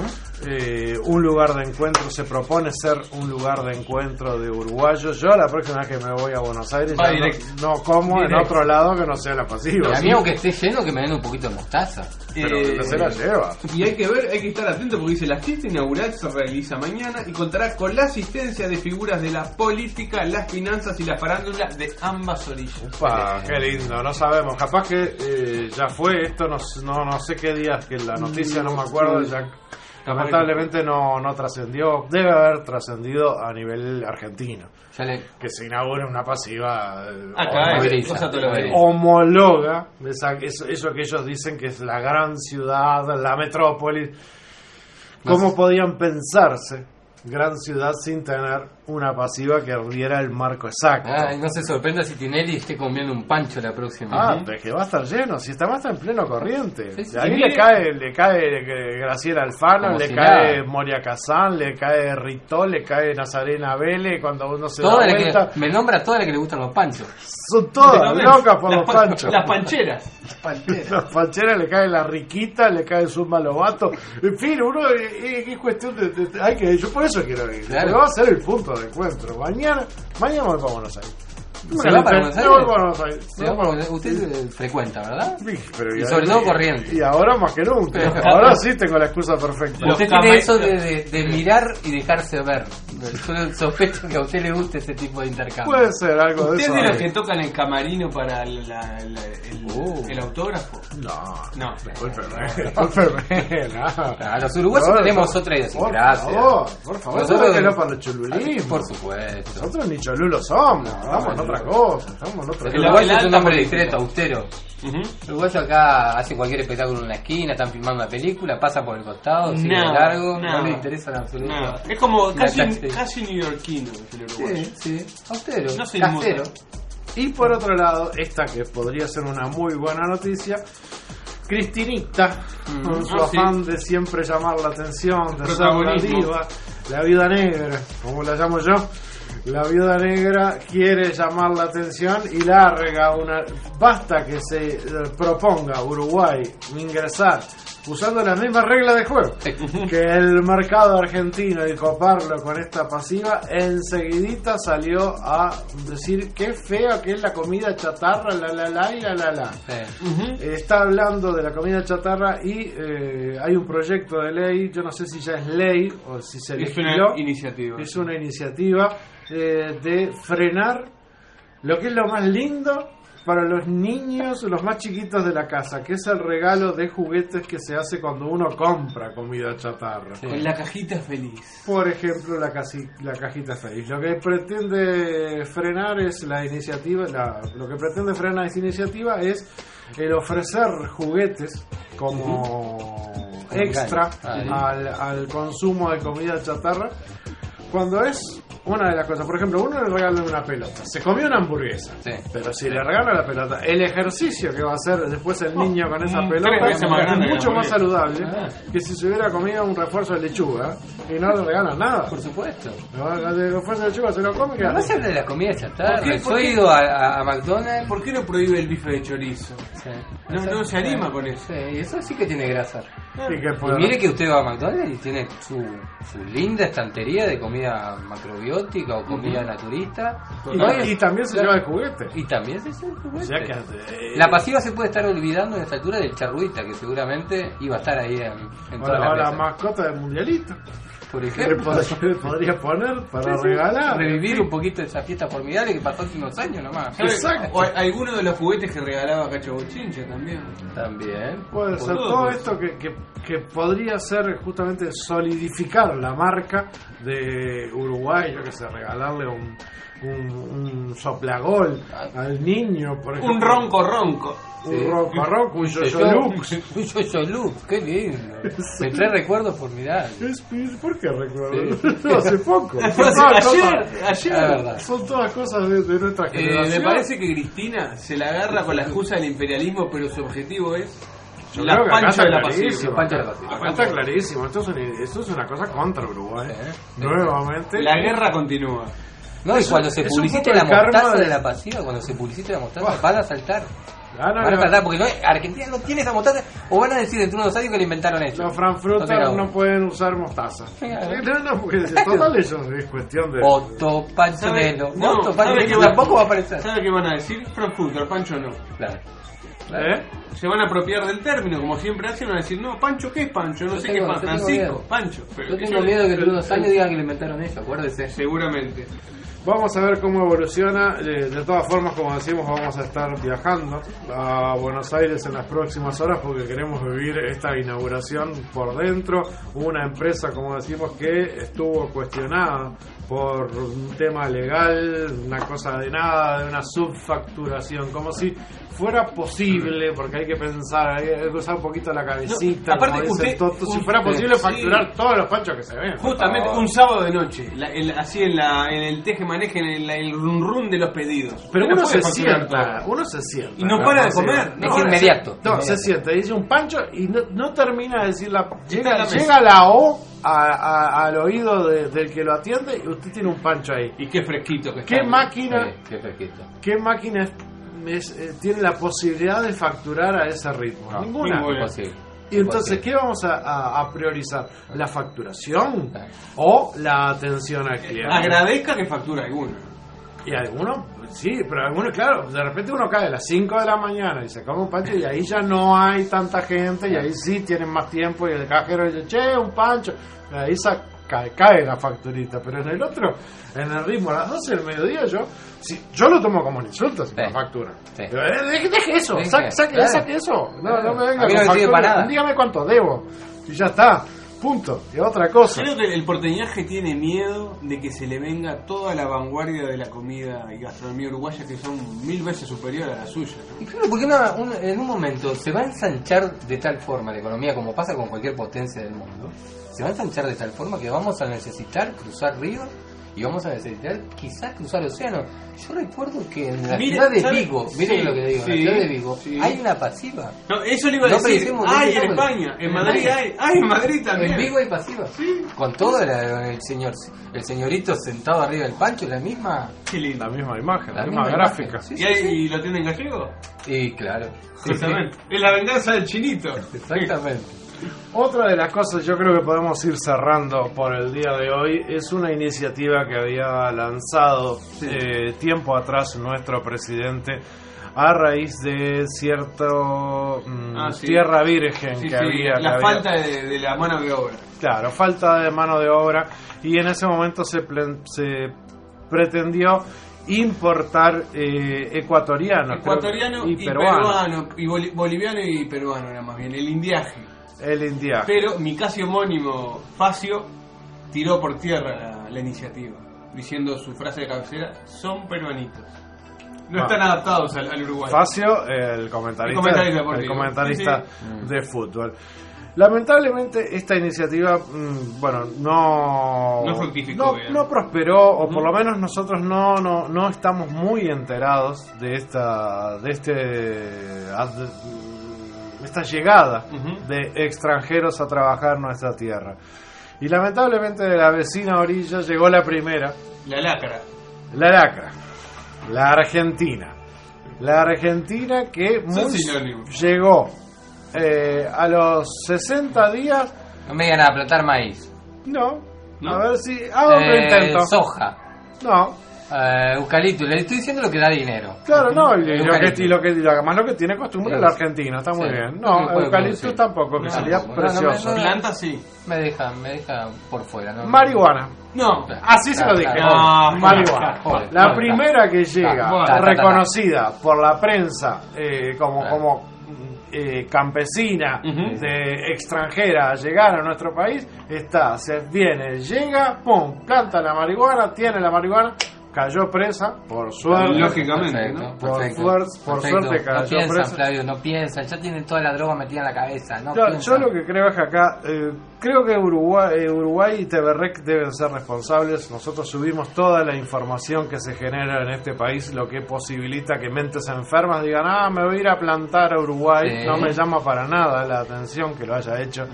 Eh, un lugar de encuentro, se propone ser un lugar de encuentro de uruguayos. Yo la próxima vez que me voy a Buenos Aires Va ya directo. no, no como en Directo. otro lado que no sea La Pasiva. Y a mí, Sí. aunque esté lleno, que me den un poquito de mostaza. Pero Eh, se la lleva. Y hay que ver, hay que estar atento porque dice: la fiesta inaugural se realiza mañana y contará con la asistencia de figuras de la política, las finanzas y la farándula de ambas orillas. Upa, qué lindo, no sabemos. Capaz que eh, ya fue esto, no, no, no sé qué días, que la noticia no me acuerdo, ya lamentablemente no, no trascendió. Debe haber trascendido a nivel argentino. Ya le- Que se inaugure una pasiva eh, Acá, homo- es cosa toda la vida. homologa esa, eso, eso que ellos dicen que es la gran ciudad, la metrópolis. ¿Cómo podían pensarse gran ciudad sin tener una pasiva que diera el marco exacto? Ah, y no se sorprenda si Tinelli esté comiendo un pancho la próxima. Ah, de que va a estar lleno, si está más está en pleno corriente. Sí, sí. De ahí Y le mire- cae, le cae eh, Graciela Alfano, Como le si cae nada. Moria Kazán, le cae Ritó, le cae Nazarena Vélez, cuando uno se Toda da la vuelta. que, me nombra toda la que le gustan los panchos. Son todas Pero, locas por las los pa- panchos. Las pancheras. Las pancheras le cae la riquita, le cae Zumba Lobato. En fin, uno eh, eh, es cuestión de, de- hay que, yo por eso quiero ir. Claro. Porque va a ser el punto de encuentro. Mañana, mañana voy para Buenos Aires. ¿Se va para Buenos Me Aires? voy para Buenos Aires. Se va para Buenos Aires. Usted eh, frecuenta, ¿verdad? Sí, pero Y ya- sobre todo corriente. Y ahora más que nunca. Pero- Ahora sí tengo la excusa perfecta. Usted tiene eso de, de- de mirar y dejarse ver, Yo sospecho que a usted le guste ese tipo de intercambio. Puede ser algo de ¿Usted eso. es de los hay. que tocan el camarino para la- la- el, Uh. el autógrafo? No, No. discúlpeme, discúlpeme, no. Ah, los uruguayos No, tenemos por- otra idiosincrasia. Por favor, por favor, Nosotros- tóquelo para los chululín. Por supuesto. Nosotros ni cholulos somos, estamos en otra cosa, estamos en otra El cosa. uruguayo es un alta hombre política. discreto, austero. El uruguayo acá hace cualquier espectáculo en una esquina, están filmando una película, pasa por el costado, sigue No, de largo, no. no le interesa en absoluto. No, es como La casi, taxi. casi neoyorquino el uruguayo. Sí, sí, austero, No se casero. inmuta. Y por otro lado, esta que podría ser una muy buena noticia, Cristinita, con su Ah, sí. afán de siempre llamar la atención, de ser la Protagonismo. diva, la viuda negra, como la llamo yo, la viuda negra quiere llamar la atención y larga una... Basta que se eh, proponga Uruguay ingresar usando las mismas reglas de juego que el mercado argentino y coparlo con esta pasiva, enseguidita salió a decir qué fea que es la comida chatarra, la la la y la la la. Está hablando de la comida chatarra y eh, hay un proyecto de ley, yo no sé si ya es ley o si se Es legisló. una iniciativa. Es una iniciativa eh, de frenar lo que es lo más lindo para los niños, los más chiquitos de la casa, que es el regalo de juguetes que se hace cuando uno compra comida chatarra. Con la cajita feliz. Por ejemplo, la, casi, la cajita feliz. Lo que pretende frenar es la iniciativa, la, lo que pretende frenar esa iniciativa es el ofrecer juguetes como extra Ah, al, al consumo de comida chatarra, cuando es una de las cosas. Por ejemplo, uno le regala una pelota, se comió una hamburguesa, pero si le regala la pelota, el ejercicio que va a hacer después el niño con esa mm, pelota tres veces más es grande que mucho la más hamburguesa. saludable que si se hubiera comido un refuerzo de lechuga y no le regalan nada. Por supuesto. No, el refuerzo de lechuga se lo come y queda No se rico. habla de la comida chatarra. ¿Por qué? Yo ¿Por he qué? ido a, a- a McDonald's. ¿Por qué no prohíbe el bife de chorizo? Sí. No, no se anima con eso. Sí, y eso sí que tiene grasa. Y que Y pueda- mire que usted va a McDonald's y tiene su, su linda estantería de comida macrobiótica o comida naturista. Y- No, y también se lleva el juguete. Y también se lleva el juguete. O sea que, eh, La pasiva se puede estar olvidando en esta altura del charruita, que seguramente iba a estar ahí en, en o toda la, la o la mesa. mascota del mundialito. Por Que ejemplo. pod- podría poner para Sí, sí. regalar. Revivir un poquito esa fiesta formidable que pasó hace unos años nomás. ¿Sabe? O alguno de los juguetes que regalaba Cacho Bochinche también. También. Puede ser todo todo puede esto que, que, que podría ser justamente solidificar la marca de Uruguay, yo que sé, regalarle un, un, un soplagol al niño, por ejemplo. Un ronco ronco. Un ronco ronco, un yo-yo lux. Un yo-yo lux, qué lindo. Me trae recuerdos formidables. Es- ¿Por qué recuerdo? Sí. No, hace poco. Fue Son hace- todas ayer, cosas- ayer. La verdad. Son todas cosas de, de nuestra Eh, generación. me parece que Cristina se la agarra con la excusa del imperialismo, pero su objetivo es Yo la creo que acá pancha está de la clarísimo. pasiva. Pancha de la pasiva. Acá está clarísimo. Esto es, una, esto es una cosa contra Uruguay. Nuevamente. La guerra continúa. No, y Es cuando un- se es un publicite poco la el karma mostaza de- de la pasiva, cuando se publicite la mostaza, Buah. van a saltar. Ah, no, Van a no. saltar, porque no, Argentina no tiene esa mostaza, o van a decir dentro de unos años que la inventaron ellos. Los Frankfurter Entonces, no pueden usar mostaza. No, no, porque total eso es cuestión de... Otto Panchinello. No, Otto ¿sabe qué Panchinello va- tampoco va a aparecer. ¿Sabe qué van a decir? Frankfurter, Pancho no. Claro. ¿Eh? Se van a apropiar del término, como siempre hacen, van a decir, no, Pancho, ¿qué es Pancho? No Yo sé tengo- qué es yo Pancho. tengo Francisco, miedo. Pancho. Pero Yo que tengo miedo que dentro de unos años digan que lo inventaron ellos, acuérdese. Seguramente. Vamos a ver cómo evoluciona. Eh, De todas formas, como decimos, vamos a estar viajando a Buenos Aires en las próximas horas porque queremos vivir esta inauguración por dentro. Una empresa, como decimos, que estuvo cuestionada por un tema legal, una cosa de nada, de una subfacturación, como si fuera posible, porque hay que pensar, hay que usar un poquito la cabecita, No, aparte, como dice usted- Toto, si un- fuera posible sí. facturar todos los panchos que se ven. por Justamente favor. un sábado de noche, la- el- así en, la, en el teje-maneje, en el, el run run de los pedidos. Pero Usted no uno puede se facturar sienta, todo. uno se sienta. Y no para de Sí. comer. Es No, inmediato. No, inmediato. se sienta, dice un pancho y no, no termina de decir la... en Llega, la mesa. llega la O a- a- al oído de- del que lo atiende y usted tiene un pancho ahí. Y qué fresquito que ¿Qué está. máquina, Sí, qué fresquito. qué máquina es- es, eh, tiene la posibilidad de facturar a ese ritmo? No, Ninguna. ninguna. Imposible. Y entonces, ¿qué vamos a, a- a priorizar? ¿La facturación o la atención al cliente? Agradezca que factura alguno. Y algunos, sí, pero algunos, claro, de repente uno cae a las cinco de la mañana y se come un pancho y ahí ya no hay tanta gente y ahí sí tienen más tiempo y el cajero dice, che, un pancho. Y ahí sa- cae, cae la facturita, pero en el otro, en el ritmo, a las doce del mediodía, yo si, yo lo tomo como un insulto, si me factura. Sí. Pero, eh, deje, deje eso, Deje, saque, saque, claro. saque eso. No, no me venga A mí con no me sirve para factura. nada. Dígame cuánto debo. Y ya está. Punto. Y otra cosa. Creo que el porteñaje tiene miedo de que se le venga toda la vanguardia de la comida y gastronomía uruguaya, que son mil veces superior a la suya, ¿no? Y claro, porque una, un- en un momento se va a ensanchar de tal forma la economía, como pasa con cualquier potencia del mundo, se va a ensanchar de tal forma que vamos a necesitar cruzar ríos y vamos a necesitar quizás cruzar océanos. Yo recuerdo que en la Mire, ciudad de ¿sabe? Vigo, miren Sí, lo que digo, en sí, la ciudad de Vigo sí. hay una pasiva. No, eso le iba a No decir. predicemos, no Hay en predicemos. España, en Madrid hay, hay en Madrid también. En Vigo hay pasiva. Con todo el, el señor, el señorito sentado arriba del pancho, la misma. Qué lindo. La misma imagen, la, La misma, misma gráfica. imagen, sí, ¿Y, hay- y lo tienen gallego? Y claro. Sí, Justamente. Es la venganza del chinito. Exactamente. Otra de las cosas yo creo que podemos ir cerrando por el día de hoy es una iniciativa que había lanzado eh, tiempo atrás nuestro presidente a raíz de cierto mm, Ah, sí. tierra virgen Sí, que sí, había. que la había- falta de, de la mano de obra. Claro, falta de mano de obra y en ese momento se, plen- se pretendió importar eh, ecuatorianos creo que- Ecuatoriano y, y peruanos. peruano. Y boli- boliviano y peruano era más bien. El indiaje. El indiaje. Pero mi casi homónimo Facio tiró por tierra la, la iniciativa, diciendo su frase de cabecera: son peruanitos. No Ah. están adaptados al, al Uruguay. Facio, el comentarista, El comentarista el deportivo. comentarista Sí, sí. de fútbol. Lamentablemente esta iniciativa, mm, bueno, no No fructificó no, bien. no prosperó, o por lo menos nosotros no no no estamos muy enterados de esta de este ad- esta llegada Ujú. de extranjeros a trabajar en nuestra tierra. Y lamentablemente de la vecina orilla llegó la primera, La lacra. la lacra, la Argentina. La Argentina que Son muy- sinónimos. llegó eh, a los sesenta días. No me digan a plantar maíz. No, ¿No? a ver si hago otro Eh, intento. soja. No, Eh, eucalipto. Le estoy diciendo lo que da dinero. claro, no. Y lo que, Eucalipto. y lo que, y lo- además lo que tiene costumbre Sí. la Argentina, está muy Sí. bien. Sí, No, puede eucalipto producir. tampoco, que No, sería tampoco. No, no, precioso. no, no. Planta sí. Me deja, me deja por fuera. ¿no? Marihuana. No. Así se lo dije. Claro. No, Marihuana. joder, La joder. primera que llega, Ta, ta, ta, ta. reconocida por la prensa eh, como, Claro. como eh, campesina Ujú. de extranjera a llegar a nuestro país, está, se viene, llega, pum, planta la marihuana, tiene la marihuana, cayó presa, por suerte. Lógicamente, Perfecto, ¿no? Por perfecto, fuerza- por perfecto. suerte cayó No piensan, presa. Flavio, no piensan. Ya tienen toda la droga metida en la cabeza. No Yo, yo piensan. lo que creo es que acá, eh, creo que Uruguay, eh, Uruguay y T V R E C deben ser responsables. Nosotros subimos toda la información que se genera en este país, lo que posibilita que mentes enfermas digan, ah, me voy a ir a plantar a Uruguay. Sí. No me llama para nada la atención que lo haya hecho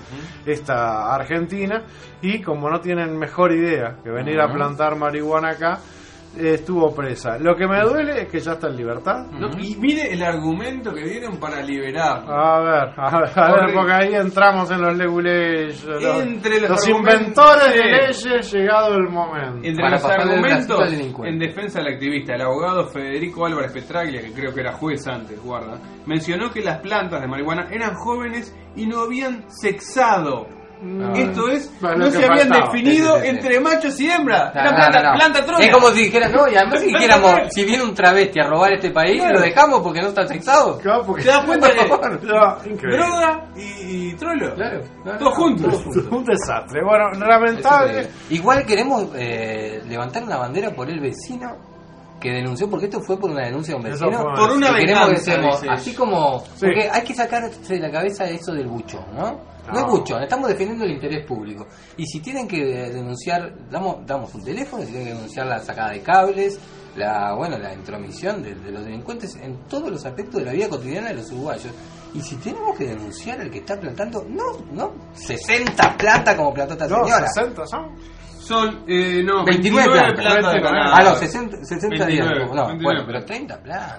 esta Argentina. Y como no tienen mejor idea que venir a Ujú. plantar marihuana acá, eh, estuvo presa. Lo que me duele es que ya está en libertad. No, y mire el argumento que dieron para liberar. A ver, a ver, a ver, Horrible. porque ahí entramos en los leguleyes, los, Entre los los argumentos- inventores de Sí. leyes, llegado el momento. Entre Para los pasarle el argumentos bracito al delincuente. en defensa del activista, el abogado Federico Álvarez Petraglia, que creo que era juez antes, guarda, mencionó que las plantas de marihuana eran jóvenes y no habían sexado. No. Esto es, Bueno, no lo se que habían faltaba. definido Sí, sí, sí. entre machos y hembras. No, Era no, planta, no, no. planta trona. Es como si dijeran, no, y además si dijéramos, si viene un travesti a robar este país, Claro. lo dejamos porque no está sexado. Claro, porque- ¿Te das cuenta que No, increíble. droga y, y trolo? Claro, claro. Todos juntos. Un desastre. Bueno, lamentable. Eso te- Igual queremos eh, levantar una bandera por el vecino que denunció, porque esto fue por una denuncia de un Eso vecino. fue una- Por una que queremos que venganza, seamos, dice así ella. como, Sí. porque hay que sacarse de la cabeza eso del buchón, ¿no? No, No. es buchón, estamos defendiendo el interés público. Y si tienen que denunciar, damos, damos un teléfono, si tienen que denunciar la sacada de cables, la bueno la intromisión de, de los delincuentes en todos los aspectos de la vida cotidiana de los uruguayos. Y si tenemos que denunciar al que está plantando, no, no, sesenta planta como plantó esta No, señora. sesenta son. Son, eh, no, veintinueve veintinueve plantas. plantas de veintinueve. cannabis. Ah, no, sesenta, sesenta días. veintinueve, No, veintinueve. bueno, pero treinta plantas.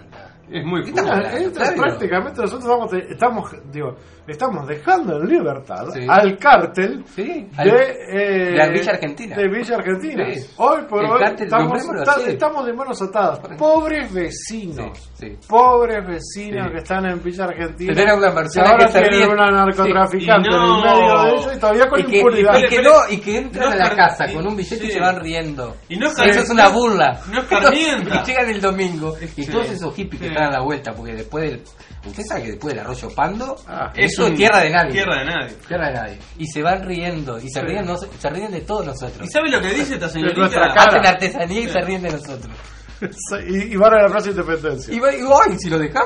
Es muy cool. Prácticamente nosotros estamos, estamos, digo, estamos dejando en libertad sí. al cártel sí, al, de, eh, de Villa Argentina. De Villa Argentina. Sí. Hoy por hoy estamos, está, estamos de manos atadas. Pobres vecinos. Sí, sí. Pobres vecinos sí. que están en Villa Argentina. Tener una persona ahora que se tienen una narcotraficante sí. no. en el medio de ellos y todavía con y que, impunidad. Y que, no, y que entran no, a la casa y, con un billete sí. y se van riendo. Y no Eso es una burla. No es carnienta. Llegan el domingo y todos esos hippies que están a la vuelta, porque después del... Usted sabe que después del arroyo Pando, ah, eso es tierra de nadie. Tierra de nadie. Tierra de nadie. Y se van riendo, y se, sí. ríen, no, se ríen de todos nosotros. ¿Y sabe lo que dice esta señorita? Hacen artesanía y se ríen de nosotros. y, y van a la Plaza Independencia. Y, y hoy, si lo dejamos...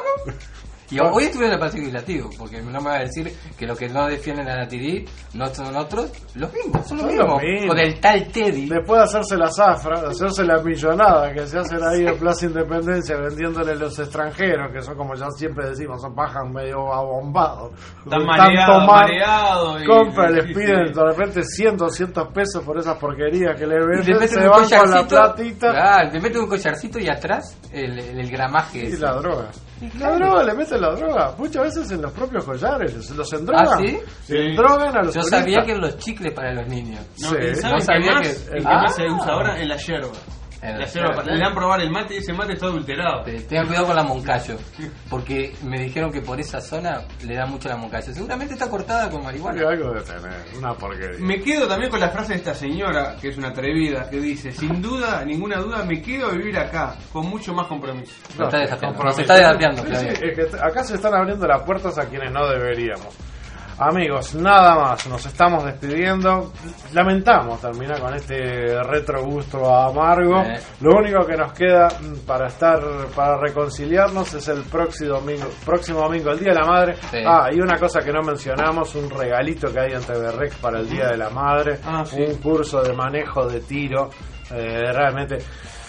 Y hoy estuve en el Palacio Legislativo, porque no me va a decir que los que no defienden a Natirí no son otros, los mismos, son los, son mismos, los mismos. Con el tal Teddy. Después de hacerse la zafra, de hacerse la millonada que se hacen ahí en Plaza Independencia vendiéndole a los extranjeros, que son como ya siempre decimos, son pajas medio abombados. Están mareados, mareados. Compra, les piden de repente cien, doscientos pesos por esas porquerías que le venden, le se van con la platita. Claro, te meten un collarcito y atrás el, el, el gramaje. Y ese. La droga. Y claro. La droga, le meten la droga. Muchas veces en los propios collares. Los endrogan. ¿Ah, sí? Sí. Drogan a los Yo turistas. Sabía que en los chicles para los niños. No, sí. ¿Saben no sabía más, que... El que ah. más se usa ahora en la yerba. La yerba, le dan a probar el mate y ese mate está adulterado. Tengan cuidado con la Moncayo, porque me dijeron que por esa zona le da mucho la Moncayo. Seguramente está cortada con marihuana. Sí, algo de tener, una porquería. Me quedo también con la frase de esta señora, que es una atrevida, que dice: sin duda, ninguna duda, me quedo a vivir acá, con mucho más compromiso. No, está desafiando, nos está desafiando. Sí, sí, es que acá se están abriendo las puertas a quienes no deberíamos. Amigos, nada más, nos estamos despidiendo. Lamentamos terminar con este retrogusto amargo. Eh. Lo único que nos queda para estar, para reconciliarnos es el próximo domingo, próximo domingo, el Día de la Madre. Sí. Ah, y una cosa que no mencionamos, un regalito que hay en T V Rex para el Día de la Madre, ah, sí. un curso de manejo de tiro, eh, realmente.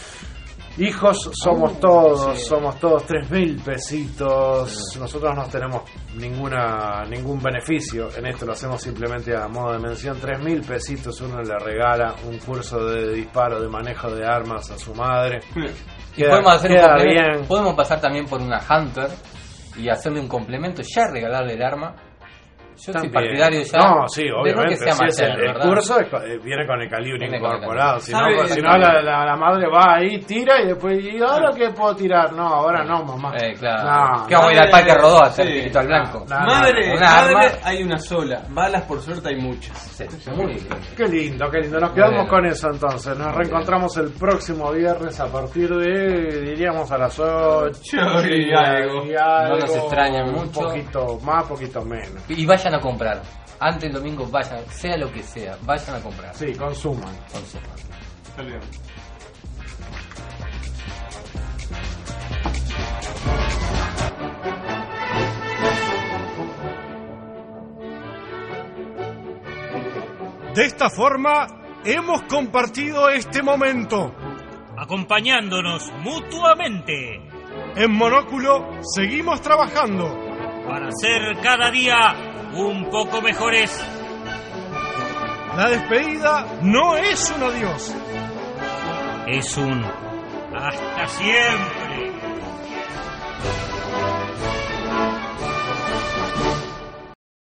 Hijos somos uh, todos, sí. somos todos tres mil pesitos. Sí. Nosotros no tenemos ninguna ningún beneficio en esto, lo hacemos simplemente a modo de mención. Tres mil pesitos uno le regala un curso de disparo, de manejo de armas a su madre. Sí. Y queda, podemos hacer un bien. Podemos pasar también por una Hunter y hacerle un complemento, ya regalarle el arma. Yo También. soy partidario ya. No, sí, obviamente. Que sea sí, mater, el, el curso es, viene con el calibre viene incorporado. Si no, si no claro. la, la, la madre va ahí, tira y después, ¿y ahora qué puedo tirar? No, ahora no, mamá. Eh, claro. No, que vamos a ir al Parque Rodó a hacer sí. tirito al blanco. No, no, madre, una madre arma. Hay una sola. Balas, por suerte, hay muchas. Sí, muy bien. Qué lindo, qué lindo. Nos quedamos bueno. con eso entonces. Nos reencontramos el próximo viernes a partir de, diríamos, a las ocho. Y algo. Y algo. No nos extrañen mucho. Un poquito más, poquito menos. Y vayan a comprar. Antes del domingo vayan, sea lo que sea, vayan a comprar. Sí, consuman. Consuman. Está bien. De esta forma, hemos compartido este momento. Acompañándonos mutuamente. En Monóculo seguimos trabajando. Para ser cada día un poco mejores. La despedida no es un adiós. Es un hasta siempre.